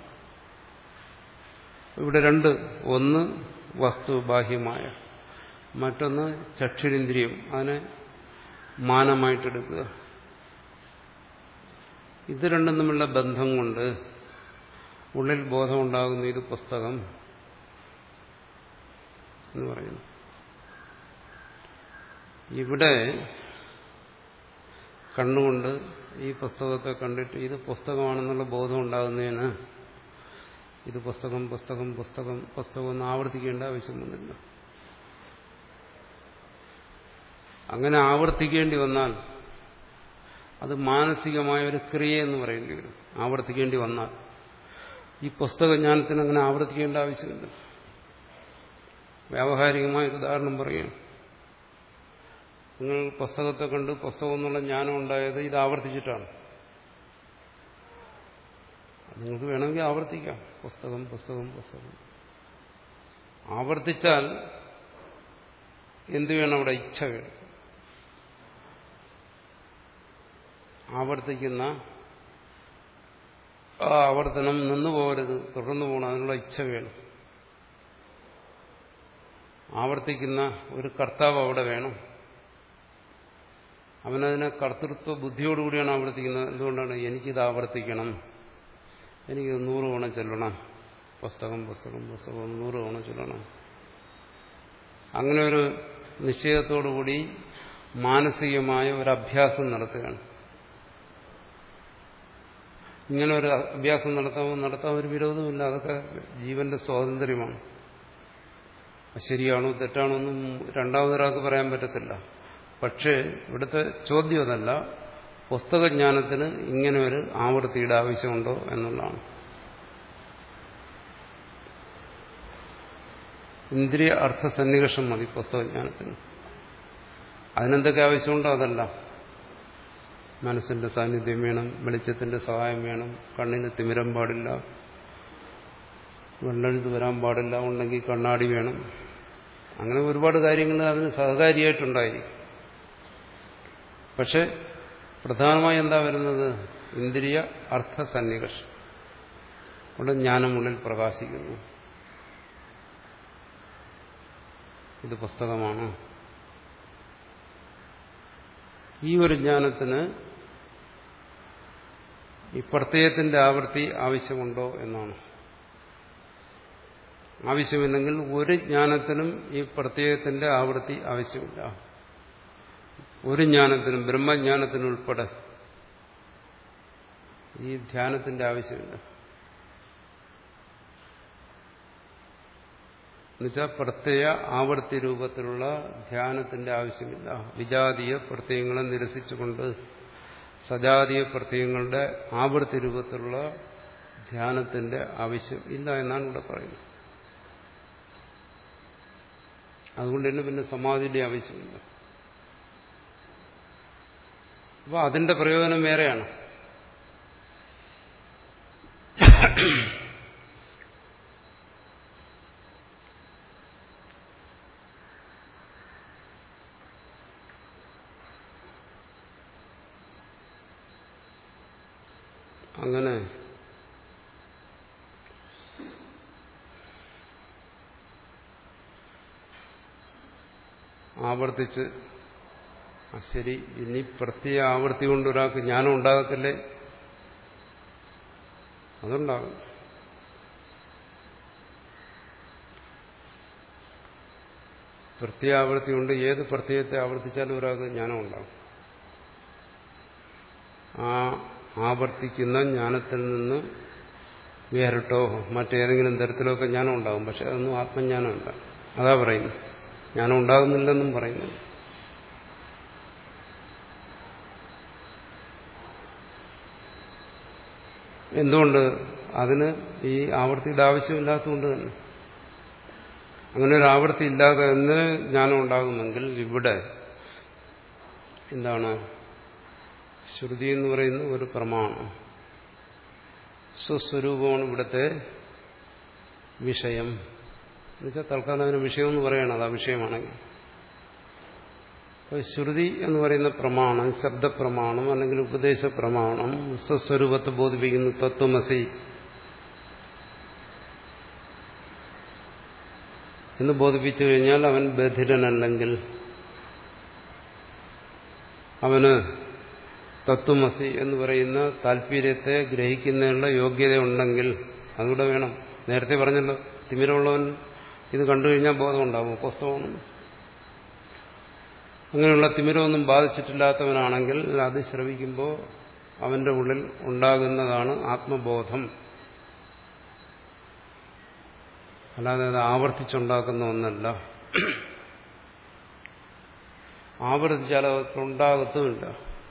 ഇവിടെ രണ്ട്, ഒന്ന് വസ്തു ബാഹ്യമായ, മറ്റൊന്ന് ചക്ഷുരേന്ദ്രിയം, അതിനെ മാനമായിട്ടെടുക്കുക. ഇത് രണ്ടും തമ്മിലുള്ള ബന്ധം കൊണ്ട് ഉള്ളിൽ ബോധമുണ്ടാകുന്നു, ഇത് പുസ്തകം എന്ന് പറയുന്നു. ഇവിടെ കണ്ണുകൊണ്ട് ഈ പുസ്തകത്തെ കണ്ടിട്ട് ഇത് പുസ്തകമാണെന്നുള്ള ബോധം ഉണ്ടാകുന്നതിന് ഇത് പുസ്തകം പുസ്തകം പുസ്തകം പുസ്തകം എന്ന് ആവർത്തിക്കേണ്ട ആവശ്യം വന്നില്ല. അങ്ങനെ ആവർത്തിക്കേണ്ടി വന്നാൽ അത് മാനസികമായ ഒരു ക്രിയ എന്ന് പറയേണ്ടി വരും. ആവർത്തിക്കേണ്ടി വന്നാൽ ഈ പുസ്തകജ്ഞാനത്തിന് അങ്ങനെ ആവർത്തിക്കേണ്ട ആവശ്യമില്ല. വ്യാവഹാരികമായ ഉദാഹരണം പറയുകയാണ്. നിങ്ങൾ പുസ്തകത്തെ കണ്ട് പുസ്തകം എന്നുള്ള ജ്ഞാനം ഉണ്ടായത് ഇത് ആവർത്തിച്ചിട്ടാണ്. നിങ്ങൾക്ക് വേണമെങ്കിൽ ആവർത്തിക്കാം, പുസ്തകം പുസ്തകം പുസ്തകം. ആവർത്തിച്ചാൽ എന്ത് വേണം? അവിടെ ഇച്ഛ വേണം. ആവർത്തിക്കുന്ന ആ ആവർത്തനം നിന്നു പോകരുത്, തുടർന്നു പോകണം, അതിനുള്ള ഇച്ഛ വേണം. ആവർത്തിക്കുന്ന ഒരു കർത്താവ് അവിടെ വേണം. അവനതിനെ കർത്തൃത്വ ബുദ്ധിയോടുകൂടിയാണ് ആവർത്തിക്കുന്നത്. എന്തുകൊണ്ടാണ്? എനിക്കിത് ആവർത്തിക്കണം, എനിക്കിത് നൂറ് തവണ ചൊല്ലണം, പുസ്തകം പുസ്തകം പുസ്തകം നൂറ് തവണ ചൊല്ലണം. അങ്ങനെ ഒരു നിശ്ചയത്തോടുകൂടി മാനസികമായ ഒരു അഭ്യാസം നടത്തുകയാണ്. ഇങ്ങനെ ഒരു അഭ്യാസം നടത്താമോ? നടത്താൻ ഒരു വിരോധമില്ല. അതൊക്കെ ജീവന്റെ സ്വാതന്ത്ര്യമാണ്. ശരിയാണോ തെറ്റാണോ ഒന്നും രണ്ടാമതൊരാൾക്ക് പറയാൻ പറ്റത്തില്ല. പക്ഷേ ഇവിടുത്തെ ചോദ്യം അതല്ല, പുസ്തകജ്ഞാനത്തിന് ഇങ്ങനെ ഒരു ആവൃത്തിയുടെ ആവശ്യമുണ്ടോ എന്നുള്ളതാണ്. ഇന്ദ്രിയ അർത്ഥസന്നിവേഷം മതി പുസ്തകജ്ഞാനത്തിന്. അതിനെന്തൊക്കെ ആവശ്യമുണ്ടോ അതല്ല. മനസ്സിന്റെ സാന്നിധ്യം വേണം, വെളിച്ചത്തിന്റെ സഹായം വേണം, കണ്ണിന് തിമിരം പാടില്ല, വെള്ളെഴുത്ത് വരാൻ പാടില്ല, ഉണ്ടെങ്കിൽ കണ്ണാടി വേണം. അങ്ങനെ ഒരുപാട് കാര്യങ്ങൾ അതിന് സഹകാരിയായിട്ടുണ്ടായിരിക്കും. പക്ഷെ പ്രധാനമായി എന്താ വരുന്നത്? ഇന്ദ്രിയ അർത്ഥസന്നിവേഷം കൊണ്ട് ജ്ഞാനമുള്ളിൽ പ്രകാശിക്കുന്നു. ഇത് പുസ്തകമാണ്. ഈ ഒരു ജ്ഞാനത്തിന് ഈ പ്രത്യയത്തിന്റെ ആവൃത്തി ആവശ്യമുണ്ടോ എന്നാണ്. ആവശ്യമില്ലെങ്കിൽ ഒരു ജ്ഞാനത്തിനും ഈ പ്രത്യയത്തിന്റെ ആവൃത്തി ആവശ്യമില്ല. ഒരു ജ്ഞാനത്തിനും, ബ്രഹ്മജ്ഞാനത്തിനുൾപ്പെടെ ഈ ധ്യാനത്തിന്റെ ആവശ്യമില്ല. എന്നുവെച്ചാൽ പ്രത്യയ ആവർത്തി രൂപത്തിലുള്ള ധ്യാനത്തിന്റെ ആവശ്യമില്ല. വിജാതീയ പ്രത്യയങ്ങളെ നിരസിച്ചുകൊണ്ട് സജാതീയ പ്രത്യയങ്ങളുടെ ആവർത്തി രൂപത്തിലുള്ള ധ്യാനത്തിന്റെ ആവശ്യം ഇല്ല എന്നാണ് ഇവിടെ പറയുന്നത്. അതുകൊണ്ട് തന്നെ പിന്നെ സമാധിയുടെ ആവശ്യമില്ല. അപ്പോൾ അതിന്റെ പ്രയോജനം വേറെയാണ്. അങ്ങനെ ആവർത്തിച്ച് ശരി, ഇനി പ്രത്യേക ആവർത്തി കൊണ്ട് ഒരാൾക്ക് ജ്ഞാനം ഉണ്ടാകത്തില്ലേ? അതുണ്ടാകും. പ്രത്യാവർത്തി കൊണ്ട് ഏത് പ്രത്യയത്തെ ആവർത്തിച്ചാലും ഒരാൾക്ക് ജ്ഞാനം ഉണ്ടാകും. ആ ആവർത്തിക്കുന്ന ജ്ഞാനത്തിൽ നിന്ന് വേറിട്ടോ മറ്റേതെങ്കിലും തരത്തിലൊക്കെ ജ്ഞാനം ഉണ്ടാകും. പക്ഷെ അതൊന്നും ആത്മജ്ഞാനമല്ല. അതാ പറയുന്നു. ജ്ഞാനം ഉണ്ടാകുന്നില്ലെന്നും പറയുന്നു. എന്തുകൊണ്ട്? അതിന് ഈ ആവർത്തിയുടെ ആവശ്യമില്ലാത്തതുകൊണ്ട് തന്നെ. അങ്ങനെ ഒരു ആവർത്തി ഇല്ലാതെ തന്നെ ജ്ഞാനം ഉണ്ടാകുമെങ്കിൽ ഇവിടെ എന്താണ്? ശ്രുതി എന്ന് പറയുന്ന ഒരു പ്രമാണം, സ്വസ്വരൂപമാണ് ഇവിടുത്തെ വിഷയം. എന്നുവെച്ചാൽ തൽക്കാലം അതിന് വിഷയമെന്ന് പറയണം. അത് ആ വിഷയമാണെങ്കിൽ ശ്രുതി എന്ന് പറയുന്ന പ്രമാണം, ശബ്ദപ്രമാണം അല്ലെങ്കിൽ ഉപദേശ പ്രമാണം സ്വസ്വരൂപത്തെ ബോധിപ്പിക്കുന്നു. തത്വമസി എന്ന് ബോധിപ്പിച്ചു കഴിഞ്ഞാൽ അവൻ ബധിരനല്ലെങ്കിൽ, അവന് തത്വമസി എന്ന് പറയുന്ന താല്പര്യത്തെ ഗ്രഹിക്കുന്നതിനുള്ള യോഗ്യത ഉണ്ടെങ്കിൽ അതുകൂടെ വേണം. നേരത്തെ പറഞ്ഞല്ലോ, തിമിരമുള്ളവൻ ഇത് കണ്ടു കഴിഞ്ഞാൽ ബോധം ഉണ്ടാവും. പുസ്തകമാണ്. അങ്ങനെയുള്ള തിമിരമൊന്നും ബാധിച്ചിട്ടില്ലാത്തവനാണെങ്കിൽ അത് ശ്രവിക്കുമ്പോൾ അവന്റെ ഉള്ളിൽ ഉണ്ടാകുന്നതാണ് ആത്മബോധം. അല്ലാതെ അത് ആവർത്തിച്ചുണ്ടാക്കുന്ന ഒന്നല്ല. ആവർത്തിച്ചാൽ അതൊക്കെ ഉണ്ടാകത്തുമില്ല.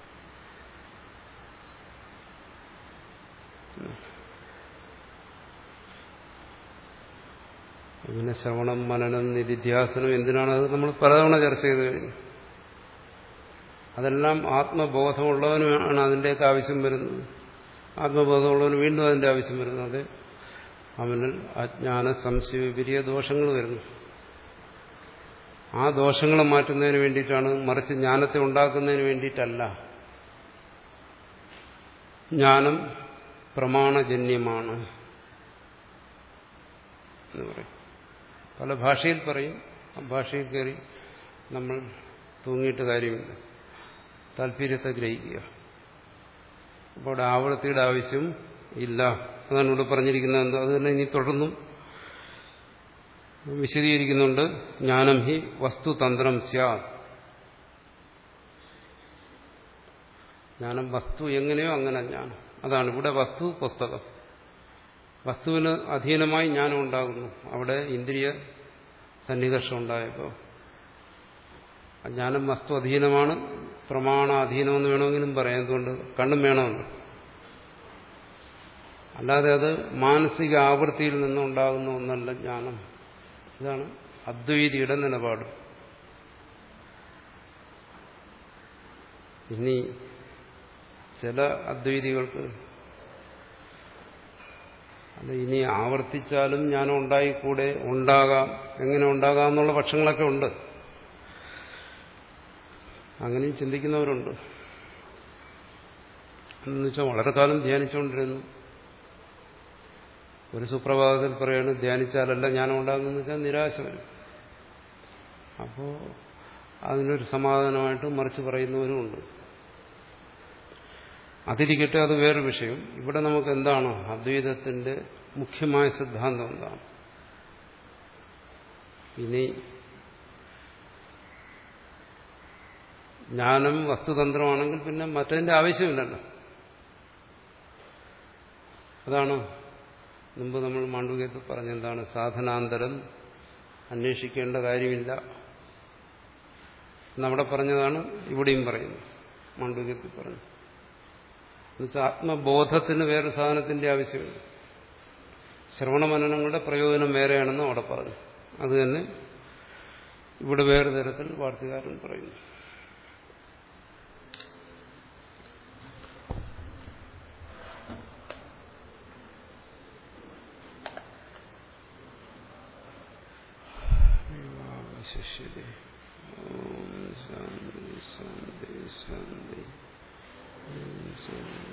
പിന്നെ ശ്രവണം, മനനം, നിധിധ്യാസനം എന്തിനാണത് നമ്മൾ പലതവണ ചർച്ച ചെയ്ത് കഴിഞ്ഞു. അതെല്ലാം ആത്മബോധമുള്ളവനുമാണ് അതിൻ്റെയൊക്കെ ആവശ്യം വരുന്നത്. ആത്മബോധമുള്ളവന് വീണ്ടും അതിൻ്റെ ആവശ്യം വരുന്നത് അവനിൽ അജ്ഞാന സംശയ വിപരീയ ദോഷങ്ങൾ വരുന്നു. ആ ദോഷങ്ങളെ മാറ്റുന്നതിന് വേണ്ടിയിട്ടാണ്, മറിച്ച് ജ്ഞാനത്തെ ഉണ്ടാക്കുന്നതിന് വേണ്ടിയിട്ടല്ല. ജ്ഞാനം പ്രമാണജന്യമാണ് എന്ന് പറയും. പല ഭാഷയിൽ പറയും. ആ ഭാഷയിൽ കയറി നമ്മൾ തൂങ്ങിയിട്ട് കാര്യമില്ല. താല്പര്യത്തെ ഗ്രഹിക്കുക. അപ്പോൾ അവിടെ ആവർത്തിയുടെ ആവശ്യം ഇല്ല. അതാണ് ഇവിടെ പറഞ്ഞിരിക്കുന്നത്. എന്തോ അത് തന്നെ ഇനി തുടർന്നും വിശദീകരിക്കുന്നുണ്ട്. ജ്ഞാനം ഹി വസ്തുതന്ത്രം സ്യാത്. ജ്ഞാനം വസ്തു എങ്ങനെയോ അങ്ങനെ ജ്ഞാനം. അതാണ് ഇവിടെ വസ്തു പുസ്തകം. വസ്തുവിന് അധീനമായി ജ്ഞാനം ഉണ്ടാകുന്നു. അവിടെ ഇന്ദ്രിയ സന്നികർഷം ഉണ്ടായപ്പോൾ ജ്ഞാനം വസ്തു അധീനമാണ്, പ്രമാണ അധീനമെന്ന് വേണമെങ്കിലും പറയാം. എന്തുകൊണ്ട്? കണ്ണും വേണമല്ലോ. അല്ലാതെ അത് മാനസിക ആവൃത്തിയിൽ നിന്നുണ്ടാകുന്ന ഒന്നല്ല ജ്ഞാനം. ഇതാണ് അദ്വൈതിയുടെ നിലപാട്. ഇനി ചില അദ്വൈതികൾക്ക് അത് ഇനി ആവർത്തിച്ചാലും ജ്ഞാനം ഉണ്ടായിക്കൂടെ, ഉണ്ടാകാം, എങ്ങനെ ഉണ്ടാകാം എന്നുള്ള പക്ഷങ്ങളൊക്കെ ഉണ്ട്. അങ്ങനെയും ചിന്തിക്കുന്നവരുണ്ട്. എന്ന് വെച്ചാൽ വളരെ കാലം ധ്യാനിച്ചുകൊണ്ടിരുന്നു, ഒരു സുപ്രഭാതത്തിൽ പറയാണ് ധ്യാനിച്ചാലല്ല ജ്ഞാനം ഉണ്ടാകുന്നതെന്ന് വെച്ചാൽ നിരാശ വരും. അപ്പോൾ അതിനൊരു സമാധാനമായിട്ട് മറിച്ച് പറയുന്നവരുമുണ്ട്. അതിരിക്കട്ടെ, അത് വേറൊരു വിഷയം. ഇവിടെ നമുക്ക് എന്താണ് അദ്വൈതത്തിന്റെ മുഖ്യമായ സിദ്ധാന്തം എന്താണ്? ഇനി ജ്ഞാനം വസ്തുതന്ത്രമാണെങ്കിൽ പിന്നെ മറ്റതിന്റെ ആവശ്യമില്ലല്ലോ. അതാണ് മുമ്പ് നമ്മൾ മാണ്ഡൂക്യത്തിൽ പറഞ്ഞെന്താണ്, സാധനാന്തരം അന്വേഷിക്കേണ്ട കാര്യമില്ല എന്നവിടെ പറഞ്ഞതാണ് ഇവിടെയും പറയുന്നു. മാണ്ഡൂക്യത്തിൽ പറഞ്ഞു എന്നുവെച്ചാൽ ആത്മബോധത്തിന് വേറെ സാധനത്തിന്റെ ആവശ്യമില്ല. ശ്രവണമനനങ്ങളുടെ പ്രയോജനം വേറെയാണെന്ന് അവിടെ പറഞ്ഞു. അത് തന്നെ ഇവിടെ വേറെ തരത്തിൽ വാർത്തകാരൻ പറയുന്നു. ശിഷ്യതേ ഓം ശാന്തി ശാന്തി ശാന്തി.